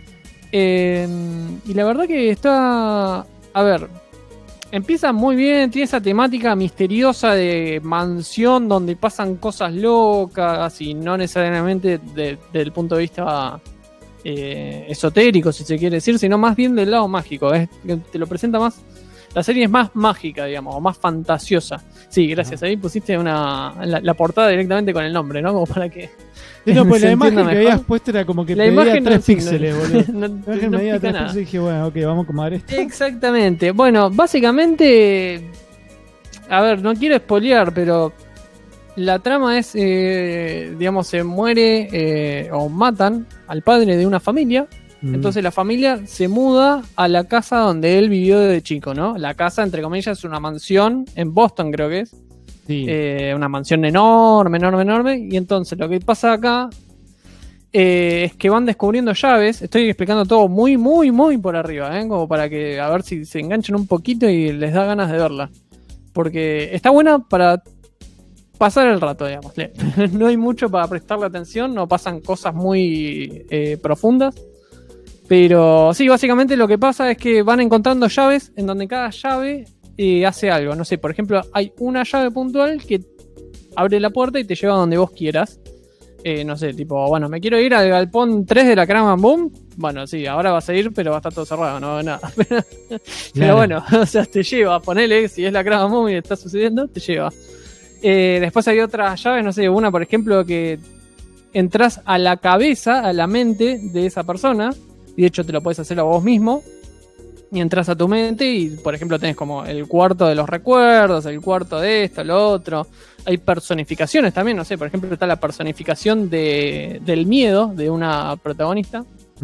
y la verdad que está, a ver, empieza muy bien, tiene esa temática misteriosa de mansión donde pasan cosas locas y no necesariamente desde el punto de vista esotérico, si se quiere decir, sino más bien del lado mágico. Te lo presenta más, la serie es más mágica, digamos, o más fantasiosa. Sí, gracias, ahí pusiste la portada directamente con el nombre, ¿no? Como para que... No, pues la imagen que habías puesto era como que la medía imagen 3 píxeles, boludo. No la imagen medía 3 píxeles y dije, bueno, ok, vamos a acomodar esto. Exactamente. Bueno, básicamente, a ver, no quiero spoilear, pero la trama es, digamos, se muere o matan al padre de una familia. Entonces la familia se muda a la casa donde él vivió desde chico, ¿no? La casa, entre comillas, es una mansión en Boston, creo que es. Sí. Una mansión enorme. Y entonces lo que pasa acá es que van descubriendo llaves. Estoy explicando todo muy por arriba, como para que a ver si se enganchan un poquito y les da ganas de verla. Porque está buena para pasar el rato, digamos. No hay mucho para prestarle atención, no pasan cosas muy profundas. Pero sí, básicamente lo que pasa es que van encontrando llaves en donde cada llave hace algo. No sé, por ejemplo, hay una llave puntual que abre la puerta y te lleva a donde vos quieras. No sé, tipo, bueno, me quiero ir al galpón 3 de la Craman Boom. bueno, sí, ahora vas a ir, pero va a estar todo cerrado, no va a haber nada. Pero bueno, o sea, te lleva, ponele, si es la Crava Movie y está sucediendo, te lleva. Después hay otras llaves, no sé, una por ejemplo que entras a la cabeza, a la mente de esa persona, y de hecho te lo puedes hacer a vos mismo, y entras a tu mente y por ejemplo tenés como el cuarto de los recuerdos, el cuarto de esto, lo otro. Hay personificaciones también, no sé, por ejemplo está la personificación del miedo de una protagonista.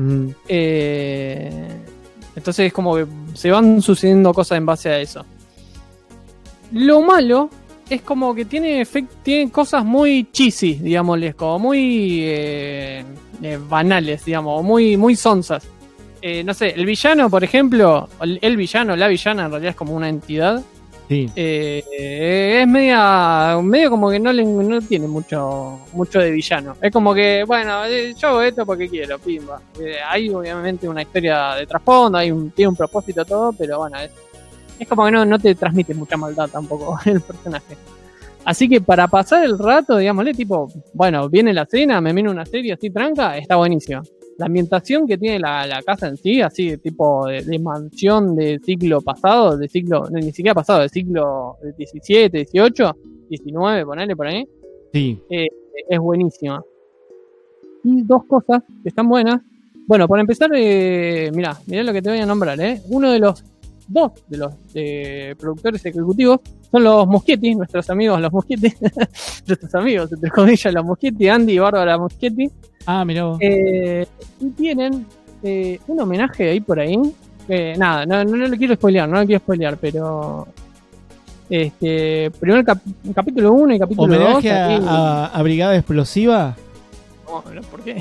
Entonces es como que se van sucediendo cosas en base a eso. Lo malo es como que tiene cosas muy cheesy, digámosles, como muy banales, digamos, muy, muy sonzas. No sé, el villano, por ejemplo, el villano, la villana en realidad es como una entidad. Sí. Es medio como que no tiene mucho de villano. Es como que, bueno, yo hago esto porque quiero, pimba. Hay obviamente una historia de trasfondo, tiene un propósito todo, pero bueno, es como que no te transmite mucha maldad tampoco el personaje. Así que para pasar el rato, digámosle, tipo, bueno, viene la cena, me miro una serie así tranca, está buenísima. La ambientación que tiene la casa en sí, así tipo de mansión de siglo pasado, ni siquiera pasado, de siglo 17, 18, 19, ponele por ahí. Sí. Es buenísima. Y dos cosas que están buenas. Bueno, por empezar, mirá lo que te voy a nombrar, Uno de los dos de los productores ejecutivos son los Muschietti, nuestros amigos los Muschietti. Nuestros amigos, entre comillas, los Muschietti, Andy y Bárbara Muschietti. Ah, mirá vos. Y tienen un homenaje ahí por ahí. Nada, no lo quiero spoilear, pero primer capítulo 1 y capítulo 2. ¿Homenaje a Brigada Explosiva? No, ¿por qué?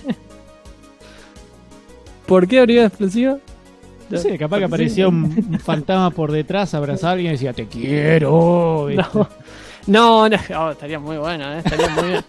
¿Por qué Brigada Explosiva? No sé, capaz que aparecía un fantasma por detrás, abrazaba a alguien y decía, te quiero. No, estaría muy bueno, estaría muy bien.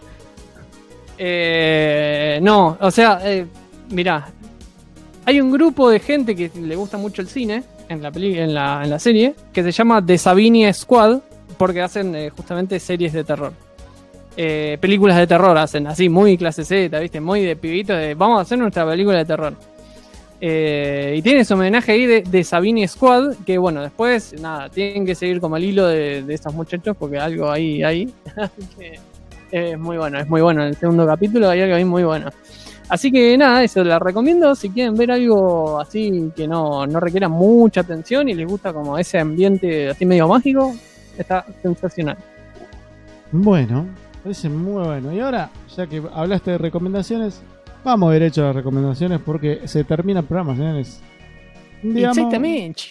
No, o sea, mirá, hay un grupo de gente que le gusta mucho el cine en la serie que se llama The Savini Squad porque hacen justamente series de terror. Películas de terror hacen, así muy clase Z, ¿viste? Muy de pibito, vamos a hacer nuestra película de terror. Y tiene ese homenaje ahí de Savini Squad, que bueno, después, nada, tienen que seguir como el hilo de esos muchachos porque algo ahí hay. Es muy bueno en el segundo capítulo hay algo ahí muy bueno. Así que nada, eso la recomiendo si quieren ver algo así que no requiera mucha atención y les gusta como ese ambiente así medio mágico, está sensacional. Bueno, parece muy bueno. Y ahora, ya que hablaste de recomendaciones, vamos derecho a las recomendaciones porque se termina el programa, señores. Exactamente.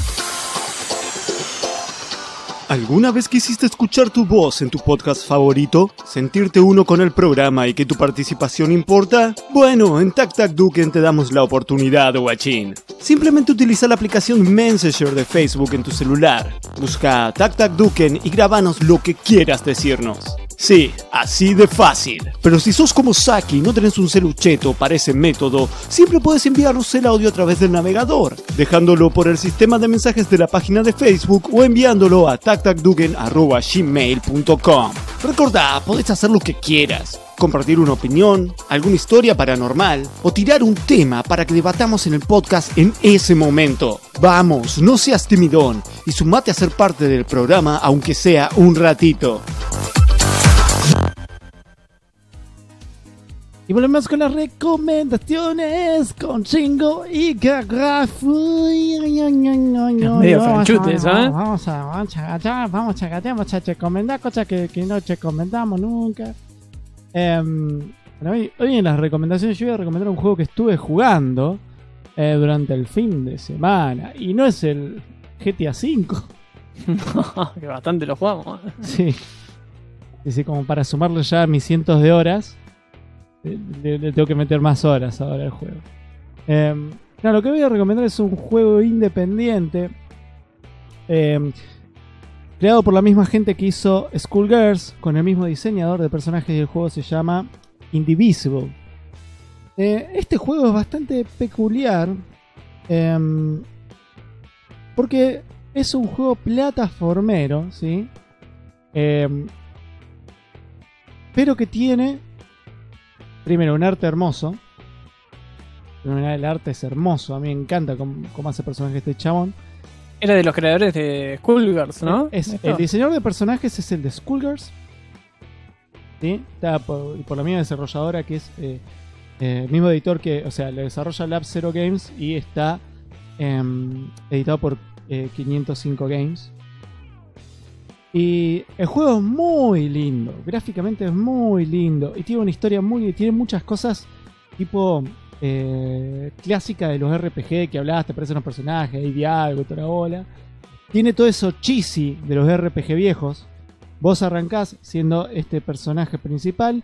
¿Alguna vez quisiste escuchar tu voz en tu podcast favorito? ¿Sentirte uno con el programa y que tu participación importa? Bueno, en TacTacDuken te damos la oportunidad, guachín. Simplemente utiliza la aplicación Messenger de Facebook en tu celular. Busca TacTacDuken y grábanos lo que quieras decirnos. Sí, así de fácil. Pero si sos como Saki y no tenés un celucheto para ese método, siempre puedes enviarnos el audio a través del navegador, dejándolo por el sistema de mensajes de la página de Facebook o enviándolo a tactacduken@gmail.com. Recordá, podés hacer lo que quieras. Compartir una opinión, alguna historia paranormal o tirar un tema para que debatamos en el podcast en ese momento. Vamos, no seas timidón y sumate a ser parte del programa aunque sea un ratito. Y volvemos con las recomendaciones con Chingo y Garrafu. Medio franchute eso, ¿eh? Vamos a recomendar cosas que no te recomendamos nunca. Hoy en las recomendaciones yo voy a recomendar un juego que estuve jugando durante el fin de semana. Y no es el GTA V. Que bastante lo jugamos. Sí, como para sumarle ya mis cientos de horas. Le tengo que meter más horas ahora al juego. Lo que voy a recomendar es un juego independiente creado por la misma gente que hizo Skullgirls, con el mismo diseñador de personajes, y el juego se llama Indivisible. Este juego es bastante peculiar porque es un juego plataformero, ¿sí? Pero que tiene primero un arte hermoso, El arte es hermoso. A mí me encanta cómo hace personaje este chabón. Era de los creadores de Skullgirls, ¿no? El diseñador de personajes es el de Skullgirls. ¿Sí? Está por la misma desarrolladora que es mismo editor que, o sea, le desarrolla Lab Zero Games y está editado por 505 Games. Y el juego es muy lindo, gráficamente es muy lindo y tiene una historia tiene muchas cosas tipo clásica de los RPG que hablabas, te aparecen los personajes, hay diálogo, toda la bola. Tiene todo eso cheesy de los RPG viejos. Vos arrancás siendo este personaje principal.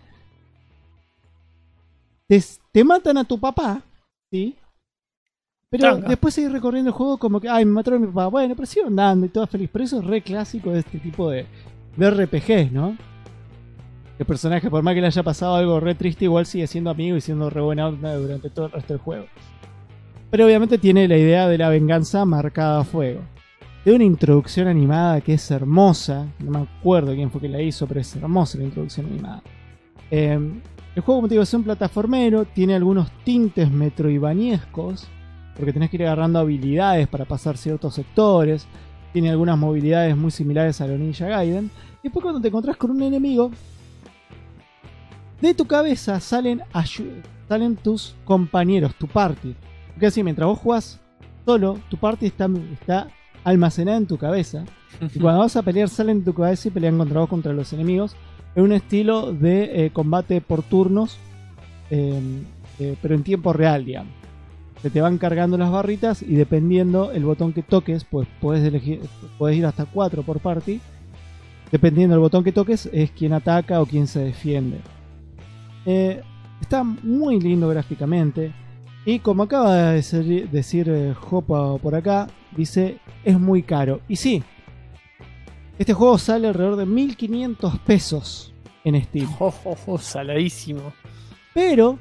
Te matan a tu papá, ¿sí? Pero después seguís recorriendo el juego como que, ay, me mataron a mi papá. Bueno, pero sigo andando y todo feliz. Pero eso es re clásico de este tipo de RPGs, ¿no? El personaje, por más que le haya pasado algo re triste, igual sigue siendo amigo y siendo re buena onda durante todo el resto del juego. Pero obviamente tiene la idea de la venganza marcada a fuego. Tiene una introducción animada que es hermosa. No me acuerdo quién fue que la hizo, pero es hermosa la introducción animada. El juego, como te digo, es un plataformero. Tiene algunos tintes metroidvaniescos, porque tenés que ir agarrando habilidades para pasar ciertos sectores. Tiene algunas movilidades muy similares a lo Ninja Gaiden. Y después cuando te encontrás con un enemigo, de tu cabeza salen tus compañeros, tu party. Porque así, mientras vos jugás solo, tu party está almacenada en tu cabeza. Y cuando vas a pelear, salen de tu cabeza y pelean contra vos, contra los enemigos. En un estilo de combate por turnos, pero en tiempo real, digamos. Se te van cargando las barritas y dependiendo el botón que toques, pues podés ir hasta 4 por party. Dependiendo del botón que toques, es quien ataca o quien se defiende. Está muy lindo gráficamente. Y como acaba de decir Jopa por acá, dice, es muy caro. Y sí, este juego sale alrededor de 1.500 pesos en Steam. Saladísimo. Pero,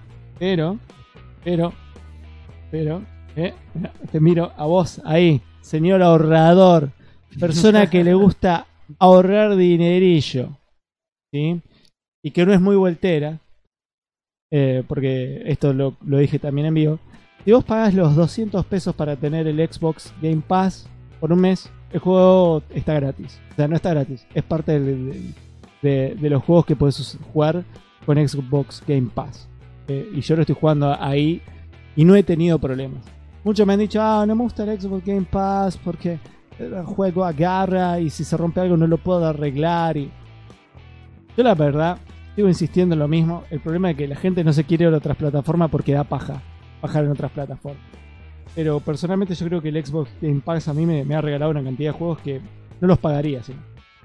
te miro a vos ahí, señor ahorrador, persona que le gusta ahorrar dinerillo, ¿sí? Y que no es muy voltera, porque esto lo dije también en vivo. Si vos pagás los 200 pesos para tener el Xbox Game Pass por un mes, el juego está gratis. O sea, no está gratis, es parte de los juegos que podés jugar con Xbox Game Pass. Y yo lo estoy jugando ahí y no he tenido problemas. Muchos me han dicho, no me gusta el Xbox Game Pass porque el juego agarra y si se rompe algo no lo puedo arreglar. Y yo la verdad sigo insistiendo en lo mismo. El problema es que la gente no se quiere ir a otras plataformas porque da paja bajar en otras plataformas. Pero personalmente yo creo que el Xbox Game Pass a mí me ha regalado una cantidad de juegos que no los pagaría, ¿sí?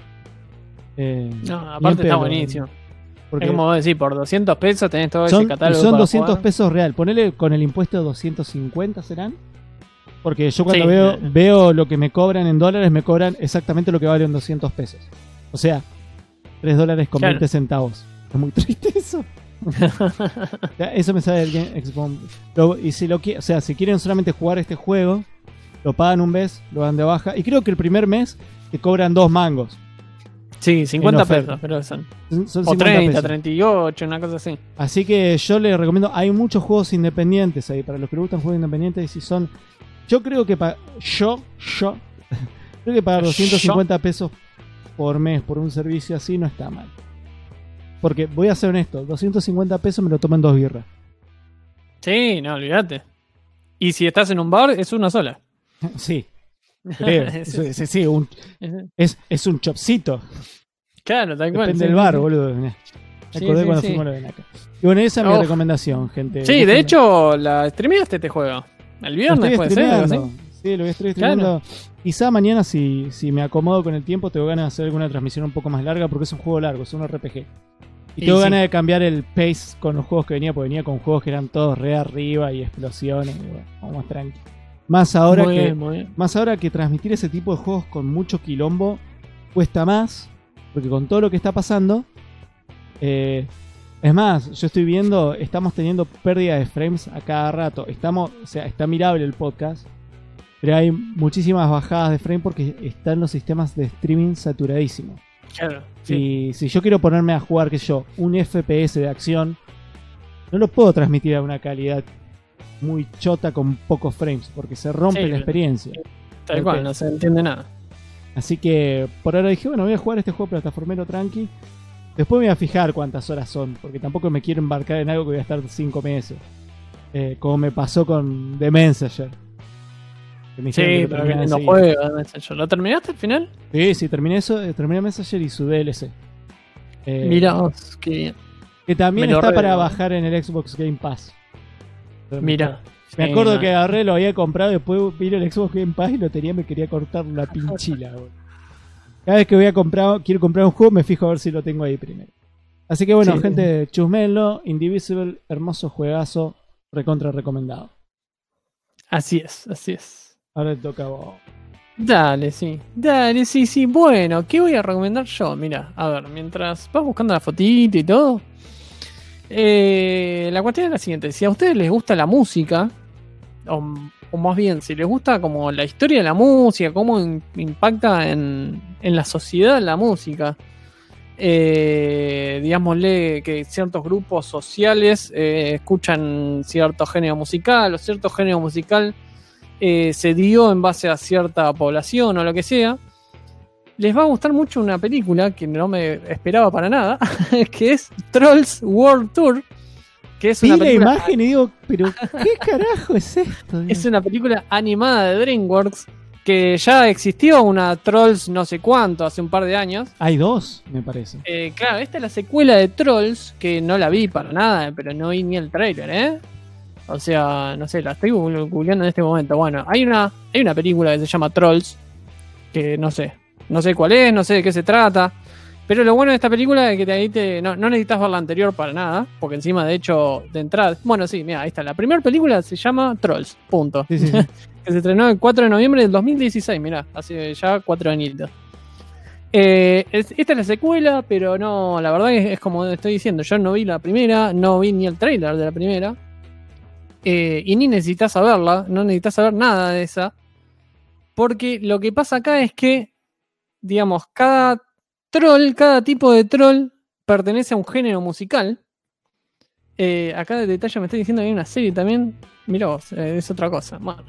No, aparte está buenísimo. Porque es como vos decís, por 200 pesos tenés todo ese catálogo. Son 200 pesos real. Ponele con el impuesto de 250, ¿serán? Porque yo cuando veo lo que me cobran en dólares, me cobran exactamente lo que valen 200 pesos. O sea, $3 con 20 centavos. Es muy triste eso. Eso me sale del Xbox. Y si quieren solamente jugar este juego, lo pagan un mes, lo dan de baja. Y creo que el primer mes te cobran 2 mangos. Sí, 50 pesos, pero son o 30, pesos. 38, una cosa así. Así que yo les recomiendo, hay muchos juegos independientes ahí, para los que les gustan juegos independientes, y si son, yo creo que creo que pagar 250 pesos por mes por un servicio así no está mal. Porque voy a ser honesto, 250 pesos me lo toman 2 birras. Sí, no, olvídate. Y si estás en un bar, es una sola. Sí. Creo. Sí, es un chopcito. Claro, tal cual. Depende del bar, boludo. Me acordé cuando fuimos a lo de Naka. Y bueno, esa es mi recomendación, gente. Sí, de hecho, la streameaste este juego. El viernes puede ser, ¿sí? Sí, lo voy a estar streameando. Claro. Quizá mañana, si me acomodo con el tiempo, tengo ganas de hacer alguna transmisión un poco más larga, porque es un juego largo, es un RPG. Y tengo ganas de cambiar el pace con los juegos que venía, porque venía con juegos que eran todos re arriba y explosiones. Y bueno, vamos tranqui. Más ahora que transmitir ese tipo de juegos con mucho quilombo cuesta más, porque con todo lo que está pasando, es más, yo estoy viendo, estamos teniendo pérdida de frames a cada rato. Está mirable el podcast, pero hay muchísimas bajadas de frame porque están los sistemas de streaming saturadísimos. Claro. Y si yo quiero ponerme a jugar, un FPS de acción, no lo puedo transmitir a una calidad muy chota con pocos frames, porque se rompe la experiencia. Tal cual, no se entiende nada. Así que por ahora dije, bueno, voy a jugar este juego plataformero tranqui. Después me voy a fijar cuántas horas son, porque tampoco me quiero embarcar en algo que voy a estar 5 meses. Como me pasó con The Messenger. Sí, pero que lindo juego The Messenger. ¿Lo terminaste al final? Sí, terminé eso. Terminé Messenger y su DLC. Mirá, qué bien. Que también está para bajar en el Xbox Game Pass. Mira. Me acuerdo que agarré, lo había comprado, después vino el Xbox Game Pass y lo tenía, me quería cortar la pinchila. Cada vez que quiero comprar un juego, me fijo a ver si lo tengo ahí primero. Así que bueno, gente, chusmenlo, Indivisible, hermoso juegazo, recontra recomendado. Así es. Ahora te toca a vos. Dale, sí. Bueno, ¿qué voy a recomendar yo? Mira, a ver, mientras vas buscando la fotito y todo. La cuestión es la siguiente: si a ustedes les gusta la música, o más bien, si les gusta como la historia de la música, cómo impacta en la sociedad la música, digámosle que ciertos grupos sociales escuchan cierto género musical, o cierto género musical se dio en base a cierta población o lo que sea, les va a gustar mucho una película que no me esperaba para nada, que es Trolls World Tour, que es una película... la imagen y digo, pero ¿qué carajo es esto? Es una película animada de DreamWorks, que ya existió una Trolls no sé cuánto, hace un par de años. Hay 2, me parece. Claro, esta es la secuela de Trolls, que no la vi para nada, pero no vi ni el trailer, O sea, no sé, la estoy googleando en este momento. Bueno, hay una película que se llama Trolls, que no sé cuál es, no sé de qué se trata. Pero lo bueno de esta película es que ahí no necesitas ver la anterior para nada, porque encima, de hecho, de entrada... Bueno, sí, mira, ahí está. La primera película se llama Trolls, punto. Sí. Que se estrenó el 4 de noviembre del 2016, mirá, hace ya 4 añitos. Esta es la secuela, pero no, la verdad es como estoy diciendo, yo no vi la primera, no vi ni el trailer de la primera. Y ni necesitas saberla, no necesitas saber nada de esa. Porque lo que pasa acá es que, digamos, cada tipo de troll pertenece a un género musical. Acá de detalle me estoy diciendo que hay una serie también. Mirá vos, es otra cosa. Bueno.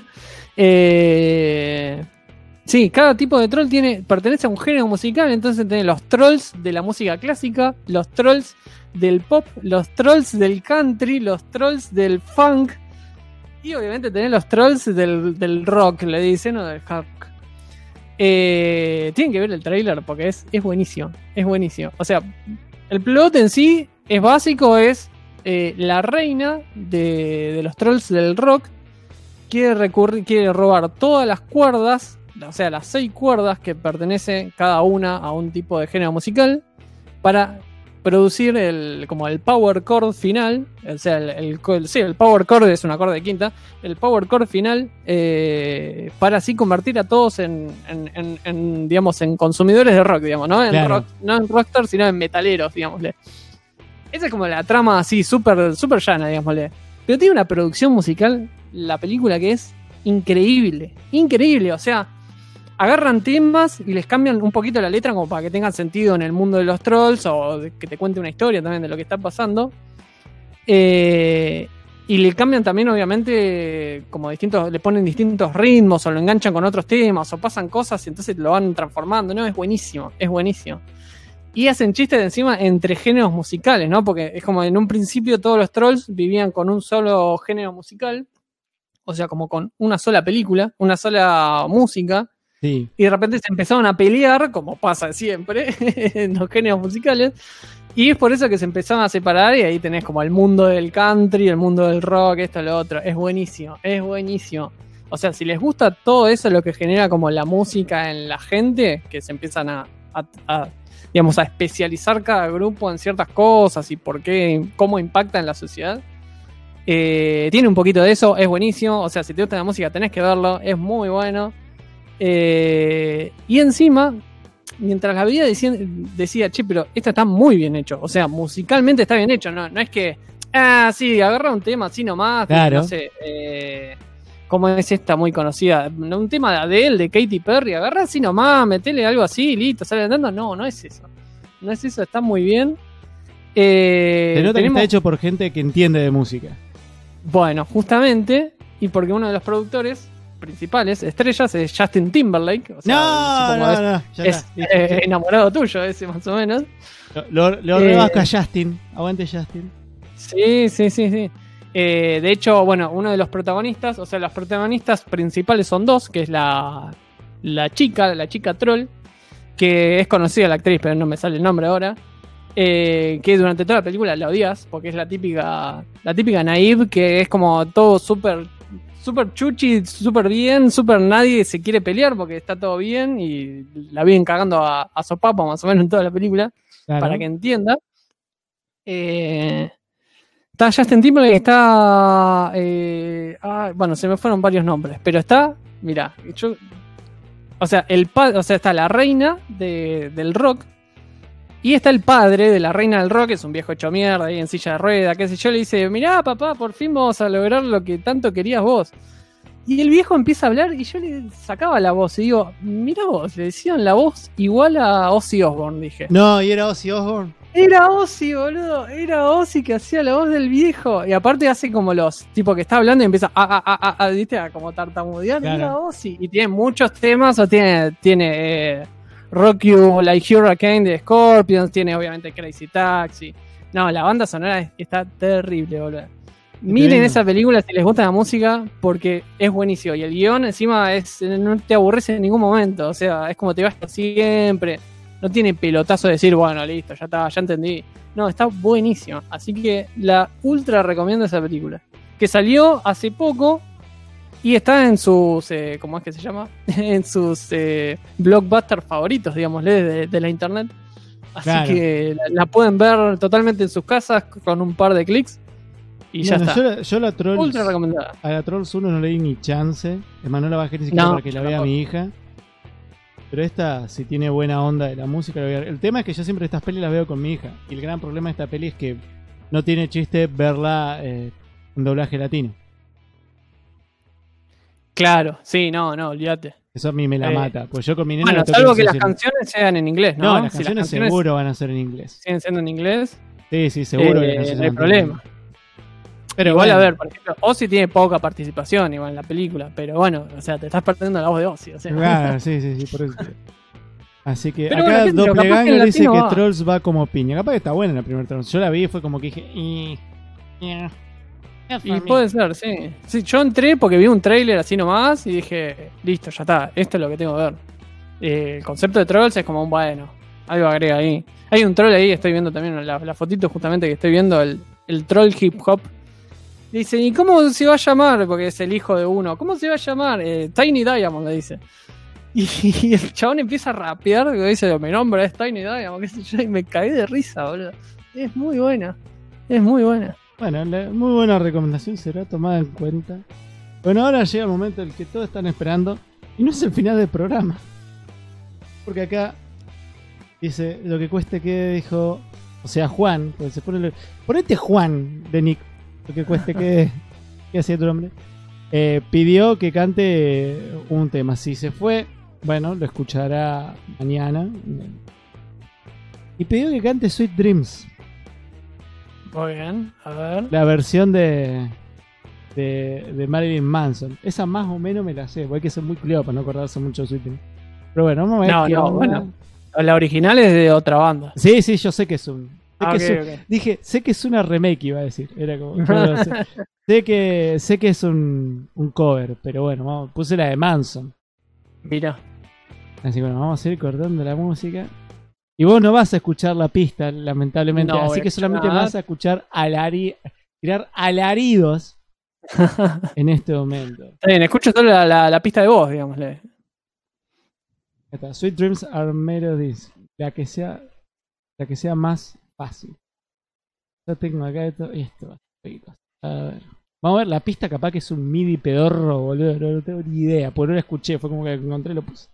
Sí, cada tipo de troll pertenece a un género musical. Entonces tenés los trolls de la música clásica, los trolls del pop, los trolls del country, los trolls del funk. Y obviamente tenés los trolls del rock, le dicen, o del hard rock. Tienen que ver el trailer porque es buenísimo. Es buenísimo. O sea, el plot en sí es básico, es la reina de los trolls del rock quiere robar todas las cuerdas, o sea, las 6 cuerdas que pertenecen cada una a un tipo de género musical, para producir el power chord final. O sea, el power chord es un acorde de quinta. El power chord final, para así convertir a todos en digamos, en consumidores de rock, digamos, ¿no? Claro. No en rockstars, sino en metaleros, digámosle. Esa es como la trama así, súper super llana, digámosle. Pero tiene una producción musical, la película, que es increíble. Increíble, o sea, agarran temas y les cambian un poquito la letra como para que tengan sentido en el mundo de los trolls, o que te cuente una historia también de lo que está pasando. Y le cambian también, obviamente, como le ponen distintos ritmos, o lo enganchan con otros temas, o pasan cosas y entonces lo van transformando, ¿no? Es buenísimo, es buenísimo. Y hacen chistes de encima entre géneros musicales, ¿no? Porque es como en un principio todos los trolls vivían con un solo género musical, o sea, como con una sola película, una sola música. Sí. Y de repente se empezaron a pelear, como pasa siempre en los géneros musicales. Y es por eso que se empezaron a separar, y ahí tenés como el mundo del country, el mundo del rock, esto, lo otro. Es buenísimo, es buenísimo. O sea, si les gusta todo eso, lo que genera como la música en la gente, que se empiezan a especializar cada grupo en ciertas cosas y cómo impacta en la sociedad. Tiene un poquito de eso, es buenísimo. O sea, si te gusta la música tenés que verlo, es muy bueno. Y encima, mientras la veía decía, che, pero esto está muy bien hecho. O sea, musicalmente está bien hecho. No es que, sí, agarra un tema así nomás. Claro. No sé, como es esta muy conocida, un tema de Adele, de Katy Perry, agarra así nomás, metele algo así, listo, sale andando. No es eso. No es eso, está muy bien. Se nota que está hecho por gente que entiende de música. Bueno, justamente, y porque uno de los productores principales, estrellas, es Justin Timberlake. O sea, es enamorado tuyo, ese más o menos. Lo rebasca Justin. Aguante Justin. Sí. De hecho, bueno, uno de los protagonistas, o sea, los protagonistas principales son dos, que es la chica troll, que es conocida la actriz, pero no me sale el nombre ahora. Que durante toda la película la odias, porque es la típica naive, que es como todo súper chuchi, súper bien, súper nadie se quiere pelear porque está todo bien y la vienen cagando a sopapo más o menos en toda la película, claro. Para que entienda. Está Justin Timberlake, está... bueno, se me fueron varios nombres, pero está... Mirá, está la reina del rock. Y está el padre de la reina del rock, que es un viejo hecho mierda ahí en silla de rueda, qué sé yo, le dice, mirá papá, por fin vamos a lograr lo que tanto querías vos. Y el viejo empieza a hablar y yo le sacaba la voz y digo, mirá vos, le decían la voz igual a Ozzy Osbourne, dije. No, ¿y era Ozzy Osbourne? Era Ozzy, boludo, era Ozzy que hacía la voz del viejo. Y aparte hace como los, tipo que está hablando y empieza ¿viste? A como tartamudear, claro. Era Ozzy. Y tiene muchos temas, o tiene Rock You Like Hurricane de Scorpions, tiene obviamente Crazy Taxi. No, la banda sonora está terrible, boludo. Miren esa película si les gusta la música, porque es buenísimo. Y el guión encima no te aburres en ningún momento. O sea, es como te vas siempre. No tiene pelotazo de decir, bueno, listo, ya está, ya entendí. No, está buenísimo. Así que la ultra recomiendo esa película. Que salió hace poco. Y está en sus, ¿cómo es que se llama? En sus blockbusters favoritos, digámosle, de la internet. Así claro. Que la pueden ver totalmente en sus casas con un par de clics. Y ya está. Yo la Trolls, ultra recomendada. A la Trolls 1 no le di ni chance. Es más, no la bajé ni siquiera para que la vea mi hija. Pero esta, si tiene buena onda de la música, la voy a ver. El tema es que yo siempre estas pelis las veo con mi hija. Y el gran problema de esta peli es que no tiene chiste verla en doblaje latino. Claro, sí, no, olvídate. Eso a mí me la mata. Pues yo con mi nena. Bueno, salvo que las canciones sean en inglés, ¿no? No, las canciones seguro van a ser en inglés. ¿Siguen siendo en inglés? Sí, seguro que no hay problema. Pero igual, a ver, por ejemplo, Ozzy tiene poca participación igual en la película, pero bueno, o sea, te estás perdiendo la voz de Ozzy, o sea. Claro, sí, por eso. Así que pero acá bueno, Doppelganger dice que Trolls va como piña. Capaz que está buena la primera Trolls. Yo la vi y fue como que dije... Y puede ser, sí. Sí, yo entré porque vi un tráiler así nomás y dije, listo, ya está, esto es lo que tengo que ver. El concepto de Trolls es como, bueno, algo agrega ahí. Hay un troll ahí, estoy viendo también la fotito justamente que estoy viendo, el troll hip hop. Dice, ¿y cómo se va a llamar? Porque es el hijo de uno. ¿Cómo se va a llamar? Tiny Diamond, le dice. Y el chabón empieza a rapear, que dice, mi nombre es Tiny Diamond, qué sé yo, y me caí de risa, boludo. Es muy buena. Bueno, muy buena recomendación, será tomada en cuenta. Bueno, ahora llega el momento en el que todos están esperando, y no es el final del programa. Porque acá dice, lo que cueste que dijo, o sea, Juan, pues se pone ponete Juan de Nick. Lo que cueste que hacía tu nombre, pidió que cante un tema. Si se fue, bueno, lo escuchará mañana. Y pidió que cante Sweet Dreams. Muy bien, a ver. La versión de Marilyn Manson. Esa más o menos me la sé, porque hay que ser muy culiado para no acordarse mucho de Sweet Dreams. Pero bueno, vamos a ver. Bueno, la original es de otra banda. Sí, yo sé que es un... Okay. Dije, sé que es una remake, iba a decir. Era como, sé que es un cover, pero bueno, puse la de Manson. Mira. Así que bueno, vamos a ir cortando la música. Y vos no vas a escuchar la pista, lamentablemente. No, así que solamente vas a escuchar tirar alaridos en este momento. Está bien, escucho solo la pista de voz, digámosle. Sweet Dreams are melodies. La que sea más fácil. Yo tengo acá esto. A ver. Vamos a ver la pista, capaz que es un MIDI pedorro, boludo. No tengo ni idea, porque no la escuché. Fue como que encontré y lo puse.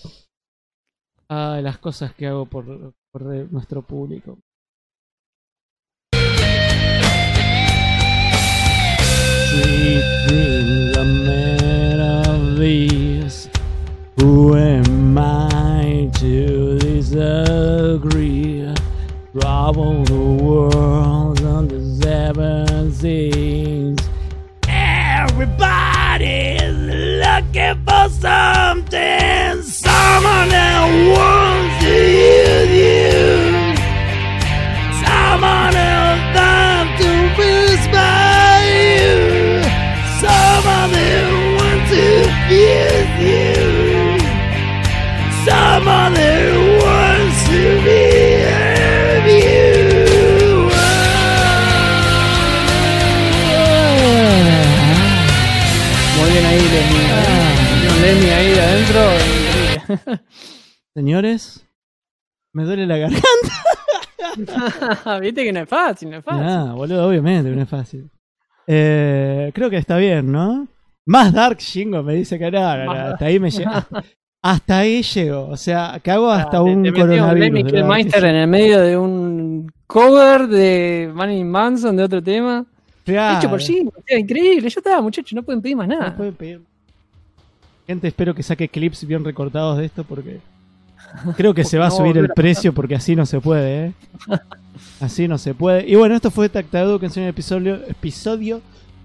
Las cosas que hago por nuestro público. Sweet dreams are melodies. Who am I to disagree? Travel the world on the 7 seas. looking for something, someone that wants to use you, someone else loves to whisper you, someone that wants to use you, someone that wants to be you. Muy bien ahí, Lemmy ahí de adentro. Señores, me duele la garganta. Viste que no es fácil, Ah, boludo, obviamente que no es fácil. Creo que está bien, ¿no? Más dark, Shingo, me dice que no, hasta ahí me llega. Hasta ahí llego, o sea, que hago hasta un coronavirus. Lemmy Kilmister en el medio de un cover de Marilyn Manson de otro tema. Claro. Hecho por Shingo, increíble. Ya está, muchachos, no pueden pedir más nada. No pueden pedir. Gente, espero que saque clips bien recortados de esto porque creo que se va a subir el precio porque así no se puede, Así no se puede. Y bueno, esto fue Tac Tac Duke en el episodio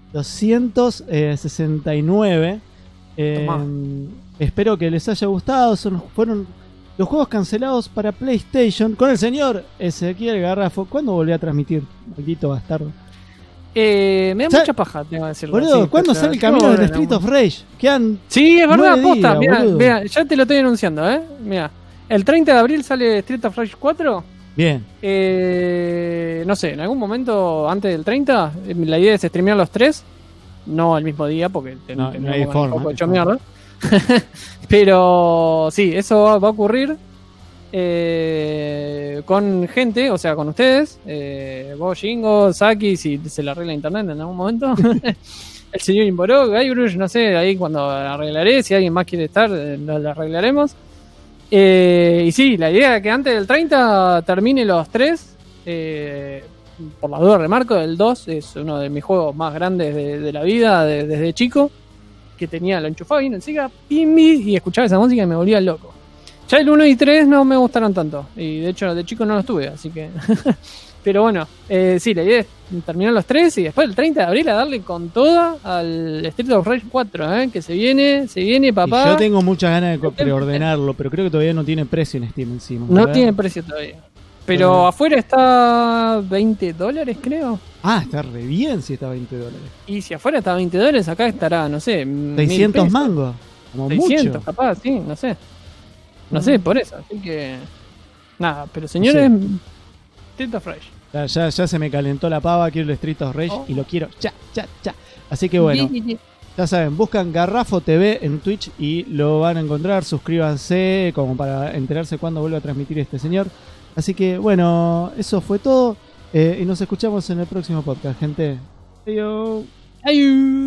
269. Espero que les haya gustado. Fueron los juegos cancelados para PlayStation con el señor Ezequiel Garrafo. ¿Cuándo volvió a transmitir? Maldito bastardo. Me da mucha paja, tengo que decirlo. Boludo, ¿cuándo sale el camino del Street of Rage? Quedan sí, es verdad, 9 posta. días, Mira, ya te lo estoy anunciando, Mira, el 30 de abril sale Street of Rage 4. Bien. No sé, en algún momento antes del 30, la idea es streamear los 3. No al mismo día, porque no hay forma. Un poco hecho mierda. Pero sí, eso va a ocurrir. Con gente, o sea, con ustedes, vos, Shingo, Saki, si se le arregla internet en algún momento, el señor Imborok, Guybrush, no sé, ahí cuando arreglaré, si alguien más quiere estar, lo arreglaremos. Y sí, la idea es que antes del 30 termine los 3. Por la duda remarco, el 2 es uno de mis juegos más grandes de la vida, desde chico, que tenía, lo enchufaba bien en Sega, y escuchaba esa música y me volvía loco. Ya el 1 y 3 no me gustaron tanto. Y de hecho de chico no los tuve, así que... Pero bueno, sí, la idea es terminar los 3 y después el 30 de abril a darle con toda al Street of Rage 4, que se viene, papá. Y yo tengo muchas ganas de preordenarlo, pero creo que todavía no tiene precio en Steam encima. No tiene precio todavía. Pero afuera está $20, creo. Ah, está re bien si está $20. Y si afuera está $20, acá estará, no sé, 600 mangos. Como 600, mucho. capaz, sí, no sé. No sé, por eso, así que... Nada, pero señores, Street of Rage. Ya se me calentó la pava, quiero el Street of Rage y lo quiero ya. Así que bueno, ya saben, buscan Garrafo TV en Twitch y lo van a encontrar. Suscríbanse como para enterarse cuando vuelva a transmitir este señor. Así que bueno, eso fue todo y nos escuchamos en el próximo podcast, gente. Adiós.